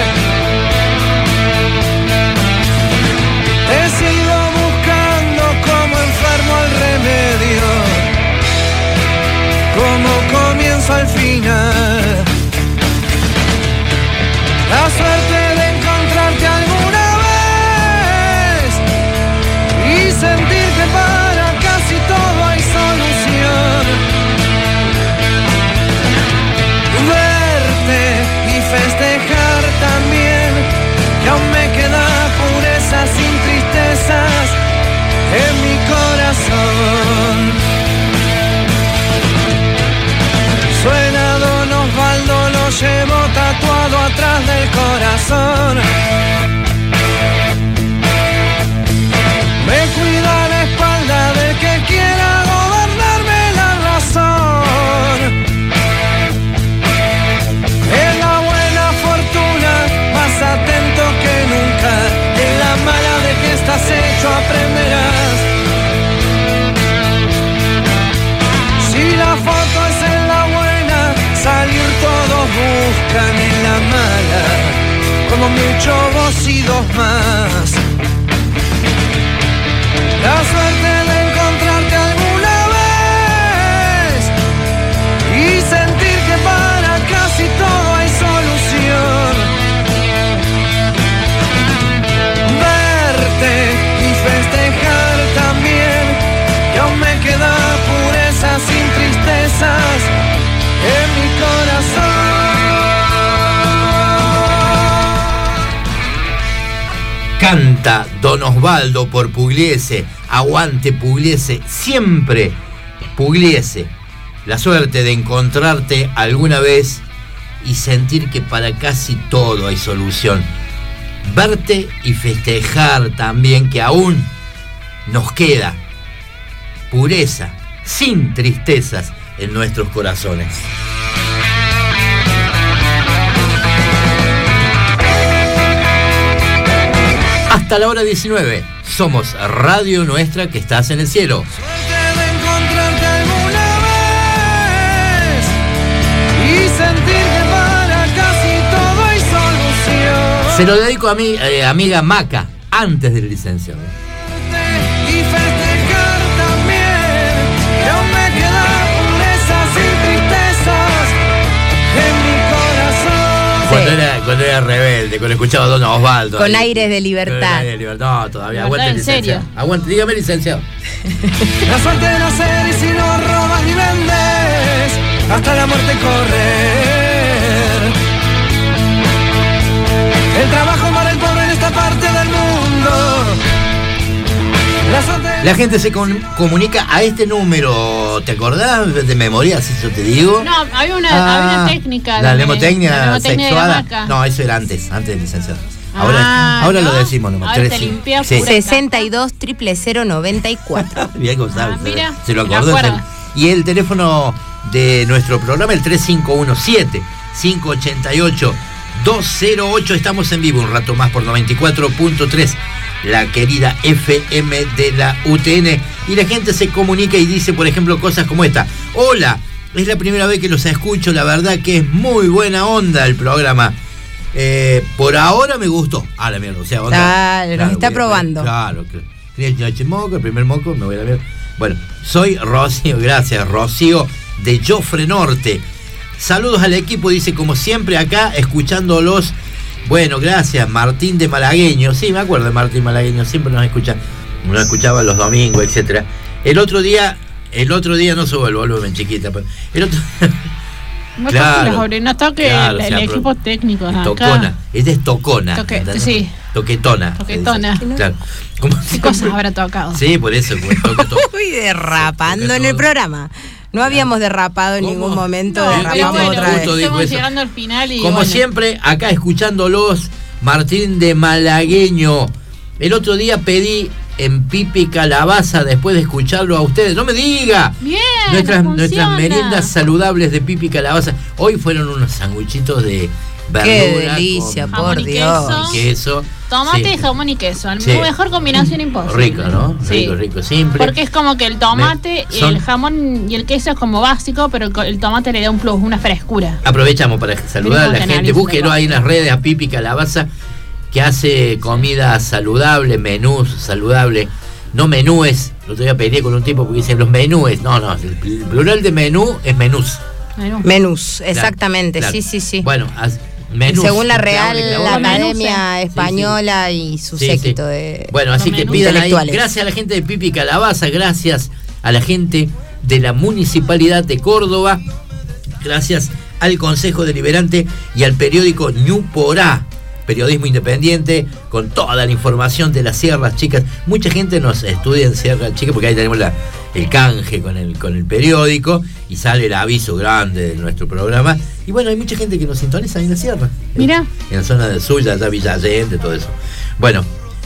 He sido buscando como enfermo el remedio, como comienzo al final. La suerte de encontrarte alguna vez y sentir que para casi todo hay solución. Verte y festejar también, que aún me queda pureza sin tristezas en mi corazón. Suena Don Osvaldo, lo llevo tatuado atrás del corazón. Me cuida la espalda del que quiera gobernarme la razón. En la buena fortuna, más atento que nunca. En la mala de que estás hecho aprenderás. Si la foto es en la buena, salir todos buscan en la mala. vos y dos más. La suerte de encontrarte alguna vez y sentir que para casi todo hay solución. Verte y festejar también, que aún me queda pureza sin tristezas en mi corazón. Canta Don Osvaldo por Pugliese. Aguante Pugliese, siempre Pugliese. La suerte de encontrarte alguna vez y sentir que para casi todo hay solución. Verte y festejar también que aún nos queda pureza, sin tristezas en nuestros corazones. Hasta la hora 19, somos Radio Nuestra que estás en el cielo. Suerte de encontrarte alguna vez y sentir que para casi todo hay solución. Se lo dedico a mi amiga Maca, antes del licenciado. Y festejar también, que aún me queda pureza sin tristezas en mi corazón. Cuando era rebelde, cuando escuchaba a Don Osvaldo. Con ahí. aires de libertad. No, todavía. ¿Verdad? Aguante, ¿En licenciado. serio? Aguante, dígame, licenciado. La suerte de nacer y si no robas ni vendes, hasta la muerte correr. El trabajo para el pobre en esta parte del mundo. La gente se comunica a este número. ¿Te acordás de memoria, si yo te digo? No, había una técnica. La nemotecnia sexuada. Vaca. No, eso era antes del licenciado. Ahora ¿no? lo decimos nomás. Ahora te limpias sí. 62 00094. Bien, Gonzalo. Mira, se lo acordó. Y el teléfono de nuestro programa, el 3517-588-208. Estamos en vivo un rato más por 94.3. La querida FM de la UTN. Y la gente se comunica y dice, por ejemplo, cosas como esta. Hola, es la primera vez que los escucho. La verdad que es muy buena onda el programa. Por ahora me gustó. La mierda, o sea, onda. Nos está probando. Claro, moco, el primer moco, me voy a la mierda. Bueno, soy Rocío, gracias, Rocío de Jofre Norte. Saludos al equipo, dice, como siempre acá, escuchándolos. Bueno, gracias, Martín de Malagueño. Sí, me acuerdo de Martín Malagueño, siempre nos escuchaba los domingos, etcétera. El otro día no se vuelve en chiquita, pero el otro claro, no toque claro, el equipo técnico acá. Tocona, ella es tocona. Sí. Toquetona. Claro. ¿Qué cosas habrá tocado? Sí, por eso. Uy, derrapando en el programa. No habíamos derrapado en ningún momento. Derrapamos otra vez. Estamos llegando al final y como siempre, acá escuchándolos, Martín de Malagueño. El otro día pedí en Pipi Calabaza después de escucharlo a ustedes. ¡No me diga! Bien, nuestras meriendas saludables de Pipi Calabaza. Hoy fueron unos sanguchitos de verdura. ¡Qué delicia, por Dios! Queso. Tomate, jamón y queso. La mejor combinación imposible. Rico, ¿no? Sí. Rico, simple. Porque es como que el tomate y el jamón y el queso es como básico, pero el tomate le da un plus, una frescura. Aprovechamos para saludar a la gente. Búsquenlo ahí en las redes a Pipi Calabaza, que hace comida saludable, menús saludable. No menúes. El otro día peleé con un tipo porque dicen los menúes. No, el plural de menú es menús. Menús, exactamente. Claro. Sí. Bueno, menús, según la Real Academia Española y su séquito de. Bueno, así que pidan ahí. Gracias a la gente de Pipi Calabaza, gracias a la gente de la Municipalidad de Córdoba, gracias al Consejo Deliberante y al periódico Ñuporá, periodismo independiente con toda la información de las Sierras Chicas. Mucha gente nos estudia en Sierras Chicas porque ahí tenemos el canje con el periódico y sale el aviso grande de nuestro programa. Y bueno, hay mucha gente que nos sintoniza ahí en la sierra. Mira. En la zona del sur, allá Villa Allende, todo eso. Bueno,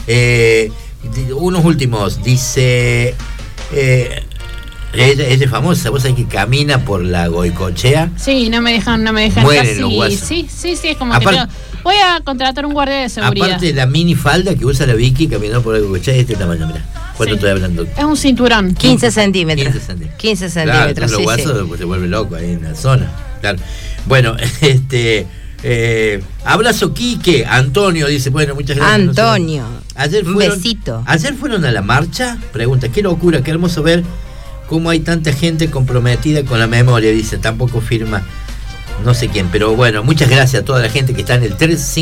unos últimos. Dice, ella es famosa, vos sabés que camina por la Goicochea. Sí, no me dejan mueren los guasos. Sí, es como que voy a contratar un guardia de seguridad. Aparte la mini falda que usa la Vicky caminando por la Goicochea de este tamaño, mirá. ¿Cuánto estoy hablando? Es un cinturón. 15 centímetros. 15 centímetros. Claro, los guasos pues, se vuelven locos ahí en la zona. Claro. Bueno, Abrazo, Quique. Antonio dice, bueno, muchas gracias. Antonio, un besito. Ayer fueron a la marcha, pregunta, qué locura, qué hermoso ver cómo hay tanta gente comprometida con la memoria, dice, tampoco firma no sé quién, pero bueno, muchas gracias a toda la gente que está en el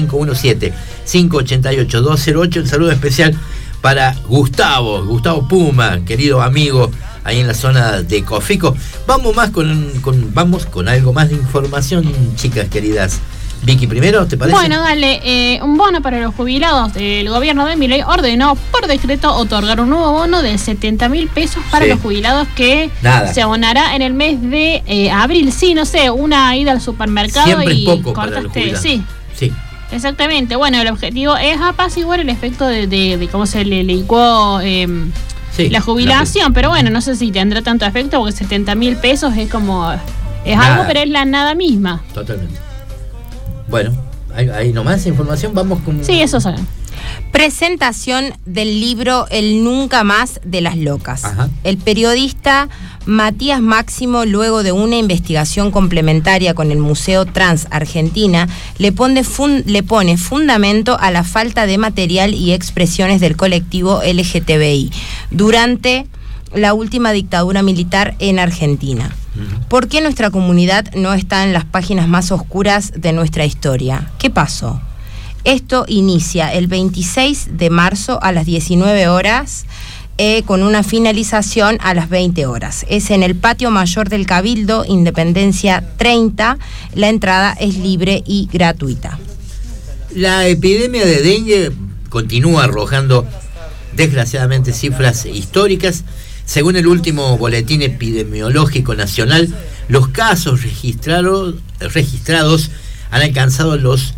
3517-588-208, un saludo especial para Gustavo Puma, querido amigo, ahí en la zona de Cofico. Vamos con algo más de información, chicas queridas. Vicky, primero, ¿te parece? Bueno, dale, un bono para los jubilados. El gobierno de Milei ordenó por decreto otorgar un nuevo bono de 70.000 pesos para los jubilados que se abonará en el mes de abril. Sí, no sé, una ida al supermercado siempre y es poco cortaste. Para los sí. Exactamente. Bueno, el objetivo es apaciguar el efecto de cómo se le licuó la jubilación, pero bueno, no sé si tendrá tanto efecto porque 70.000 pesos es como... Es nada. Algo, pero es la nada misma. Totalmente. Bueno, hay nomás información, vamos con... Sí, eso saben. Presentación del libro El Nunca Más de las Locas. Ajá. El periodista Matías Máximo, luego de una investigación complementaria con el Museo Trans Argentina, le pone fundamento a la falta de material y expresiones del colectivo LGTBI durante la última dictadura militar en Argentina. ¿Por qué nuestra comunidad no está en las páginas más oscuras de nuestra historia? ¿Qué pasó? Esto inicia el 26 de marzo a las 19 horas con una finalización a las 20 horas. Es en el Patio Mayor del Cabildo, Independencia 30. La entrada es libre y gratuita. La epidemia de dengue continúa arrojando, desgraciadamente, cifras históricas. Según el último boletín epidemiológico nacional, los casos registrados han alcanzado los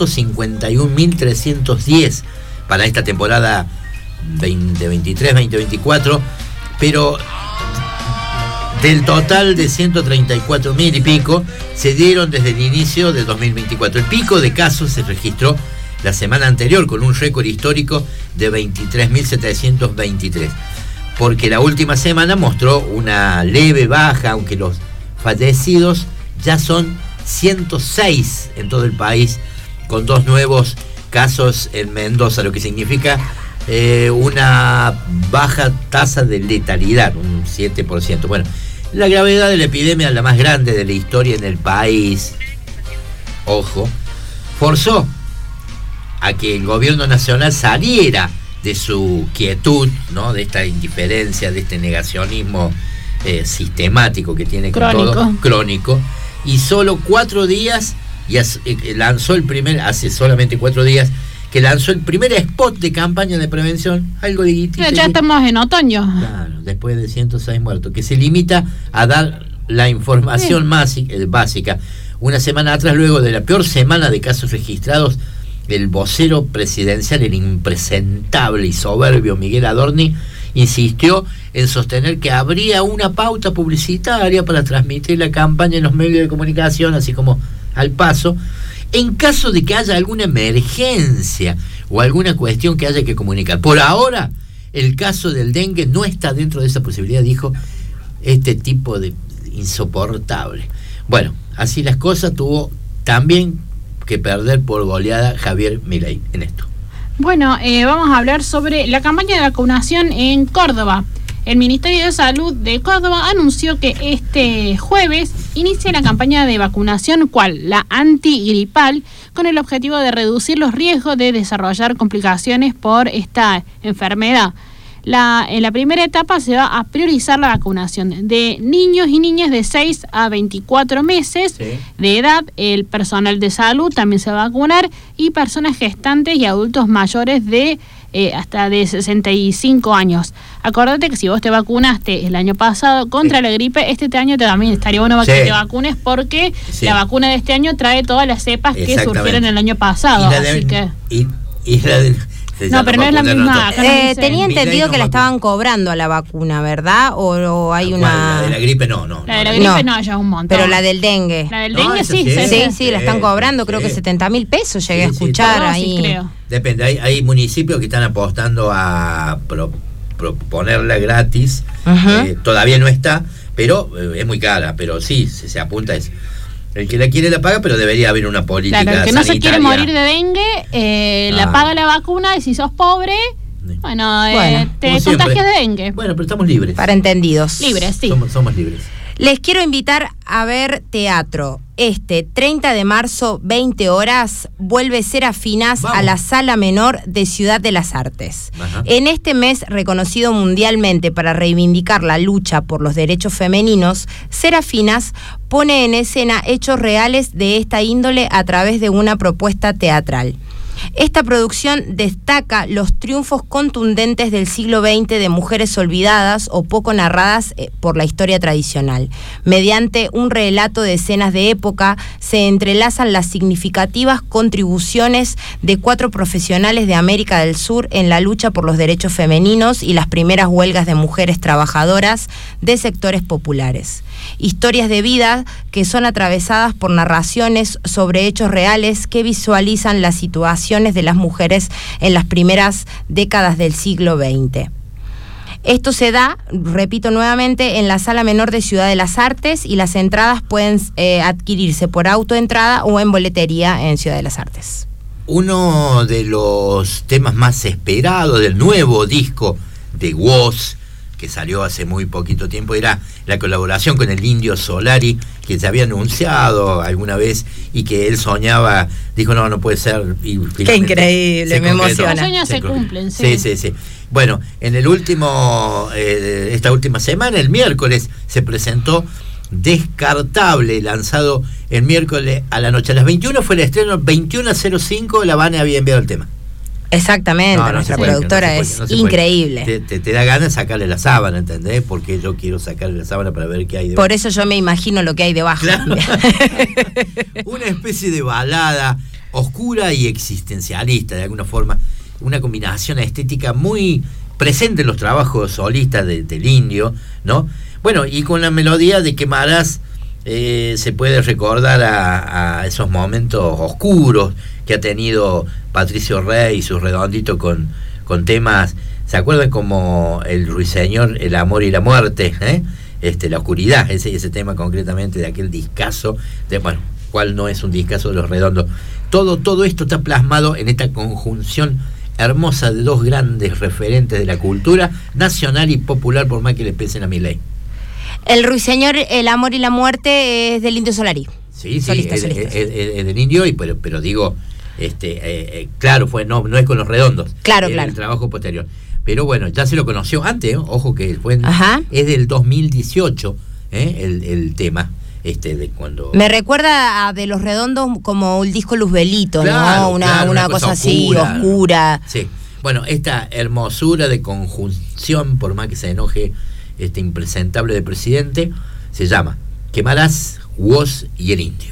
151.310 para esta temporada 2023-2024, pero del total de 134.000 y pico se dieron desde el inicio de 2024. El pico de casos se registró la semana anterior con un récord histórico de 23.723. Porque la última semana mostró una leve baja, aunque los fallecidos ya son 106 en todo el país, con 2 nuevos casos en Mendoza, lo que significa una baja tasa de letalidad, un 7%. Bueno, la gravedad de la epidemia, la más grande de la historia en el país, ojo, forzó a que el gobierno nacional saliera de su quietud, ¿no? De esta indiferencia, de este negacionismo sistemático que tiene con todo, crónico, y solo 4 días lanzó hace solamente 4 días que lanzó el primer spot de campaña de prevención, algo de ya estamos en otoño. Claro, después de 106 muertos, que se limita a dar la información básica. Una semana atrás, luego de la peor semana de casos registrados, el vocero presidencial, el impresentable y soberbio Miguel Adorni, insistió en sostener que habría una pauta publicitaria para transmitir la campaña en los medios de comunicación, así como al paso, en caso de que haya alguna emergencia o alguna cuestión que haya que comunicar. Por ahora, el caso del dengue no está dentro de esa posibilidad, dijo este tipo de insoportable. Bueno, así las cosas, tuvo también que perder por goleada Javier Milei en esto. Bueno, vamos a hablar sobre la campaña de vacunación en Córdoba. El Ministerio de Salud de Córdoba anunció que este jueves inicia la campaña de vacunación, ¿cuál? La antigripal, con el objetivo de reducir los riesgos de desarrollar complicaciones por esta enfermedad. En la primera etapa se va a priorizar la vacunación de niños y niñas de 6 a 24 meses de edad. El personal de salud también se va a vacunar, y personas gestantes y adultos mayores de hasta de 65 años. Acordate que si vos te vacunaste el año pasado contra la gripe, este año también estaría bueno que te vacunes, porque la vacuna de este año trae todas las cepas que surgieron el año pasado. No, pero no es la misma. Tenía entendido que la estaban cobrando a la vacuna, ¿verdad? ¿O hay una...? La de la gripe no. La de la gripe no, ya es un montón. Pero la del dengue. La del dengue sí, la están cobrando, creo que 70.000 pesos llegué a escuchar ahí. Sí, creo. Depende, hay municipios que están apostando a proponerla gratis. Todavía no está, pero es muy cara, pero sí, se apunta a eso. El que la quiere la paga, pero debería haber una política sanitaria. Claro, el que no se quiere morir de dengue, la paga la vacuna, y si sos pobre, bueno, te contagias de dengue. Bueno, pero estamos libres. Para entendidos. Libres, sí. Somos libres. Les quiero invitar a ver teatro. 30 de marzo, 20 horas, vuelve Serafinas a la Sala Menor de Ciudad de las Artes. Ajá. En este mes, reconocido mundialmente para reivindicar la lucha por los derechos femeninos, Serafinas pone en escena hechos reales de esta índole a través de una propuesta teatral. Esta producción destaca los triunfos contundentes del siglo XX de mujeres olvidadas o poco narradas por la historia tradicional. Mediante un relato de escenas de época, se entrelazan las significativas contribuciones de 4 profesionales de América del Sur en la lucha por los derechos femeninos y las primeras huelgas de mujeres trabajadoras de sectores populares. Historias de vida que son atravesadas por narraciones sobre hechos reales que visualizan las situaciones de las mujeres en las primeras décadas del siglo XX. Esto se da, repito nuevamente, en la Sala Menor de Ciudad de las Artes, y las entradas pueden adquirirse por autoentrada o en boletería en Ciudad de las Artes. Uno de los temas más esperados del nuevo disco de Woz, que salió hace muy poquito tiempo, era la colaboración con el Indio Solari, que se había anunciado alguna vez y que él soñaba, dijo no puede ser. Y qué increíble, me emociona. Los sueños se cumplen, sí. Sí. Bueno, en el esta última semana, el miércoles, se presentó Descartable, lanzado el miércoles a la noche. A las 21 fue el estreno, 21:05 La Vane había enviado el tema. Exactamente, nuestra productora es increíble. Te da ganas de sacarle la sábana, ¿entendés? Porque yo quiero sacarle la sábana para ver qué hay debajo. Por eso yo me imagino lo que hay debajo. Claro. Una especie de balada oscura y existencialista, de alguna forma. Una combinación estética muy presente en los trabajos solistas del Indio, ¿no? Bueno, y con la melodía de Quemarás se puede recordar a esos momentos oscuros que ha tenido Patricio Rey y su Redondito con temas, ¿se acuerdan? Como El Ruiseñor, El Amor y la Muerte, La Oscuridad, ese tema concretamente de aquel discazo, ¿cuál no es un discazo de los Redondos? Todo esto está plasmado en esta conjunción hermosa de 2 grandes referentes de la cultura nacional y popular, por más que le pesen a Milei. El Ruiseñor, El Amor y la Muerte es del Indio Solari. Sí, solista. Es del Indio, pero digo, claro, no es con los Redondos. Claro. El trabajo posterior. Pero bueno, ya se lo conoció antes, ojo que es del 2018, el tema. De cuando... Me recuerda a de los Redondos como el disco Luzbelito, claro, ¿no? Una cosa así, oscura. Sí. Bueno, esta hermosura de conjunción, por más que se enoje este impresentable de presidente, se llama Quemarás, Woz y el Indio.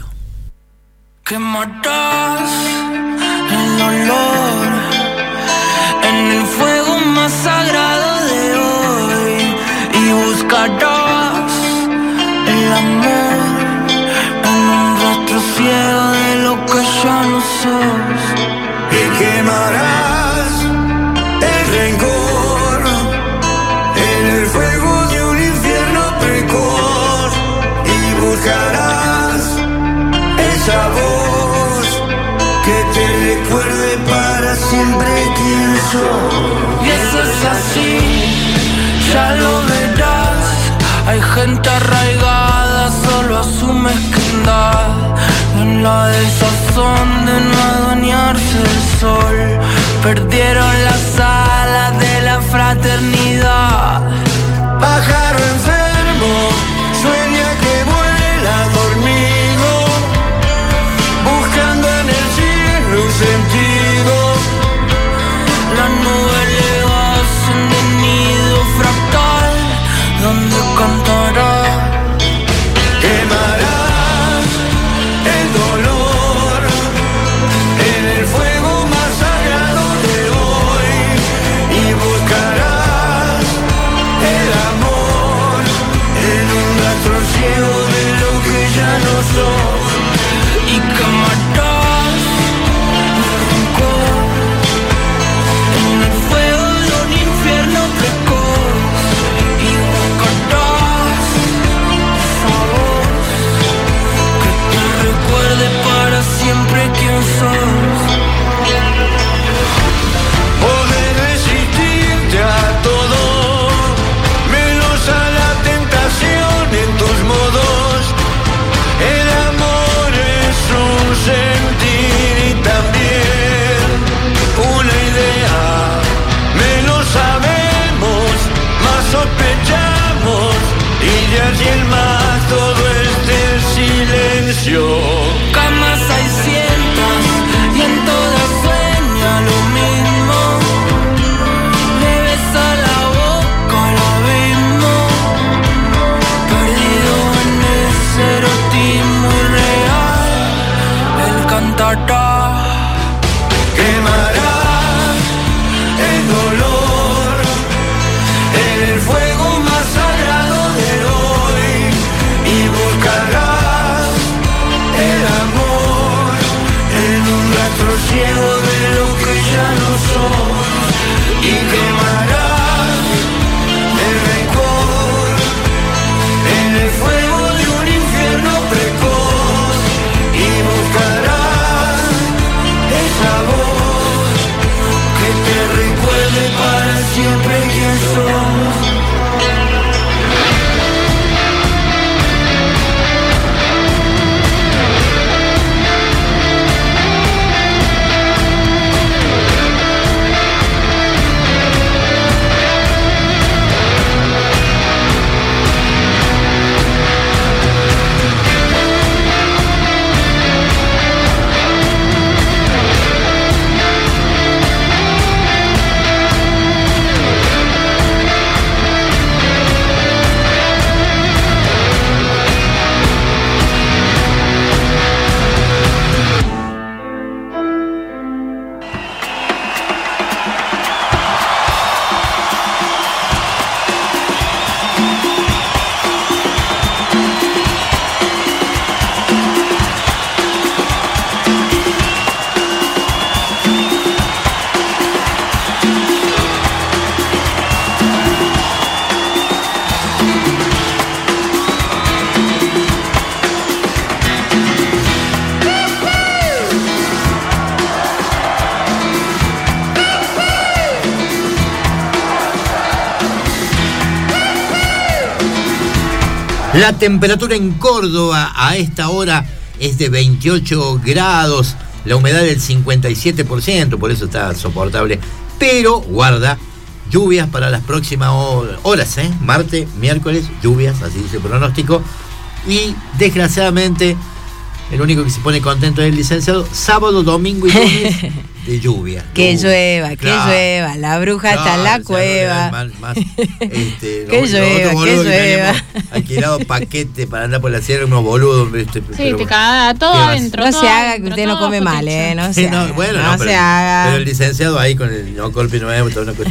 Quemarás el olor en el fuego más sagrado de hoy y buscarás el amor en un rostro ciego de lo que ya no sos. Y quemarás el rencor en el fuego de un infierno precor y buscarás esa voz que te recuerde para siempre quién sos. Y eso es así, ya lo verás. Hay gente arraigada, solo asume mezquindad, en la desazón de no adueñarse del sol. Perdieron las alas de la fraternidad. Pájaro enfermo, sueña que vuela dormido, buscando en el cielo un sentido. Las nubes le hacen de nido fractal, donde cantará. Quemarás el dolor en el fuego más sagrado de hoy y buscarás el amor en La temperatura en Córdoba a esta hora es de 28 grados, la humedad del 57%, por eso está soportable. Pero guarda, lluvias para las próximas horas, martes, miércoles, lluvias, así dice el pronóstico. Y desgraciadamente, el único que se pone contento es el licenciado. Sábado, domingo y lunes de lluvia. Que llueva, la bruja está en la cueva. Que llueva. Alquilado paquete para andar por la sierra, unos boludos. Sí, te caga todo adentro. No se haga que usted no come mal, no se haga. Bueno, no se haga. Pero el licenciado ahí con el no golpe nuevo, toda una cosa.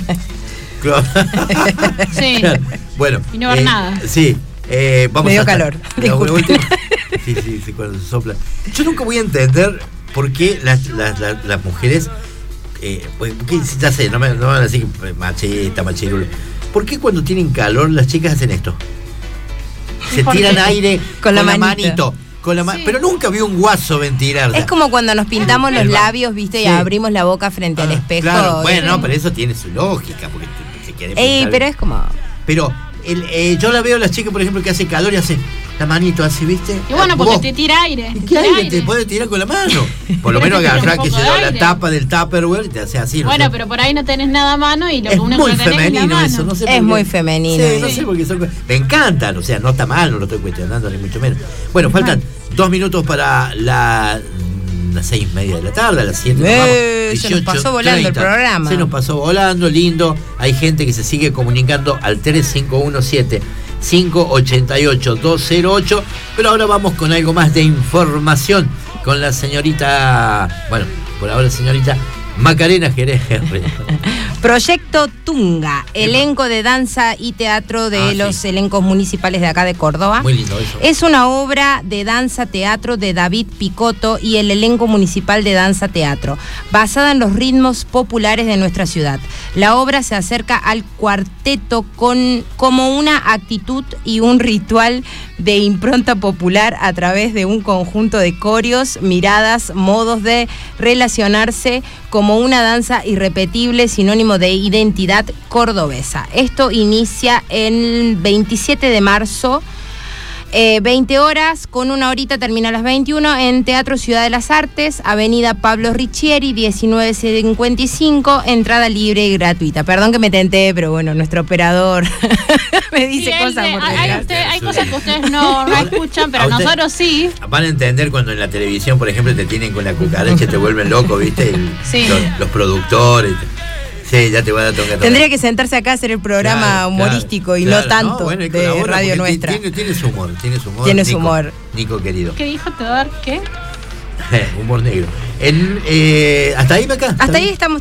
Sí. Bueno. Y no ver nada. Sí. Vamos. Me dio calor. Sí, cuando se sopla. Yo nunca voy a entender por qué las mujeres, ya sé, no me van a decir machista, machirulo. ¿Por qué cuando tienen calor las chicas hacen esto? Se tiran aire con la manito. Sí. Pero nunca vi un guaso ventilar. Es como cuando nos pintamos los labios, ¿viste? Y abrimos la boca frente al espejo. Claro, bueno, pero eso tiene su lógica. Porque se quiere pintar. Pero es como... Pero yo la veo a las chicas, por ejemplo, que hace calor y hace la manito así, ¿viste? Y bueno, porque te tira aire. ¿Qué aire te puede tirar con la mano? Por lo menos agarrar que se da la tapa del Tupperware y te hace así. Bueno, pero por ahí no tenés nada a mano y lo que uno puede tener es la mano. Eso, no sé es muy femenino. Sí, no sé por qué me encantan, o sea, no está mal, no lo estoy cuestionando ni mucho menos. Bueno, faltan 2 minutos para las 6:30 de la tarde, a las 7 se nos pasó volando 30. El programa. Se nos pasó volando, lindo. Hay gente que se sigue comunicando al 3517-588-208. Pero ahora vamos con algo más de información con la señorita, bueno, por ahora señorita Macarena Jerez Herrero. Proyecto Tunga, elenco de danza y teatro de los elencos municipales de acá de Córdoba. Muy lindo eso. Es una obra de danza-teatro de David Picotto y el elenco municipal de danza-teatro, basada en los ritmos populares de nuestra ciudad. La obra se acerca al cuarteto como una actitud y un ritual de impronta popular a través de un conjunto de coreos, miradas, modos de relacionarse como una danza irrepetible, sinónimo de identidad cordobesa. Esto inicia el 27 de marzo, 20 horas, con una horita termina a las 21 en Teatro Ciudad de las Artes, Avenida Pablo Riccieri, 1955, entrada libre y gratuita. Perdón que me tenté, pero bueno, nuestro operador me dice cosas por hay cosas que ustedes no escuchan, pero nosotros sí. Van a entender cuando en la televisión, por ejemplo, te tienen con la cucaracha y te vuelven loco, ¿viste? Los productores. Sí, ya te voy a dar tocar. Tendría que sentarse acá a hacer el programa humorístico y no tanto de Radio Nuestra. Tiene su humor. Tiene su humor. Nico querido. ¿Qué dijo Teodor? ¿Qué? Humor negro. ¿Hasta ahí, Maca? Hasta ahí estamos.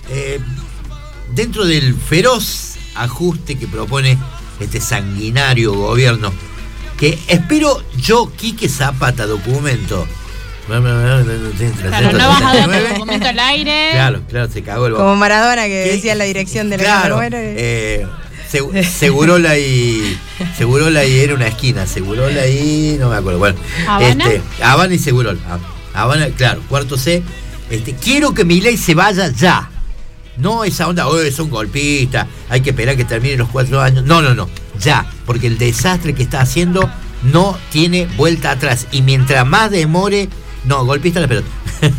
Dentro del feroz ajuste que propone este sanguinario gobierno, que espero yo, Quique Zapata, documento. Claro, no vas a dar tu documento al aire. Claro, se cagó el como Maradona que decía la dirección de la Segurola y era una esquina, Segurola y no me acuerdo. Bueno, Habana y Segurola. Habana, claro, cuarto C. Quiero que Milei se vaya ya. No esa onda, es un golpista, hay que esperar que termine los 4 años. No, ya, porque el desastre que está haciendo no tiene vuelta atrás. Y mientras más demore. No, golpista la pelota.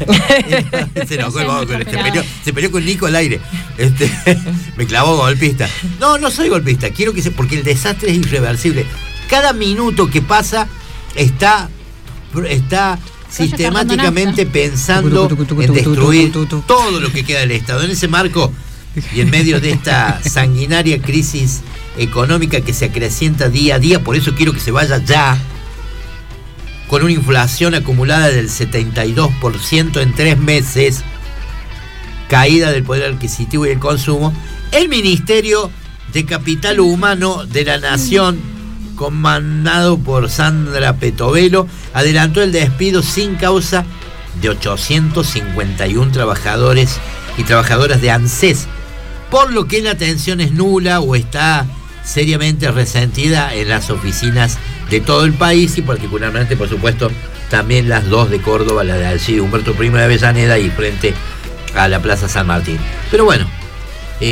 Se peleó con Nico al aire. Me clavó golpista. No soy golpista. Quiero que porque el desastre es irreversible. Cada minuto que pasa está sistemáticamente pensando en destruir todo lo que queda del Estado. En ese marco y en medio de esta sanguinaria crisis económica que se acrecienta día a día, por eso quiero que se vaya ya, con una inflación acumulada del 72% en 3 meses, caída del poder adquisitivo y el consumo, el Ministerio de Capital Humano de la Nación, comandado por Sandra Petovelo, adelantó el despido sin causa de 851 trabajadores y trabajadoras de ANSES, por lo que la atención es nula o está seriamente resentida en las oficinas de todo el país y particularmente, por supuesto, también las 2 de Córdoba, la de Alcide Humberto I de Avellaneda y frente a la Plaza San Martín. Pero bueno,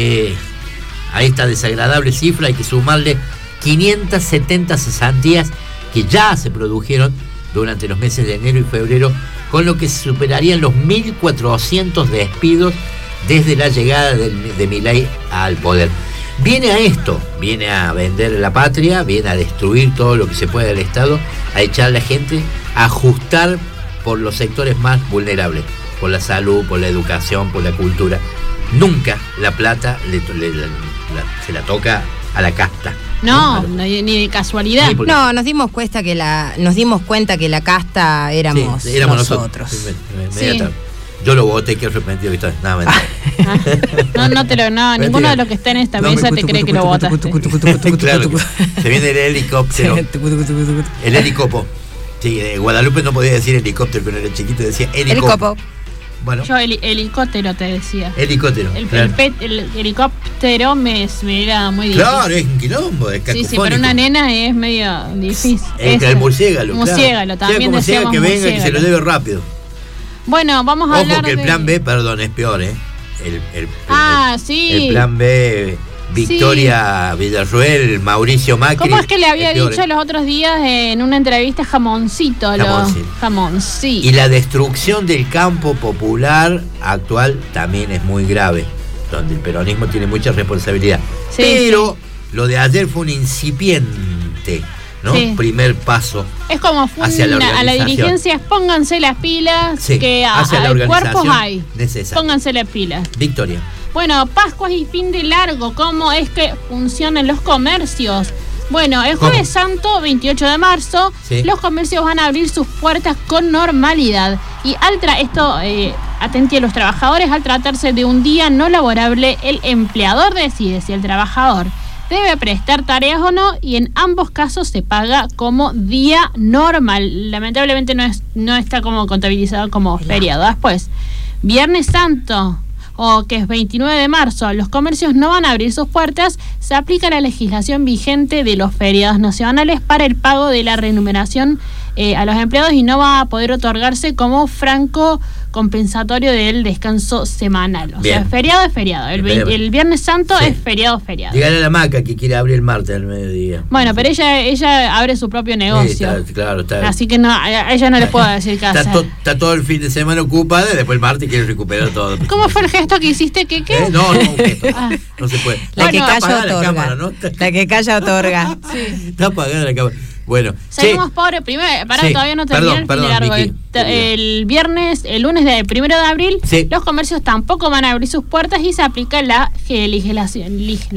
a esta desagradable cifra hay que sumarle 570 cesantías que ya se produjeron durante los meses de enero y febrero, con lo que se superarían los 1.400 despidos desde la llegada de Milei al poder. Viene a esto, viene a vender la patria, viene a destruir todo lo que se puede del Estado, a echar a la gente, a ajustar por los sectores más vulnerables, por la salud, por la educación, por la cultura. Nunca la plata se la toca a la casta. No, ni de casualidad. No, nos dimos cuenta que la casta éramos nosotros. Sí. Yo lo voté, que arrepentido. Nada, ninguno de los que está en esta mesa te cree que lo votaste. Claro, se viene el helicóptero. El helicopo. Sí, Guadalupe no podía decir helicóptero, pero era chiquito, decía helicopo. Bueno. Yo helicóptero te decía. Helicóptero. El helicóptero me era muy difícil. Claro, es un quilombo, es cacofónico. Sí, para una nena es medio difícil. El murciélago. Murciélago, también decíamos que venga murciélago. y que se lo lleve rápido. Bueno, vamos a hablar Ojo que el plan B, perdón, es peor, ¿eh? Sí. El plan B, Victoria Villarruel, Mauricio Macri. ¿Cómo es que le había dicho los otros días en una entrevista Jamoncito? Jamoncito. Y la destrucción del campo popular actual también es muy grave, donde el peronismo tiene mucha responsabilidad. Sí, pero lo de ayer fue un incipiente, ¿no? Sí. Primer paso. Es como a la dirigencia, pónganse las pilas, que cuerpos hay. Pónganse las pilas. Victoria. Bueno, Pascuas y fin de largo, ¿cómo es que funcionan los comercios? Bueno, el Jueves Santo, 28 de marzo, los comercios van a abrir sus puertas con normalidad. Y atente a los trabajadores, al tratarse de un día no laborable, el empleador decide si el trabajador debe prestar tareas o no, y en ambos casos se paga como día normal. Lamentablemente no está como contabilizado como feriado. Después, Viernes Santo, que es 29 de marzo, los comercios no van a abrir sus puertas. Se aplica la legislación vigente de los feriados nacionales para el pago de la remuneración a los empleados, y no va a poder otorgarse como franco compensatorio del descanso semanal. O sea, feriado es feriado. El Viernes Santo es feriado. Dígale a la Maca que quiere abrir el martes al mediodía. Bueno, pero ella abre su propio negocio. Está. Así que a ella no le puedo decir qué hacer. Está todo el fin de semana ocupada y después el martes quiere recuperar todo. ¿Cómo fue el gesto que hiciste? ¿Qué? No, no se puede. La que calla otorga. La que calla otorga. Está apagada la cámara. Bueno, seguimos por primero, todavía no terminé el fin de largo. El lunes del 1 de abril, los comercios tampoco van a abrir sus puertas y se aplica la legislación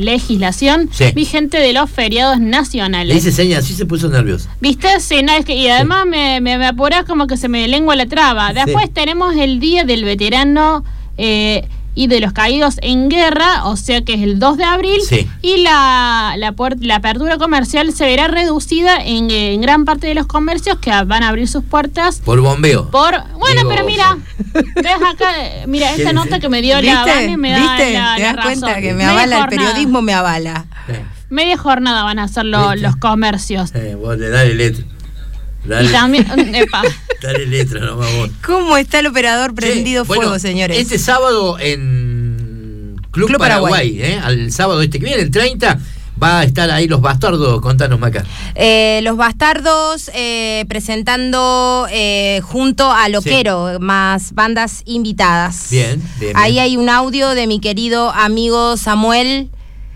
vigente de los feriados nacionales. Le hice señas, así se puso nervioso. ¿Viste? Sí, no, es que, y además me apurás, como que se me lengua la traba. Después tenemos el Día del Veterano y de los caídos en guerra, o sea que es el 2 de abril, y la apertura comercial se verá reducida en gran parte de los comercios, que van a abrir sus puertas por bombeo. Pero mira, ves acá, esta nota que me dio la Vane me da ¿Te das cuenta que me avala el periodismo? Me avala. Media jornada van a hacer los comercios. Vos le dale letra. Y también, dale letra nomás vos. ¿Cómo está el operador prendido fuego, señores? Este sábado en Club Paraguay, al sábado que viene, el 30, va a estar ahí Los Bastardos. Contanos, Maca. Los Bastardos presentando junto a Loquero, más bandas invitadas. Bien. Ahí hay un audio de mi querido amigo Samuel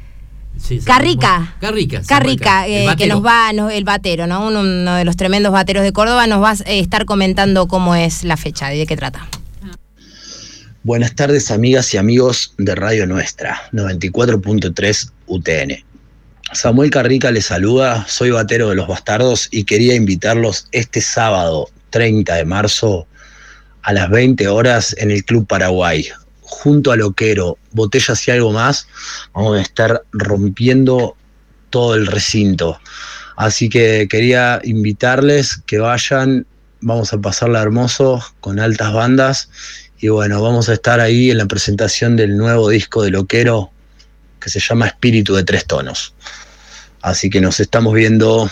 Carrica, que nos va, el batero, ¿no? Uno de los tremendos bateros de Córdoba, nos va a estar comentando cómo es la fecha y de qué trata. Buenas tardes, amigas y amigos de Radio Nuestra, 94.3 UTN. Samuel Carrica les saluda, soy batero de Los Bastardos y quería invitarlos este sábado 30 de marzo a las 20 horas en el Club Paraguay. Junto a Loquero, Botellas y algo más, vamos a estar rompiendo todo el recinto. Así que quería invitarles que vayan, vamos a pasarla hermoso con altas bandas. Y bueno, vamos a estar ahí en la presentación del nuevo disco de Loquero, que se llama Espíritu de 3 tonos. Así que nos estamos viendo.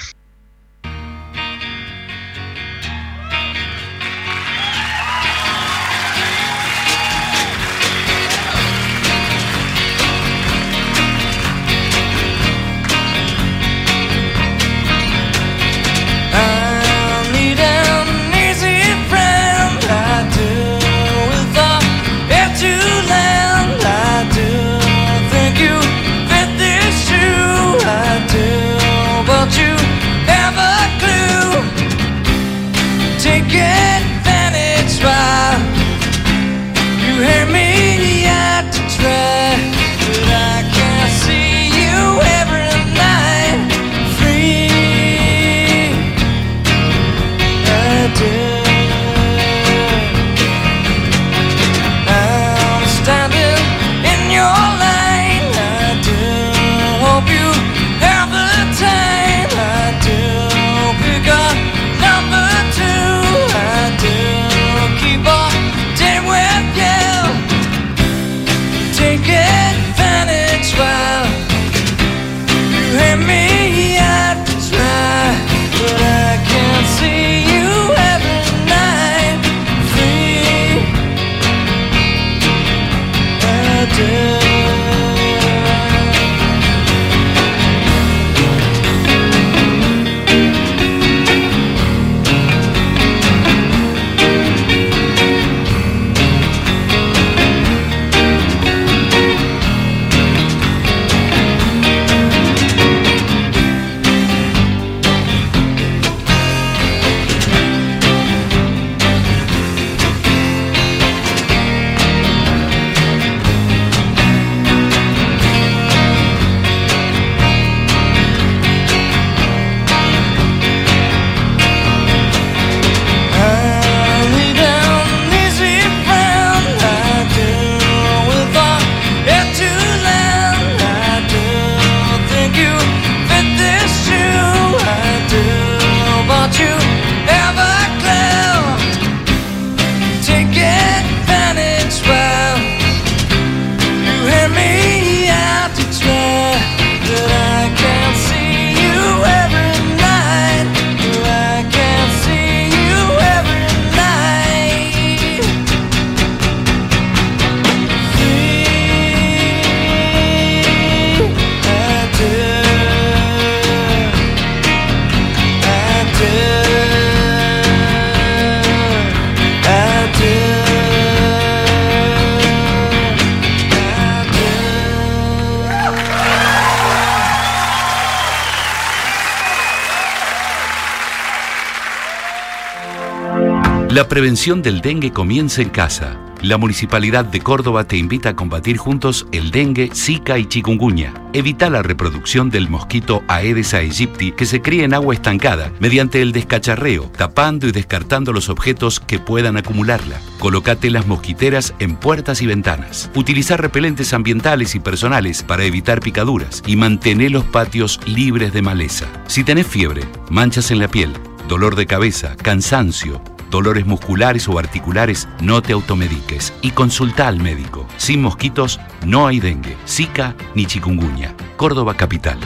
La prevención del dengue comienza en casa. La Municipalidad de Córdoba te invita a combatir juntos el dengue, zika y chikungunya. Evita la reproducción del mosquito Aedes aegypti que se cría en agua estancada mediante el descacharreo, tapando y descartando los objetos que puedan acumularla. Colócate las mosquiteras en puertas y ventanas. Utilizar repelentes ambientales y personales para evitar picaduras y mantener los patios libres de maleza. Si tenés fiebre, manchas en la piel, dolor de cabeza, cansancio, dolores musculares o articulares, no te automediques y consulta al médico. Sin mosquitos no hay dengue, zika ni chikungunya. Córdoba Capital.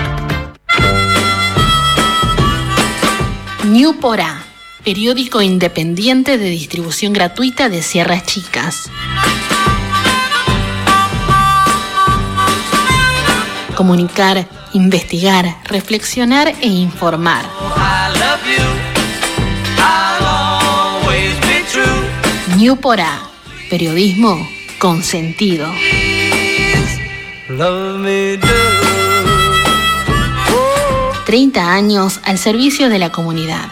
New Porá, periódico independiente de distribución gratuita de Sierras Chicas. Comunicar, investigar, reflexionar e informar. New Porá, periodismo con sentido. 30 años al servicio de la comunidad.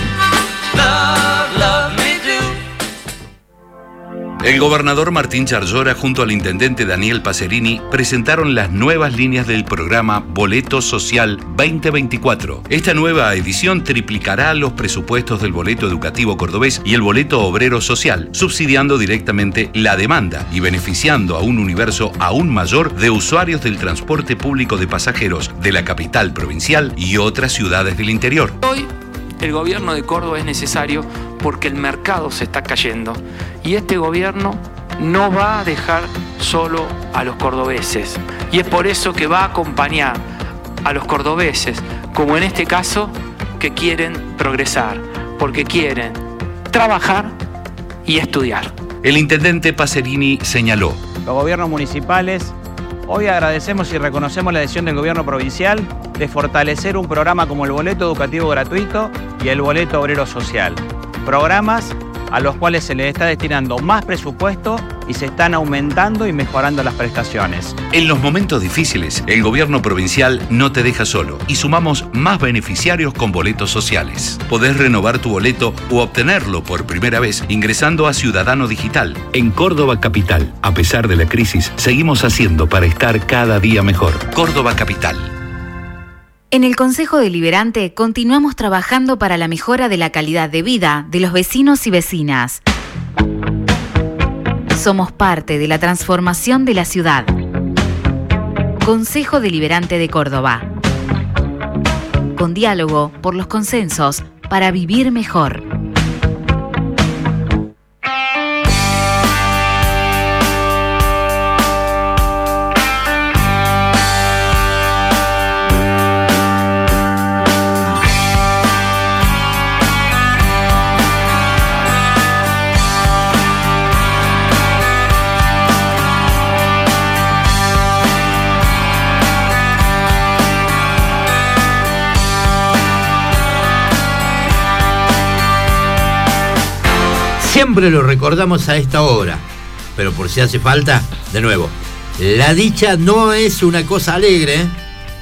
El gobernador Martín Charllora junto al intendente Daniel Pacerini presentaron las nuevas líneas del programa Boleto Social 2024. Esta nueva edición triplicará los presupuestos del boleto educativo cordobés y el boleto obrero social, subsidiando directamente la demanda y beneficiando a un universo aún mayor de usuarios del transporte público de pasajeros de la capital provincial y otras ciudades del interior. Hoy el gobierno de Córdoba es necesario porque el mercado se está cayendo y este gobierno no va a dejar solo a los cordobeses y es por eso que va a acompañar a los cordobeses, como en este caso, que quieren progresar, porque quieren trabajar y estudiar. El intendente Pacerini señaló: los gobiernos municipales, hoy agradecemos y reconocemos la decisión del gobierno provincial de fortalecer un programa como el boleto educativo gratuito y el boleto obrero social. Programas a los cuales se les está destinando más presupuesto y se están aumentando y mejorando las prestaciones. En los momentos difíciles, el gobierno provincial no te deja solo y sumamos más beneficiarios con boletos sociales. Podés renovar tu boleto o obtenerlo por primera vez ingresando a Ciudadano Digital. En Córdoba Capital, a pesar de la crisis, seguimos haciendo para estar cada día mejor. Córdoba Capital. En el Consejo Deliberante continuamos trabajando para la mejora de la calidad de vida de los vecinos y vecinas. Somos parte de la transformación de la ciudad. Consejo Deliberante de Córdoba. Con diálogo por los consensos para vivir mejor. Siempre lo recordamos a esta hora, pero por si hace falta, de nuevo, la dicha no es una cosa alegre, ¿eh?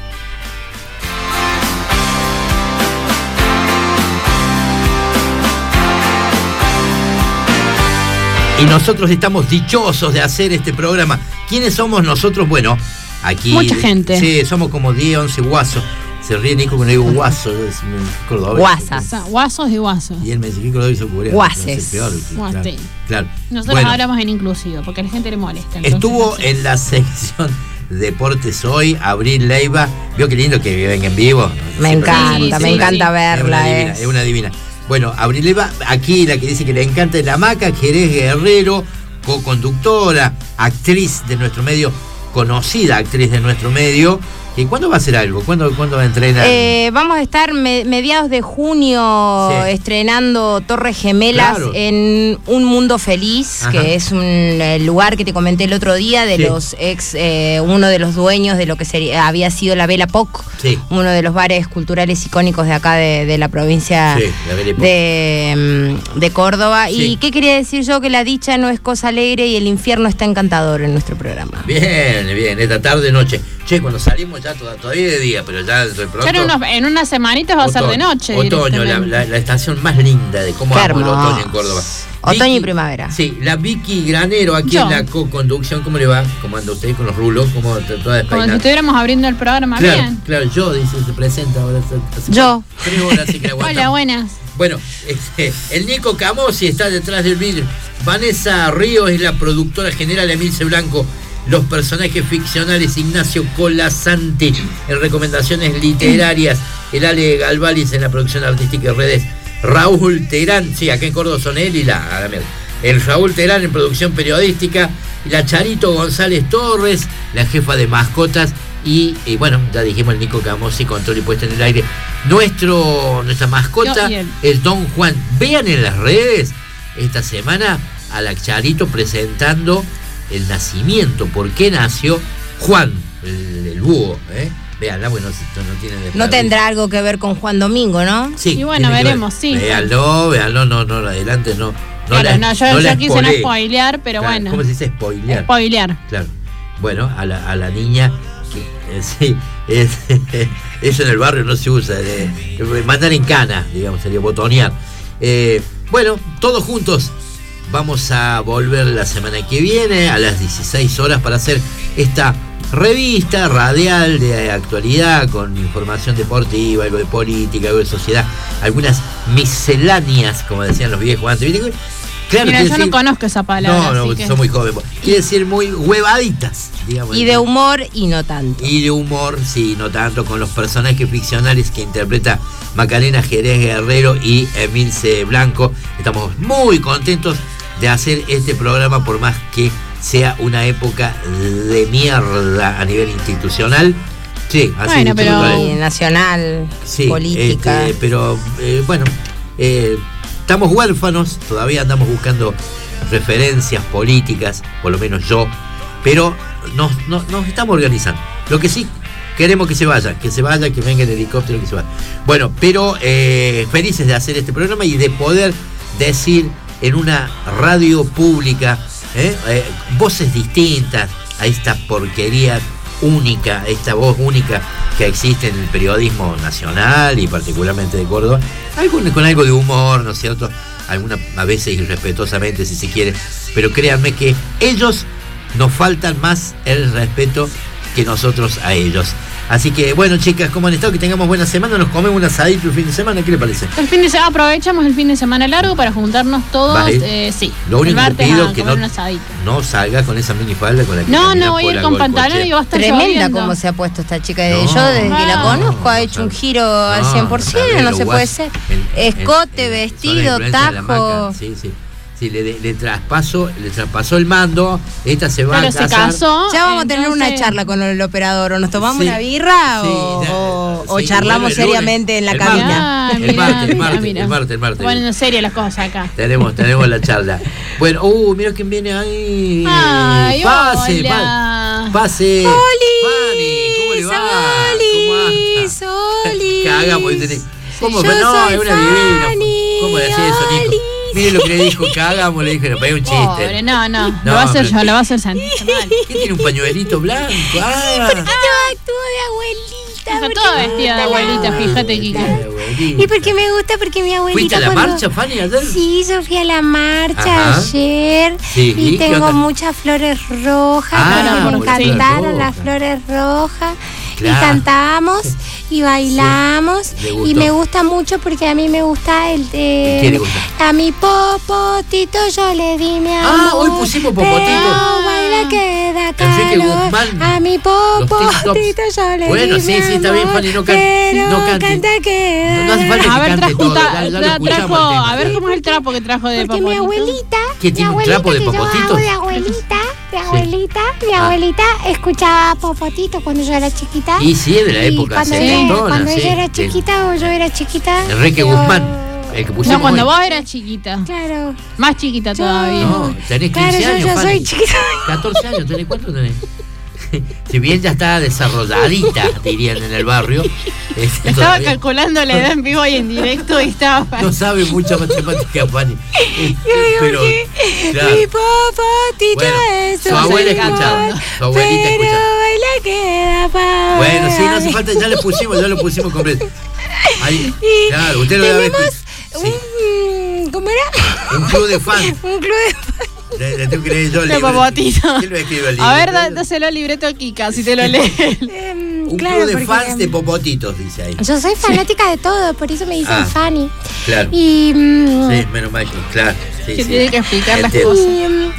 Y nosotros estamos dichosos de hacer este programa. ¿Quiénes somos nosotros? Bueno, aquí... mucha gente. Sí, somos como 10, 11 guasos. Se ríe Nico cuando digo guaso, es cordobés. Guasas. Guasos y guasos. Y él me dice que cordobés o cubreado. Guases. Claro. Nosotros bueno, hablamos en inclusivo, porque a la gente le molesta. Estuvo en la sección Deportes Hoy, Abril Leiva. ¿Vio qué lindo que venga en vivo? Me encanta verla. Es una divina. Bueno, Abril Leiva, aquí la que dice que le encanta es la Maca, Jerez Guerrero, co-conductora, actriz de nuestro medio, conocida actriz de nuestro medio. ¿Y cuándo va a hacer algo? ¿Cuándo va a entrenar? Vamos a estar mediados de junio estrenando Torres Gemelas en Un Mundo Feliz, que es un lugar que te comenté el otro día de los uno de los dueños de lo que había sido la Vela Poc, uno de los bares culturales icónicos de acá de la provincia de Córdoba. Sí. ¿Y qué quería decir yo? Que la dicha no es cosa alegre y el infierno está encantador en nuestro programa. Bien, esta tarde, noche. Che, cuando salimos ya todavía de día, pero ya de pronto... Ya en unas semanitas va a ser de noche. Otoño, la estación más linda de cómo amo el otoño en Córdoba. Otoño Vicky, y primavera. Sí, la Vicky Granero aquí en la co-conducción. ¿Cómo le va? ¿Cómo anda usted con los rulos? ¿Cómo toda despeinada? Como si estuviéramos abriendo el programa bien. Claro, yo, dice, se presenta ahora. Yo. 3 horas, así que aguantamos. Hola, buenas. Bueno, el Nico Camosi está detrás del vidrio. Vanessa Ríos es la productora general, Emilce Blanco. Los personajes ficcionales, Ignacio Colasanti en recomendaciones literarias, el Ale Galvalis en la producción artística de redes, Raúl Terán, sí, acá en Córdoba son él y el Raúl Terán en producción periodística, y la Charito González Torres, la jefa de mascotas, y bueno, ya dijimos el Nico Camosi, control y puesta en el aire. Nuestra mascota es Don Juan. Vean en las redes esta semana a la Charito presentando el nacimiento, por qué nació Juan, el búho, Veanla, bueno, no tiene desperdicio. No tendrá algo que ver con Juan Domingo, ¿no? Sí. Y bueno, veremos, sí. Véanlo, no, adelante, no. Yo quise no spoilear, pero claro, bueno. ¿Cómo se dice spoilear? Spoilear. Claro. Bueno, a la niña, que sí, eso en el barrio no se usa, mandar en cana, digamos, sería botonear. Bueno, todos juntos. Vamos a volver la semana que viene a las 16 horas para hacer esta revista radial de actualidad con información deportiva, algo de política, algo de sociedad, algunas misceláneas, como decían los viejos antes. Claro, mira, yo no conozco esa palabra. No, soy muy joven. Quiere decir muy huevaditas, digamos. Y de humor y no tanto. Y de humor, sí, no tanto, con los personajes ficcionales que interpreta Macarena Jerez Guerrero y Emilce Blanco. Estamos muy contentos de hacer este programa, por más que sea una época de mierda a nivel institucional. Sí, así bueno, pero nacional, sí, política. Pero bueno, estamos huérfanos, todavía andamos buscando referencias políticas, por lo menos yo, pero nos estamos organizando. Lo que sí queremos que se vaya, que venga el helicóptero, que se vaya. Bueno, pero felices de hacer este programa y de poder decir en una radio pública voces distintas a esta porquería única, esta voz única que existe en el periodismo nacional y particularmente de Córdoba, con algo de humor, ¿no es cierto? A veces irrespetuosamente, si se quiere, pero créanme que ellos nos faltan más el respeto que nosotros a ellos. Así que bueno, chicas, ¿cómo han estado? Que tengamos buena semana, nos comemos un asadito el fin de semana, ¿qué le parece? Aprovechamos el fin de semana largo para juntarnos todos, sí. Lo único que pido que no salga con esa minifalda con la que no voy a ir con pantalón y va a estar tremenda lloviendo. Como se ha puesto esta chica. Yo desde que la conozco ha hecho un giro al 100%, no se puede ser. Escote, vestido, tajo. Sí, le traspasó el mando. Esta se va a casar. Se casó. Ya vamos a tener una charla con el operador. ¿O nos tomamos una birra o charlamos seriamente en la cabina? El martes. Bueno, en serio las cosas acá. Tenemos la charla. Bueno, mira quién viene ahí. Ay, pase. ¡Oli! Fanny, ¿cómo le va? ¡Soli! Cagamos. ¿Cómo? No, es una divina. ¿Cómo decís eso, Nico? Mire lo que le dijo, cagamos, le dije, le pegué un chiste. Pobre, no, lo va a hacer yo, lo va a hacer sentir mal. ¿Qué tiene un pañuelito blanco? ¿Por qué yo actúo de abuelita? Está toda vestida de abuelita, fíjate, Kika. ¿Y por qué me gusta? Porque mi abuelita... ¿Fuiste a la marcha, Fanny, ayer? Sí, yo fui a la marcha ayer. Sí, y tengo muchas flores rojas. Me encantaron las flores rojas. Claro. Y cantamos y bailamos y me gusta mucho porque a mí me gusta ¿Qué le gusta? A mi popotito yo le di mi amor. Hoy pusimos popotito. Pero baila que da calor. A mi popotito yo le di mi amor. Bueno, sí, está bien, Fanny, no cante. Que no hace falta que cante todo. A ver cómo es el trapo que trajo de popotito. Porque mi abuelita... ¿Qué tiene un trapo de popotito? De abuelita escuchaba popotito cuando yo era chiquita. Y sí, de la época cuando ella era chiquita o yo era chiquita. Enrique Guzmán, el que pusimos. No, cuando vos eras chiquita. Claro. Más chiquita todavía. No, tenés 15 años, yo soy chiquita. 14 años, ¿cuánto tenés? Si bien ya está desarrolladita, dirían en el barrio. Estaba calculando la edad en vivo y en directo y estaba... No sabe mucha matemática, Fanny. Pero, claro. Mi popotito es su abuela escuchaba. Su abuelita escuchaba. queda pavor. Bueno, sí, no hace falta, ya lo pusimos completo. Ahí, claro, usted lo debe ver. ¿Cómo era? Un club de fans. Un club de fans. Le tengo que leer yo el De libro. Popotito. ¿Quién lo escribe el libro? A ver, dáselo al libreto a Kika, si te lo lees. Un club de fans de Popotitos, dice ahí. Yo soy fanática de todo, por eso me dicen Fanny. Claro. Y sí, menos mal que, claro. Sí, que tiene que explicar las Entiendo. cosas.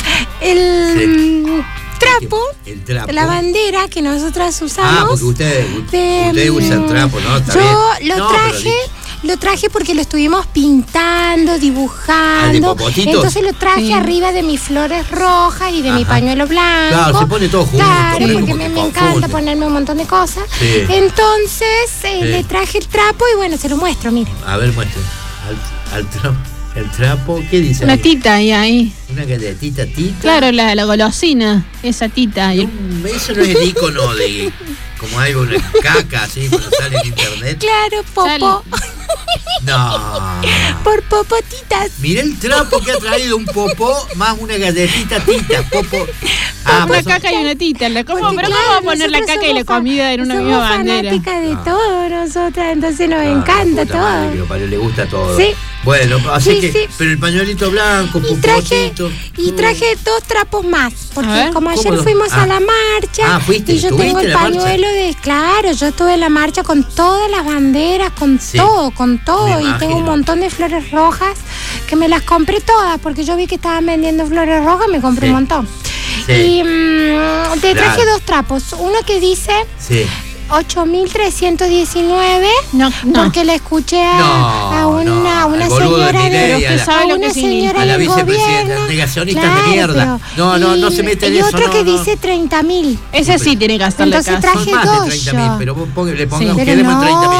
El trapo, El trapo. la bandera que nosotras usamos. Porque usted usa el trapo, ¿no? Está yo bien. Lo traje porque lo estuvimos pintando, dibujando. Popotitos? Entonces lo traje arriba de mis flores rojas y de mi pañuelo blanco. Claro, se pone todo junto. Claro, porque me encanta ponerme un montón de cosas. Sí. Entonces le traje el trapo y bueno, se lo muestro, mire. A ver, muestre. Al trapo. El trapo, ¿qué dice? Una ahí? tita ahí. Una galletita, tita. Claro, la golosina, esa tita. Y Eso no es el icono de como algo, una caca, así, cuando sale en internet. Claro, Popo. No. Por popotitas. Mira el trapo que ha traído un popó más una galletita tita. Popo. una caca y una tita. ¿Cómo va a poner la caca y la comida en una misma bandera? Somos fanáticas de todo nosotras, entonces nos encanta todo. Madre, le gusta todo. Sí. Bueno, así Sí, que, sí. pero el pañuelito blanco, Y traje 2 trapos más, porque como ayer ¿cómo? fuimos a la marcha, fuiste, y yo ¿estuviste tengo el en la marcha? pañuelo claro, yo estuve en la marcha con todas las banderas, con todo, Me y tengo imagino. un montón de flores rojas que me las compré todas, porque yo vi que estaban vendiendo flores rojas, me compré un montón. Sí. Y te traje Claro. 2 trapos, uno que dice Sí. 8.319, no. porque le escuché a una al boludo señora de Milei, de a la- a una señora a la del vicepresidenta, gobierno. negacionistas Claro, de mierda. pero- No se mete en y eso. otro no, que no. dice 30.000. Ese sí tiene que hacerle Entonces caso. traje Son más de 2 30.000, yo. pero vos le Sí, pongamos, pero quedemos en 30.000.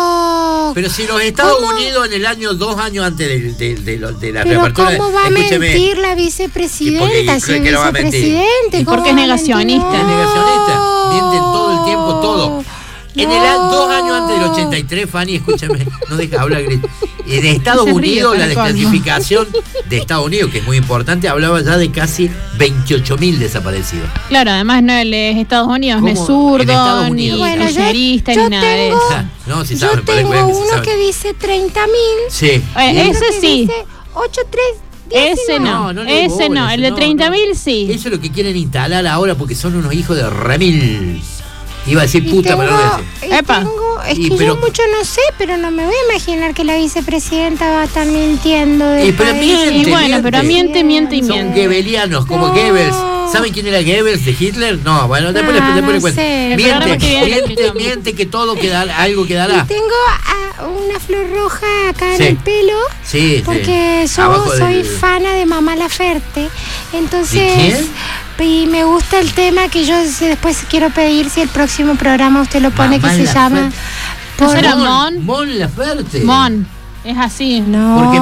no. Pero si los Estados Unidos en el año 2 años antes de la Pero reapertura, ¿cómo va a escúcheme, mentir la vicepresidenta? Si es que no va a mentir? vicepresidente, ¿Y por ¿cómo qué es va a mentir? negacionista? Es negacionista, mienten todo el tiempo, todo. En el 2 años antes del 83, Fanny, escúchame, no deja hablar, Gris. En Estados Se ríe, Unidos, la para colmo. desclasificación de Estados Unidos, que es muy importante, hablaba ya de casi 28.000 desaparecidos. Claro, además no es Estados Unidos, no es ¿Cómo? En zurdo, Estados ni Unidos. Bueno, kirchnerista, yo ni nada de tengo- eso. No, si Yo saben, para tengo que vean, si uno saben. que dice 30.000. Sí. Ese sí. Dice 8.319. Ese no, no le doy ese bola, no, ese el de no, 30.000 sí. Eso es lo que quieren instalar ahora porque son unos hijos de remil. Iba a decir Y puta, tengo, pero no voy a decir. es Y que pero- yo mucho no sé, pero no me voy a imaginar que la vicepresidenta va a estar mintiendo. Pero miente, pero miente y Son miente. goebbelianos, como Goebbels. ¿Saben quién era Goebbels de Hitler? No, bueno, después No, le no cuento. sé. El programa que viene Miente que todo quedará, algo quedará. Y tengo una flor roja acá Sí. en el pelo. Sí, Porque sí. Abajo soy del- fana de Mamá Laferte. Entonces, ¿De y me gusta el tema que yo después quiero pedir si el próximo programa usted lo pone, Mamá que se llama ¿No será Mon? Mon Laferte. Mon, es así. No. Porque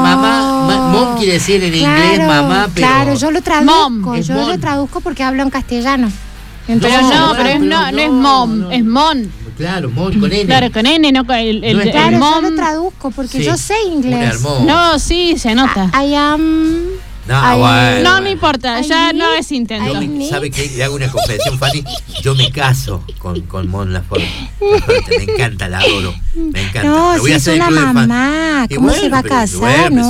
Mon quiere decir en inglés mamá, pero. Claro, yo lo traduzco. Mom. Es Yo Mon. lo traduzco porque hablo en castellano. Pero Entonces, no, no es mom, es mon. Claro, Mon con N. Claro, con N, no con el claro, yo mom. lo traduzco porque Sí. yo sé Un inglés. hermoso. No, sí, se nota. I am. No, Ay, bueno, No, bueno. no importa, ya no es intento. Yo ¿sabe qué? Le hago una confesión, Fanny. Yo me caso con Mon Laferte. Me encanta, la adoro. Me encanta. No, Lo voy si a es hacer una el club de fan. mamá, Y ¿cómo bueno, se va a pero- casar? bueno, pero no. sí,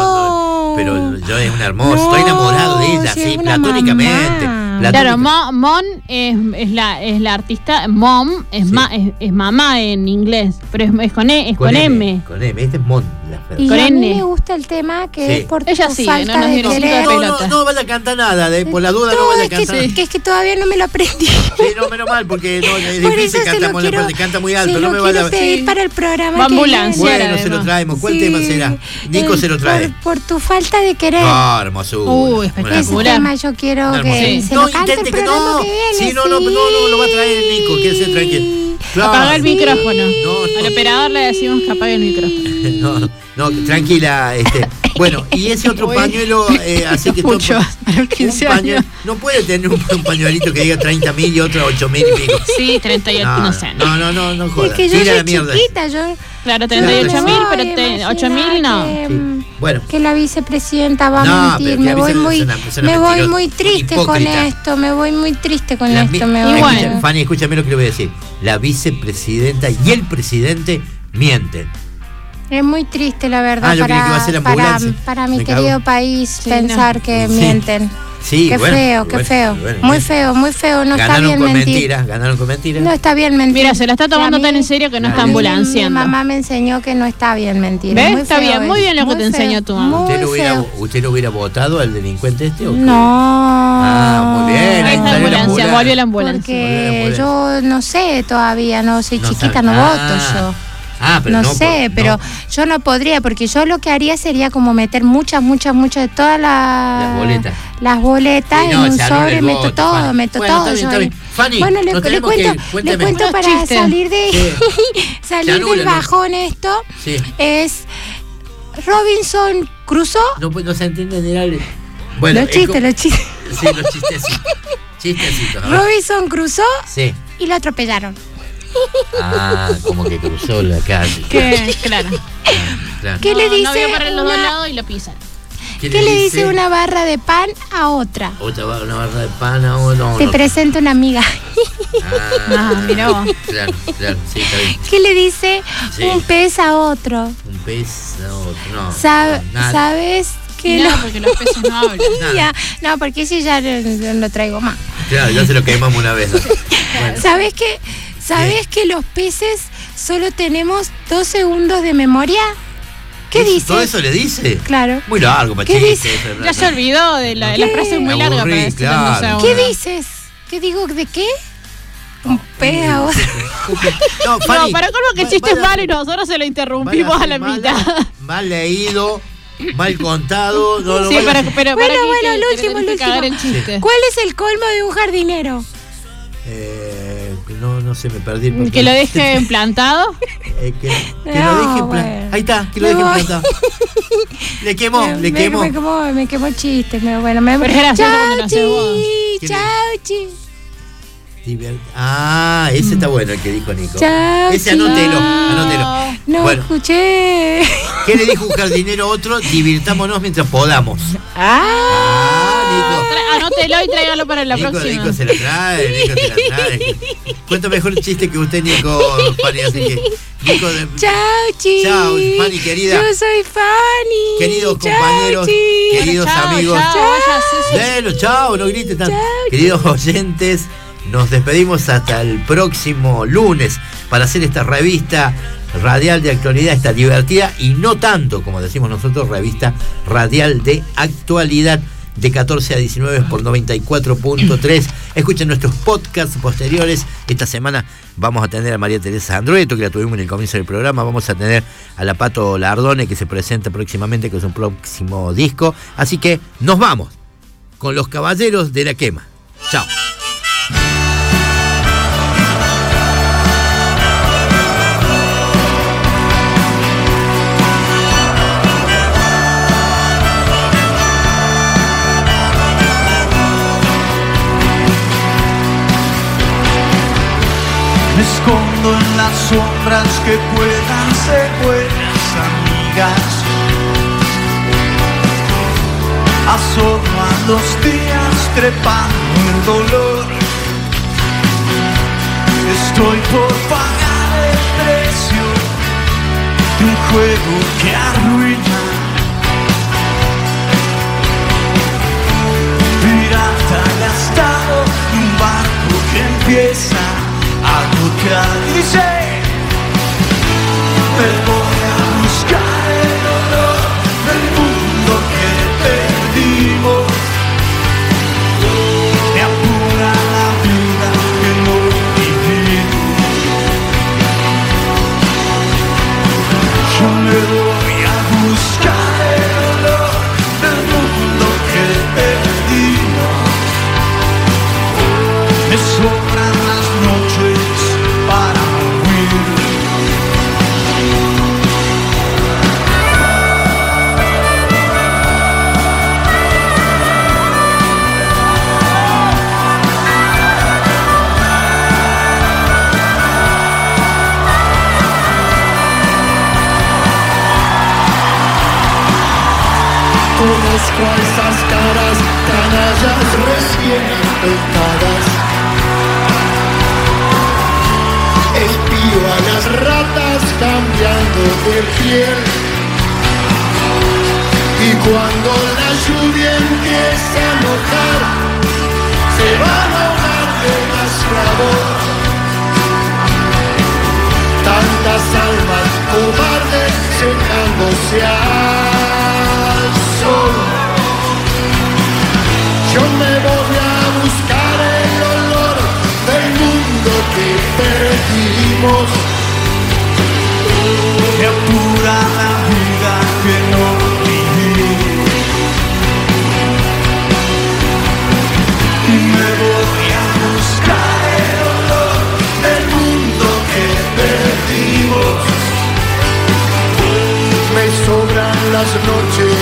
pero yo es una hermosa, No, estoy enamorado de ella, si sí, es una platónicamente. mamá. Claro, Mon es la artista, Mom es mamá en inglés, pero es con M. Con M, este es Mon Laferte. Y Con a mí N. me gusta el tema que Sí. es por Ella tu sigue, falta no nos de dieron cinco de querer. pelota. No vaya a cantar nada, por la duda no vaya a es, cantar. que, es que todavía no me lo aprendí. Sí, no, menos mal, porque no, es Por difícil eso se cantar lo Mon quiero, Laferte, canta muy se alto, no lo me quiero vaya pedir a... para el programa Va que ambulancia. viene. Bueno, se lo traemos. ¿Cuál Sí. tema será? Nico se lo trae. Por tu falta de querer. No, hermosura. Uy, Ese espectacular. tema yo quiero Una que hermosura. se No, lo cante el intente que programa no. que viene. Sí, no, lo va a traer el Nico, quédese tranquilo. Claro. Apaga el micrófono. No. Al operador le decimos que apague el micrófono. No, tranquila. Bueno, y ese otro Uy. pañuelo, así que Mucho, a los 15 años. no puede tener un pañuelito que diga 30.000 y otro 8.000 y pico. Sí, 38, no sé. No jodas. Es que yo Tira soy la mierda. chiquita, yo. Claro, 38.000, pero Imagínate 8.000 no. que, Bueno. Que la vicepresidenta va a No, mentir. pero que Me la voy muy, vicepresidenta es una me voy mentirosa, muy triste con hipócrita. esto. Me voy muy triste con La esto. mi- Me voy. Escucha, Fanny, escúchame lo que le voy a decir. La vicepresidenta y el presidente mienten. Es muy triste, la verdad, yo creí que iba a ser la ambulancia. para mi Me querido cago. país pensar que Sí. mienten. Sí, Qué bueno, feo, qué bueno, feo. bueno, Muy bien. feo, muy feo. No está Ganaron bien con mentir. mentiras, ganaron con mentiras. No está bien mentir. Mira, se la está tomando A mí- tan en serio que no está a mí ambulanciando. Mi mamá me enseñó que no está bien mentir. ¿Ves? Muy Está feo bien, muy es. bien lo que te Muy feo, enseñó tu mamá. muy feo. ¿Usted lo hubiera votado al delincuente este o qué? No. Ah, muy bien. Ahí Ahí está salió la ambulancia, volvió la ambulancia. Porque yo no sé todavía, no soy No chiquita, sabe. no Ah. voto yo. Pero no sé, pero yo no podría, porque yo lo que haría sería como meter muchas de todas las boletas Sí, en no, un se anula sobre, el meto voto, todo, Fanny. meto Bueno, todo. está bien, yo está ahí. bien. Fanny, Bueno, nos le tenemos cuento, que ir. Cuénteme. le cuento Unos para chistes. salir de Se salir anula, del ¿no? bajón esto. Sí. Es Robinson Crusoe. No se entiende ni nada. Bueno, Los chistes. Sí, los chistecitos. Chistecitos. a ver. Robinson Crusoe Sí. y lo atropellaron. Ah, como que cruzó la calle. Que, claro. Claro. ¿Qué le No dice vio para los dos una- lados y lo pisa. ¿Qué ¿Qué le dice una barra de pan a otra? Una barra de pan o no? Te no. presento una amiga. Ah, mira vos. Claro, sí, está bien. ¿Qué le dice Sí. un pez a otro? Un pez, no. Nada. ¿Sabes que No, lo- porque los peces no hablan. Ya, no, porque ese ya lo traigo más. Claro, ya se lo quemamos una vez. ¿no? Bueno. ¿Sabes que los peces solo tenemos 2 segundos de memoria? ¿Qué dice? ¿Todo eso le dice? Claro. Muy largo, ¿Qué Pachito. dice? Ya se olvidó de la frase es muy Me larga aburrí, para decir claro. en 2 segundos. ¿Qué dices? ¿Qué digo? ¿De qué? Un pez a otro. No, No, Fanny, para colmo que el chiste es malo y nosotros se lo interrumpimos a la mitad. mal leído, mal contado. No, Sí, pero para Bueno, que el último, tenés que cagar el chiste. ¿Cuál es el colmo de un jardinero? No sé, me perdí. el papel. Que lo deje plantado. Que lo No, deje bueno. Ahí está, que lo deje Me voy. plantado. Le quemó. Me quemó el chiste. Pero es gracioso cuando lo haces vos. Chau, Ah, ese está bueno el que dijo Nico. Chau, Ese anótelo. No Bueno, escuché. ¿qué le dijo un jardinero a otro? Divirtámonos mientras podamos. Anótelo y tráigalo para la próxima. Nico se la trae. Cuenta mejor el chiste que usted, Nico, Fanny, así que... Nico, Chau, Fanny, querida. Yo soy Fanny. Queridos compañeros, queridos amigos. Bueno, chao, no grites tanto. Queridos oyentes, nos despedimos hasta el próximo lunes para hacer esta revista radial de actualidad, esta divertida y no tanto, como decimos nosotros, revista radial de actualidad de 14 a 19 por 94.3. Escuchen nuestros podcasts posteriores. Esta semana vamos a tener a María Teresa Andrueto, que la tuvimos en el comienzo del programa. Vamos a tener a la Pato Lardone, que se presenta próximamente con su próximo disco. Así que nos vamos con los Caballeros de la Quema. Chao. Me escondo en las sombras que puedan ser buenas amigas. Asomo a los días trepando el dolor. Estoy por pagar el precio de un juego que arruina. Pirata gastado en un barco que empieza a gotear. Y dice: me voy a buscar el olor del mundo que perdimos. Me apura la vida que no vivimos. Yo me voy a buscar el olor del mundo que perdimos. Me sobran las noches para huir. Conozco a esas caras, canallas recién infectadas. Espío a las ratas cambiando de piel. Y cuando la lluvia empieza a mojar, se van a ahogar de desgraciados. Tantas almas cobardes secándose al sol. Yo me voy a buscar el olor del mundo que perdimos. Me apura la vida que no viví. Me voy a buscar el olor del mundo que perdimos. Me sobran las noches